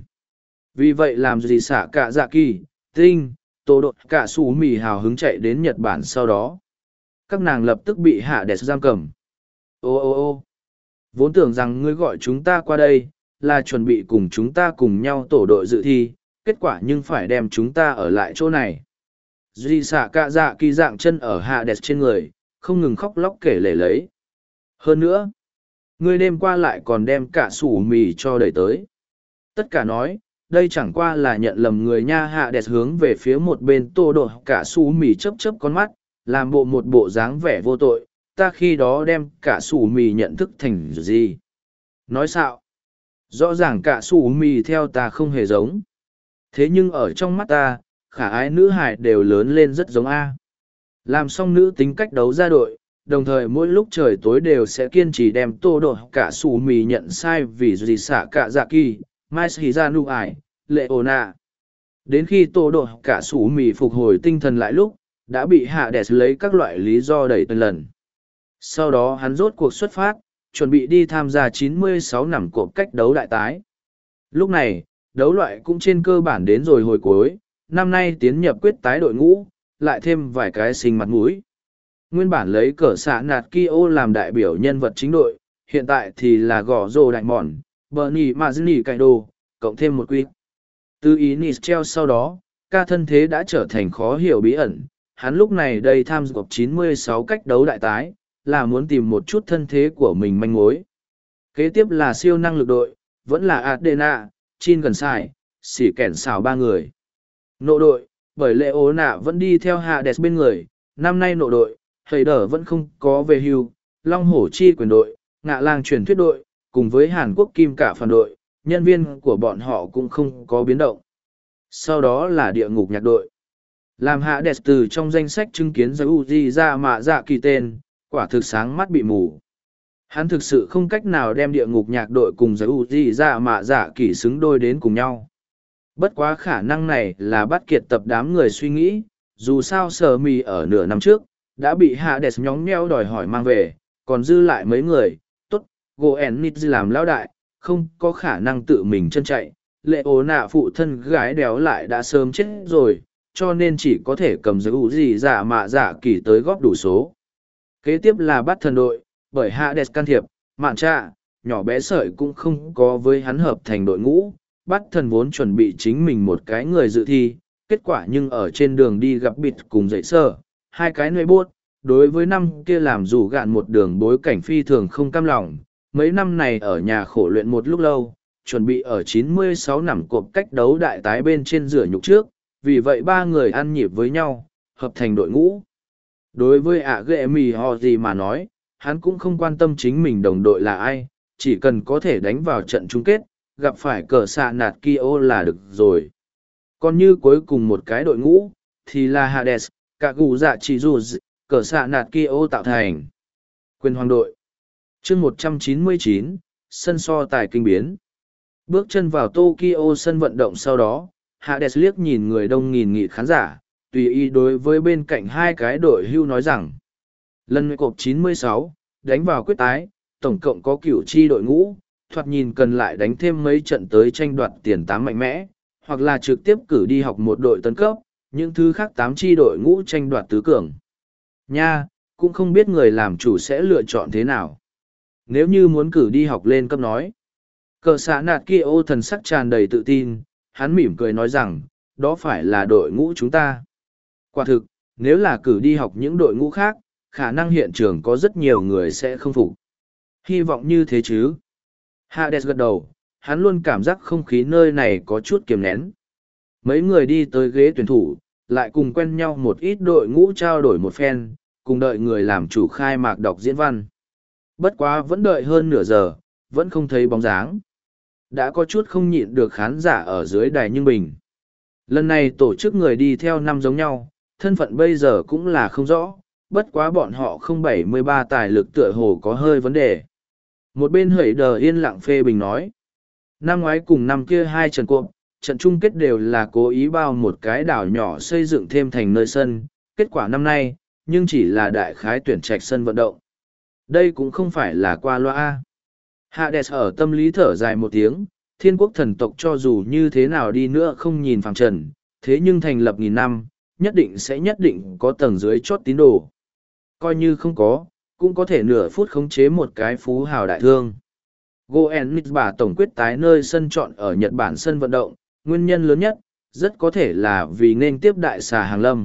Vì vậy làm gì xả cả dạ kỳ, tinh, tổ đội cả sủ mì hào hứng chạy đến Nhật Bản sau đó. Các nàng lập tức bị Hades giam cầm. Ô, vốn tưởng rằng ngươi gọi chúng ta qua đây, là chuẩn bị cùng chúng ta cùng nhau tổ đội dự thi, kết quả nhưng phải đem chúng ta ở lại chỗ này. Duy xả cả dạ kỳ dạng chân ở Hades trên người, không ngừng khóc lóc kể lể lấy. Hơn nữa, ngươi đêm qua lại còn đem cả sủ mì cho đẩy tới. Tất cả nói, đây chẳng qua là nhận lầm người nha. Hades hướng về phía một bên tô độ cả sủ mì chớp chớp con mắt, làm bộ một bộ dáng vẻ vô tội, ta khi đó đem cả sủ mì nhận thức thành gì. Nói xạo. Rõ ràng cả sủ mì theo ta không hề giống. Thế nhưng ở trong mắt ta, khả ái nữ hải đều lớn lên rất giống A. Làm xong nữ tính cách đấu ra đội, đồng thời mỗi lúc trời tối đều sẽ kiên trì đem tô độ cả sủ mì nhận sai vì gì xả cả dạ kỳ, mai xì ra nụ ải, lệ ồn ạ. Đến khi tô độ cả sủ mì phục hồi tinh thần lại lúc, đã bị Hades lấy các loại lý do đẩy tên lần. Sau đó hắn rốt cuộc xuất phát, chuẩn bị đi tham gia 96 năm cộp cách đấu đại tái. Lúc này, đấu loại cũng trên cơ bản đến rồi hồi cuối, năm nay tiến nhập quyết tái đội ngũ, lại thêm vài cái sinh mặt mũi. Nguyên bản lấy cờ xạ nạt Kyo làm đại biểu nhân vật chính đội, hiện tại thì là gò rồ đại mòn, Bernie Mazzini Kaido, cộng thêm một quy. Từ ý Nischel sau đó, ca thân thế đã trở thành khó hiểu bí ẩn, hắn lúc này đây tham dự 96 cách đấu đại tái, là muốn tìm một chút thân thế của mình manh mối. Kế tiếp là siêu năng lực đội, vẫn là Adena, Chin gần sai, xỉ kẻn xào ba người. Nộ đội, bởi lệ ố nạ vẫn đi theo Hades bên người, năm nay nộ đội, thầy đỡ vẫn không có về hưu, Long Hổ Chi quyền đội, Ngạ Lang truyền thuyết đội, cùng với Hàn Quốc Kim cả phản đội, nhân viên của bọn họ cũng không có biến động. Sau đó là địa ngục nhạc đội. Làm Hades từ trong danh sách chứng kiến Uzi ra mạ dạ kỳ tên, quả thực sáng mắt bị mù. Hắn thực sự không cách nào đem địa ngục nhạc đội cùng Uzi ra mạ dạ kỳ xứng đôi đến cùng nhau. Bất quá khả năng này là bắt kiệt tập đám người suy nghĩ, dù sao Sở Mì ở nửa năm trước, đã bị Hades nhóng nheo đòi hỏi mang về, còn dư lại mấy người, tốt, Goenitz làm lão đại, không có khả năng tự mình chân chạy, lệ ố nạ phụ thân gái đéo lại đã sớm chết rồi, cho nên chỉ có thể cầm giữ gì giả mạ giả kỳ tới góp đủ số. Kế tiếp là bắt thần đội, bởi Hades can thiệp, mạn trạ, nhỏ bé sợi cũng không có với hắn hợp thành đội ngũ, bắt thần vốn chuẩn bị chính mình một cái người dự thi, kết quả nhưng ở trên đường đi gặp bịt cùng dậy sơ, hai cái nơi buốt, đối với năm kia làm rủ gạn một đường bối cảnh phi thường không cam lòng, mấy năm này ở nhà khổ luyện một lúc lâu, chuẩn bị ở 96 năm cộp cách đấu đại tái bên trên rửa nhục trước, vì vậy ba người ăn nhịp với nhau, hợp thành đội ngũ. Đối với ạ ghệ mì họ gì mà nói, hắn cũng không quan tâm chính mình đồng đội là ai, chỉ cần có thể đánh vào trận chung kết, gặp phải cờ xạ nạt Kyo là được rồi. Còn như cuối cùng một cái đội ngũ, thì là Hades, cả gù dạ chỉ dù cờ xạ nạt Kyo tạo thành. Quyền hoàng đội. Chương 199, sân so tài kinh biến. Bước chân vào Tokyo sân vận động sau đó, Hades liếc nhìn người đông nghìn nghịt khán giả, tùy ý đối với bên cạnh hai cái đội hưu nói rằng, lần cộp 96, đánh vào quyết tái, tổng cộng có cửu chi đội ngũ, thoạt nhìn cần lại đánh thêm mấy trận tới tranh đoạt tiền tám mạnh mẽ, hoặc là trực tiếp cử đi học một đội tấn cấp, những thứ khác 8 chi đội ngũ tranh đoạt tứ cường. Nha, cũng không biết người làm chủ sẽ lựa chọn thế nào. Nếu như muốn cử đi học lên cấp nói. Cờ xã nạt kia ô thần sắc tràn đầy tự tin, hắn mỉm cười nói rằng, đó phải là đội ngũ chúng ta. Quả thực, nếu là cử đi học những đội ngũ khác, khả năng hiện trường có rất nhiều người sẽ không phục. Hy vọng như thế chứ. Hades gật đầu, hắn luôn cảm giác không khí nơi này có chút kiềm nén. Mấy người đi tới ghế tuyển thủ, lại cùng quen nhau một ít đội ngũ trao đổi một phen, cùng đợi người làm chủ khai mạc đọc diễn văn. Bất quá vẫn đợi hơn nửa giờ, vẫn không thấy bóng dáng. Đã có chút không nhịn được khán giả ở dưới đài nhưng bình. Lần này tổ chức người đi theo năm giống nhau, thân phận bây giờ cũng là không rõ, bất quá bọn họ không 73 tài lực tựa hồ có hơi vấn đề. Một bên hởi đờ yên lặng phê bình nói. Năm ngoái cùng năm kia hai trận cuộc, trận chung kết đều là cố ý bao một cái đảo nhỏ xây dựng thêm thành nơi sân, kết quả năm nay, nhưng chỉ là đại khái tuyển trạch sân vận động. Đây cũng không phải là qua loa. Hades ở tâm lý thở dài một tiếng, thiên quốc thần tộc cho dù như thế nào đi nữa không nhìn phẳng trần, thế nhưng thành lập nghìn năm, nhất định có tầng dưới chót tín đồ. Coi như không có, cũng có thể nửa phút khống chế một cái phú hào đại thương. Goenitz bà tổng quyết tái nơi sân chọn ở Nhật Bản sân vận động, nguyên nhân lớn nhất, rất có thể là vì nên tiếp đại xà hàng lâm.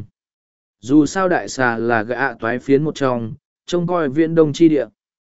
Dù sao đại xà là gã toái phiến một trong, trông coi viễn đông chi địa.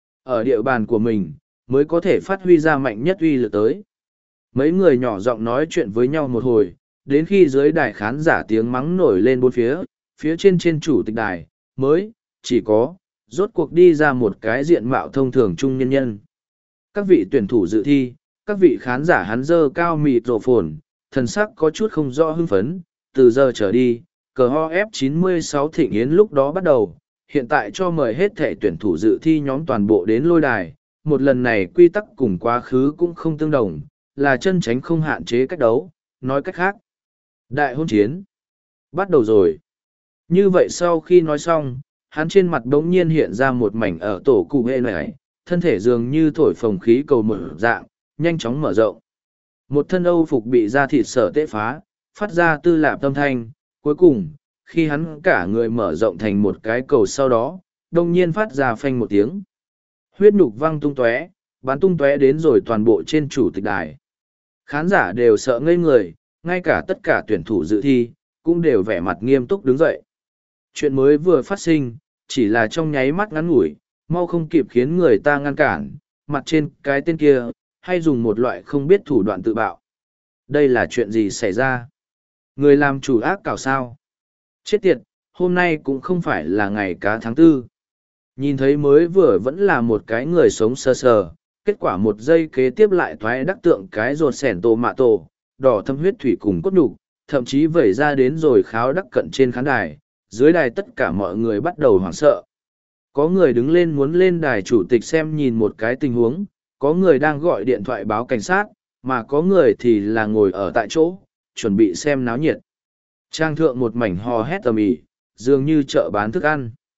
Ở địa bàn của mình, mới có thể phát huy ra mạnh nhất uy lực tới. Mấy người nhỏ giọng nói chuyện với nhau một hồi, đến khi dưới đài khán giả tiếng mắng nổi lên bốn phía trên chủ tịch đài, mới, chỉ có, rốt cuộc đi ra một cái diện mạo thông thường trung nhân nhân. Các vị tuyển thủ dự thi, các vị khán giả hắn dơ cao mịt rổ phồn, thần sắc có chút không rõ hưng phấn, từ giờ trở đi, cờ ho F96 thịnh yến lúc đó bắt đầu, hiện tại cho mời hết thể tuyển thủ dự thi nhóm toàn bộ đến lôi đài, một lần này quy tắc cùng quá khứ cũng không tương đồng, là chân tránh không hạn chế cách đấu, nói cách khác. Đại hôn chiến. Bắt đầu rồi. Như vậy sau khi nói xong, hắn trên mặt đống nhiên hiện ra một mảnh ở tổ cụ hệ này, thân thể dường như thổi phồng khí cầu mở dạng, nhanh chóng mở rộng. Một thân Âu phục bị da thịt sở tễ phá, phát ra tư lạp tâm thanh, cuối cùng, khi hắn cả người mở rộng thành một cái cầu sau đó, đông nhiên phát ra phanh một tiếng. Huyết nhục văng tung tóe, bắn tung tóe đến rồi toàn bộ trên chủ tịch đài. Khán giả đều sợ ngây người, ngay cả tất cả tuyển thủ dự thi, cũng đều vẻ mặt nghiêm túc đứng dậy. Chuyện mới vừa phát sinh, chỉ là trong nháy mắt ngắn ngủi, mau không kịp khiến người ta ngăn cản, mặt trên cái tên kia, hay dùng một loại không biết thủ đoạn tự bạo. Đây là chuyện gì xảy ra? Người làm chủ ác cảo sao? Chết tiệt, hôm nay cũng không phải là ngày cá tháng 4. Nhìn thấy mới vừa vẫn là một cái người sống sờ sờ, kết quả một giây kế tiếp lại thoái đắc tượng cái rột sẻn tổ mạ tổ, đỏ thâm huyết thủy cùng cốt nhục, thậm chí vẩy ra đến rồi kháo đắc cận trên khán đài, dưới đài tất cả mọi người bắt đầu hoảng sợ. Có người đứng lên muốn lên đài chủ tịch xem nhìn một cái tình huống, có người đang gọi điện thoại báo cảnh sát, mà có người thì là ngồi ở tại chỗ, chuẩn bị xem náo nhiệt. Trang thượng một mảnh hò hét tầm ĩ, dường như chợ bán thức ăn.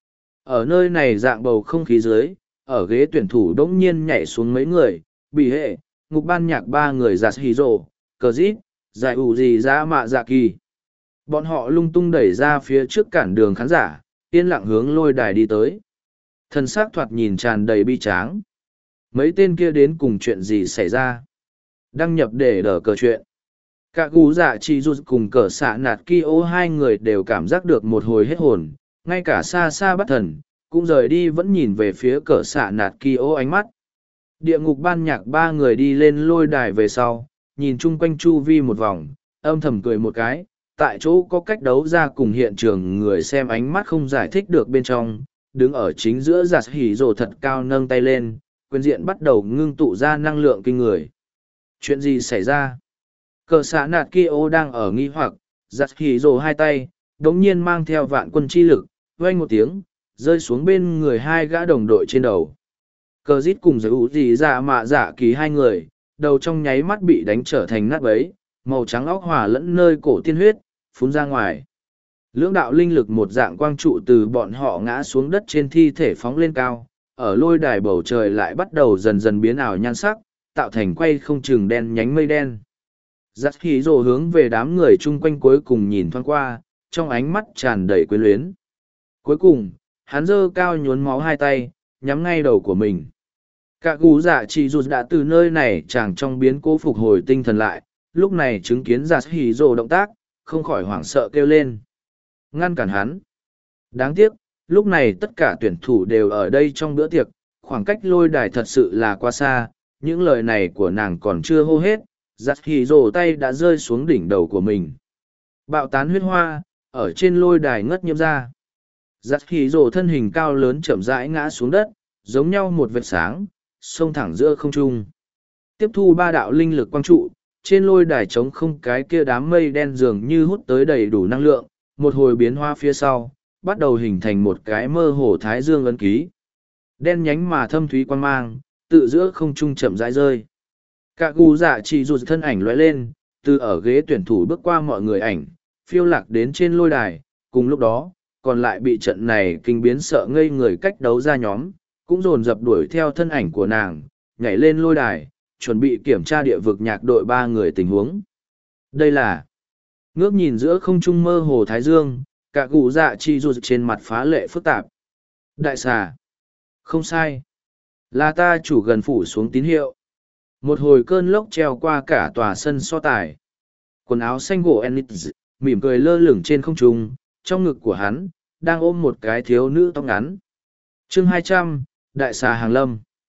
Ở nơi này dạng bầu không khí dưới, ở ghế tuyển thủ đống nhiên nhảy xuống mấy người, bị hệ, ngục ban nhạc ba người giặt hì rồ, cờ dít, giải ủ gì ra mạ dạ kỳ. Bọn họ lung tung đẩy ra phía trước cản đường khán giả, yên lặng hướng lôi đài đi tới. Thân xác thoạt nhìn tràn đầy bi tráng. Mấy tên kia đến cùng chuyện gì xảy ra? Đăng nhập để đỡ cờ chuyện. Cả gú dạ chi rút cùng cờ xạ nạt ki ô hai người đều cảm giác được một hồi hết hồn, ngay cả xa xa bắt thần, cũng rời đi vẫn nhìn về phía cờ xạ nạt ki ô ánh mắt. Địa ngục ban nhạc ba người đi lên lôi đài về sau, nhìn chung quanh chu vi một vòng, âm thầm cười một cái, tại chỗ có cách đấu ra cùng hiện trường người xem ánh mắt không giải thích được bên trong, đứng ở chính giữa giặt hỉ rồ thật cao nâng tay lên, quyền diện bắt đầu ngưng tụ ra năng lượng kinh người. Chuyện gì xảy ra? Cờ xã nạt kia ô đang ở nghi hoặc, giặt hỉ rồ hai tay, đống nhiên mang theo vạn quân chi lực, vang một tiếng, rơi xuống bên người hai gã đồng đội trên đầu. Cờ dít cùng giới ủ gì dạ mạ dạ kỳ hai người, đầu trong nháy mắt bị đánh trở thành nát bấy, màu trắng óc hòa lẫn nơi cổ tiên huyết, phun ra ngoài. Lưỡng đạo linh lực một dạng quang trụ từ bọn họ ngã xuống đất trên thi thể phóng lên cao, ở lôi đài bầu trời lại bắt đầu dần dần biến ảo nhan sắc, tạo thành quay không chừng đen nhánh mây đen. Giặt khí rồ hướng về đám người chung quanh cuối cùng nhìn thoáng qua, trong ánh mắt tràn đầy quyến luyến. Cuối cùng, hắn giơ cao nhuốm máu hai tay, nhắm ngay đầu của mình. Cả gú dạ chỉ rụt đã từ nơi này chàng trong biến cố phục hồi tinh thần lại, lúc này chứng kiến giặt hỉ rồ động tác, không khỏi hoảng sợ kêu lên. Ngăn cản hắn. Đáng tiếc, lúc này tất cả tuyển thủ đều ở đây trong bữa tiệc, khoảng cách lôi đài thật sự là quá xa, những lời này của nàng còn chưa hô hết, giặt hỉ rồ tay đã rơi xuống đỉnh đầu của mình. Bạo tán huyết hoa, ở trên lôi đài ngất nhiễm ra. Giặt hỉ rồ thân hình cao lớn chậm rãi ngã xuống đất, giống nhau một vệt sáng, xông thẳng giữa không trung. Tiếp thu ba đạo linh lực quang trụ, trên lôi đài trống không cái kia đám mây đen dường như hút tới đầy đủ năng lượng, một hồi biến hóa phía sau, bắt đầu hình thành một cái mơ hồ thái dương ấn ký. Đen nhánh mà thâm thúy quan mang, tự giữa không trung chậm rãi rơi. Cả gù dạ chỉ rụt thân ảnh lóe lên, từ ở ghế tuyển thủ bước qua mọi người ảnh, phiêu lạc đến trên lôi đài, cùng lúc đó, còn lại bị trận này kinh biến sợ ngây người cách đấu ra nhóm, cũng dồn dập đuổi theo thân ảnh của nàng, nhảy lên lôi đài, chuẩn bị kiểm tra địa vực nhạc đội ba người tình huống. Đây là ngước nhìn giữa không trung mơ hồ thái dương, cả gù dạ chi rụt trên mặt phá lệ phức tạp. Đại xà. Không sai. Là ta chủ gần phủ xuống tín hiệu. Một hồi cơn lốc treo qua cả tòa sân so tài. Quần áo xanh gỗ Enid mỉm cười lơ lửng trên không trung, trong ngực của hắn, đang ôm một cái thiếu nữ tóc ngắn. chương 200, Đại xà hàng lâm.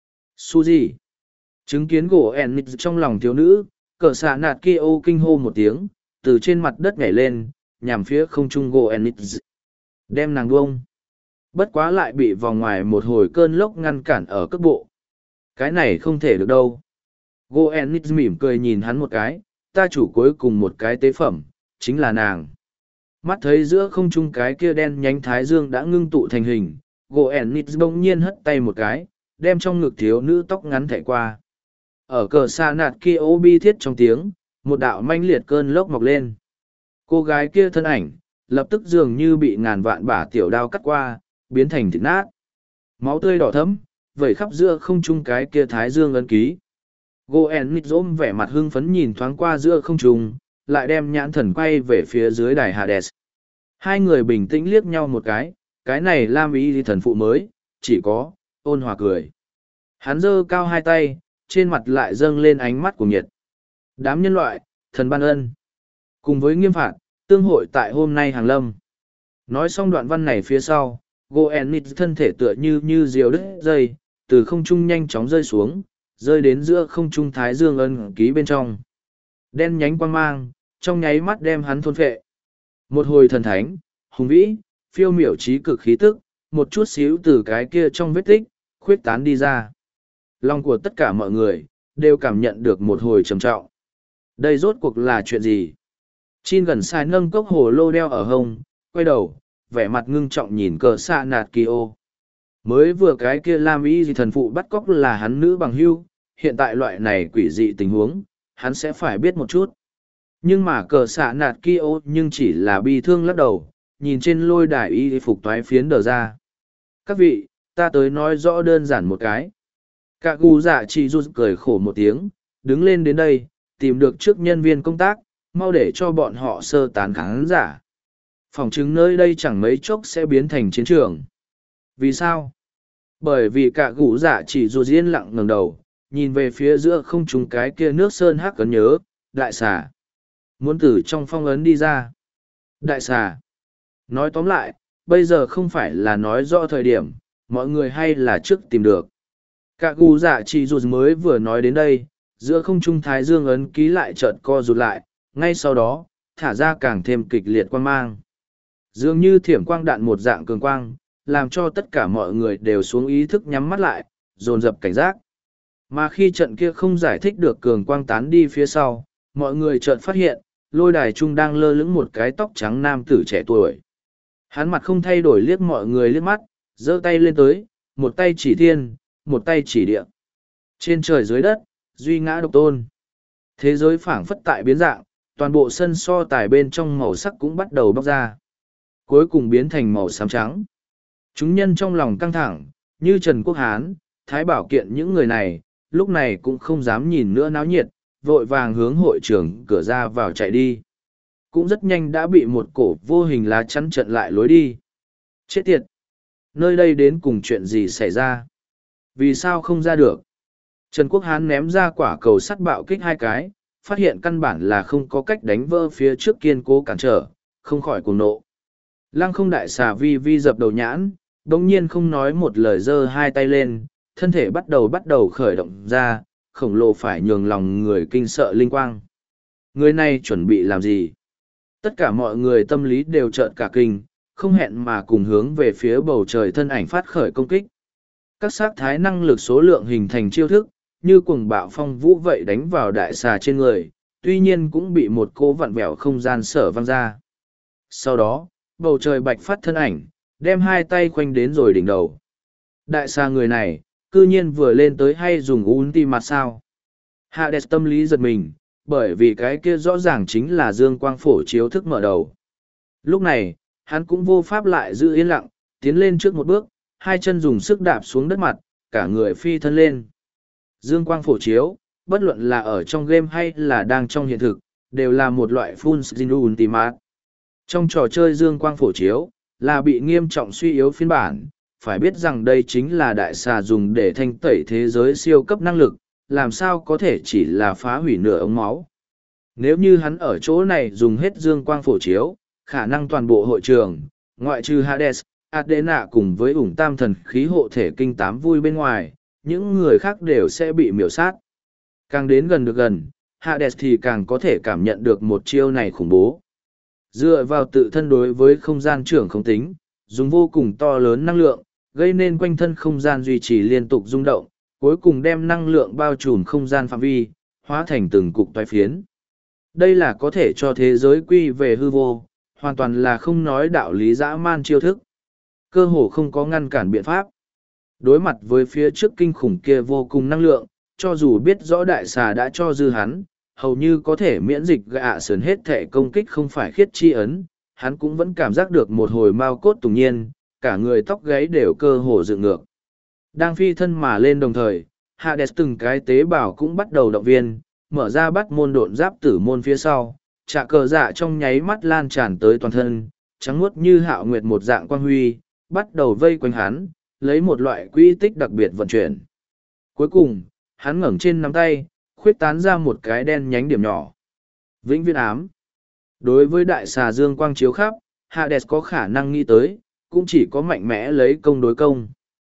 Suzy. Chứng kiến gỗ Enid trong lòng thiếu nữ, cờ xạ nạt kia ô kinh hô một tiếng, từ trên mặt đất nhảy lên, nhằm phía không trung gỗ Enid. Đem nàng buông. Bất quá lại bị vòng ngoài một hồi cơn lốc ngăn cản ở cước bộ. Cái này không thể được đâu. Gỗ Enid mỉm cười nhìn hắn một cái, ta chủ cuối cùng một cái tế phẩm, chính là nàng. Mắt thấy giữa không trung cái kia đen nhánh thái dương đã ngưng tụ thành hình, gỗ Enid bỗng nhiên hất tay một cái, đem trong ngực thiếu nữ tóc ngắn thảy qua. Ở cờ xa nạt kia ô bi thiết trong tiếng, một đạo manh liệt cơn lốc mọc lên. Cô gái kia thân ảnh, lập tức dường như bị ngàn vạn bả tiểu đao cắt qua, biến thành thịt nát. Máu tươi đỏ thẫm, vẩy khắp giữa không trung cái kia thái dương ấn ký. Goen ôm vẻ mặt hưng phấn nhìn thoáng qua giữa không trung, lại đem nhãn thần quay về phía dưới đài Hades. Hai người bình tĩnh liếc nhau một cái này Lam Y thần phụ mới, chỉ có, ôn hòa cười. Hắn giơ cao hai tay, trên mặt lại dâng lên ánh mắt của nhiệt. Đám nhân loại, thần ban ân. Cùng với nghiêm phạt, tương hội tại hôm nay hàng lâm. Nói xong đoạn văn này phía sau, Goenit thân thể tựa như diều đứt dây, từ không trung nhanh chóng rơi xuống, rơi đến giữa không trung thái dương ân ký bên trong. Đen nhánh quang mang, trong nháy mắt đem hắn thôn phệ. Một hồi thần thánh, hùng vĩ, phiêu miểu trí cực khí tức, một chút xíu từ cái kia trong vết tích, khuyết tán đi ra. Lòng của tất cả mọi người, đều cảm nhận được một hồi trầm trọng. Đây rốt cuộc là chuyện gì? Chin gần sai nâng cốc hồ lô đeo ở hông, quay đầu, vẻ mặt ngưng trọng nhìn cờ xạ nạt kỳ ô. Mới vừa cái kia Lam Y gì thần phụ bắt cóc là hắn nữ bằng hưu, hiện tại loại này quỷ dị tình huống, hắn sẽ phải biết một chút. Nhưng mà cờ xạ nạt kỳ ô nhưng chỉ là bi thương lắc đầu, nhìn trên lôi đài y phục toái phiến đờ ra. Các vị, ta tới nói rõ đơn giản một cái. Cả gu dạ chỉ rút cười khổ một tiếng, đứng lên đến đây, tìm được trước nhân viên công tác, mau để cho bọn họ sơ tán khán giả. Phòng chứng nơi đây chẳng mấy chốc sẽ biến thành chiến trường. Vì sao? Bởi vì cả gu dạ chỉ rút yên lặng ngẩng đầu, nhìn về phía giữa không trung cái kia nước sơn hắc ấn nhớ, đại xà. Muốn từ trong phong ấn đi ra. Đại xà. Nói tóm lại, bây giờ không phải là nói rõ thời điểm, mọi người hay là trước tìm được. Cả gu dạ chỉ rụt mới vừa nói đến đây, giữa không trung thái dương ấn ký lại chợt co rụt lại, ngay sau đó, thả ra càng thêm kịch liệt quang mang. Dường như thiểm quang đạn một dạng cường quang, làm cho tất cả mọi người đều xuống ý thức nhắm mắt lại, dồn dập cảnh giác. Mà khi trận kia không giải thích được cường quang tán đi phía sau, mọi người chợt phát hiện, lôi đài trung đang lơ lửng một cái tóc trắng nam tử trẻ tuổi. Hắn mặt không thay đổi liếc mọi người liếc mắt, giơ tay lên tới, một tay chỉ thiên, một tay chỉ địa. Trên trời dưới đất, duy ngã độc tôn. Thế giới phảng phất tại biến dạng, toàn bộ sân so tài bên trong màu sắc cũng bắt đầu bóc ra. Cuối cùng biến thành màu xám trắng. Chúng nhân trong lòng căng thẳng, như Trần Quốc Hán, Thái Bảo Kiện những người này, lúc này cũng không dám nhìn nữa náo nhiệt, vội vàng hướng hội trường cửa ra vào chạy đi. Cũng rất nhanh đã bị một cổ vô hình lá chắn chặn lại lối đi. Chết tiệt! Nơi đây đến cùng chuyện gì xảy ra? Vì sao không ra được? Trần Quốc Hán ném ra quả cầu sắt bạo kích hai cái, phát hiện căn bản là không có cách đánh vỡ phía trước kiên cố cản trở, không khỏi cuồng nộ. Lăng không đại xà vi vi dập đầu nhãn, đồng nhiên không nói một lời giơ hai tay lên, thân thể bắt đầu khởi động ra, khổng lồ phải nhường lòng người kinh sợ linh quang. Người này chuẩn bị làm gì? Tất cả mọi người tâm lý đều trợn cả kinh, không hẹn mà cùng hướng về phía bầu trời thân ảnh phát khởi công kích. Các sắc thái năng lực số lượng hình thành chiêu thức, như cuồng bạo phong vũ vậy đánh vào đại xà trên người, tuy nhiên cũng bị một cỗ vặn vẹo không gian sở văng ra. Sau đó, bầu trời bạch phát thân ảnh, đem hai tay khoanh đến rồi đỉnh đầu. Đại xà người này, cư nhiên vừa lên tới hay dùng ulti mặt sao. Hades tâm lý giật mình, bởi vì cái kia rõ ràng chính là dương quang phổ chiếu thức mở đầu. Lúc này, hắn cũng vô pháp lại giữ yên lặng, tiến lên trước một bước, hai chân dùng sức đạp xuống đất mặt, cả người phi thân lên. Dương quang phổ chiếu, bất luận là ở trong game hay là đang trong hiện thực, đều là một loại full skin ultimate. Trong trò chơi dương quang phổ chiếu, là bị nghiêm trọng suy yếu phiên bản, phải biết rằng đây chính là đại xà dùng để thanh tẩy thế giới siêu cấp năng lực, làm sao có thể chỉ là phá hủy nửa ống máu. Nếu như hắn ở chỗ này dùng hết dương quang phổ chiếu, khả năng toàn bộ hội trường, ngoại trừ Hades, Athena cùng với ủng tam thần khí hộ thể kinh tám vui bên ngoài, những người khác đều sẽ bị miểu sát. Càng đến gần được gần, Hades thì càng có thể cảm nhận được một chiêu này khủng bố. Dựa vào tự thân đối với không gian trưởng không tính, dùng vô cùng to lớn năng lượng, gây nên quanh thân không gian duy trì liên tục rung động, cuối cùng đem năng lượng bao trùm không gian phạm vi, hóa thành từng cục toái phiến. Đây là có thể cho thế giới quy về hư vô, hoàn toàn là không nói đạo lý dã man chiêu thức. Cơ hồ không có ngăn cản biện pháp. Đối mặt với phía trước kinh khủng kia vô cùng năng lượng, cho dù biết rõ đại xà đã cho dư hắn, hầu như có thể miễn dịch gạ sườn hết thể công kích không phải khiết chi ấn, hắn cũng vẫn cảm giác được một hồi mau cốt tùng nhiên, cả người tóc gáy đều cơ hồ dựng ngược. Đang phi thân mà lên đồng thời, Hades từng cái tế bào cũng bắt đầu động viên, mở ra bắt môn độn giáp tử môn phía sau, trạ cờ dạ trong nháy mắt lan tràn tới toàn thân, trắng muốt như hạo nguyệt một dạng quang huy, bắt đầu vây quanh hắn, lấy một loại quỹ tích đặc biệt vận chuyển. Cuối cùng, hắn ngẩng trên nắm tay, khuyết tán ra một cái đen nhánh điểm nhỏ. Vĩnh viễn ám. Đối với đại xà dương quang chiếu khắp, Hades có khả năng nghĩ tới, cũng chỉ có mạnh mẽ lấy công đối công.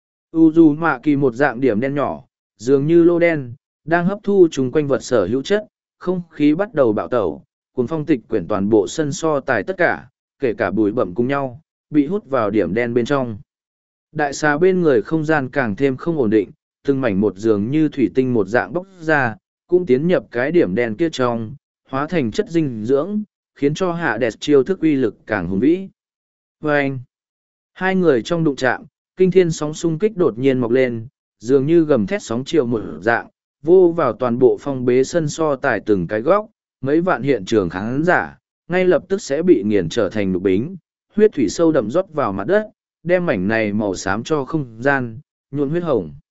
Uzumaki một dạng điểm đen nhỏ, dường như lô đen, đang hấp thu chung quanh vật sở hữu chất, không khí bắt đầu bạo tẩu, cuốn phong tịch quyển toàn bộ sân so tài tất cả, kể cả bụi bẩm cùng nhau, bị hút vào điểm đen bên trong. Đại xà bên người không gian càng thêm không ổn định, từng mảnh một dường như thủy tinh một dạng bốc ra, cũng tiến nhập cái điểm đen kia trong, hóa thành chất dinh dưỡng, khiến cho Hades chiêu thức uy lực càng hùng vĩ. Vâng! Hai người trong đụng chạm, kinh thiên sóng xung kích đột nhiên mọc lên, dường như gầm thét sóng chiều một dạng, vô vào toàn bộ phong bế sân so tài từng cái góc, mấy vạn hiện trường khán giả, ngay lập tức sẽ bị nghiền trở thành nục bính, huyết thủy sâu đậm rót vào mặt đất, đem mảnh này màu xám cho không gian, nhuộm huyết hồng.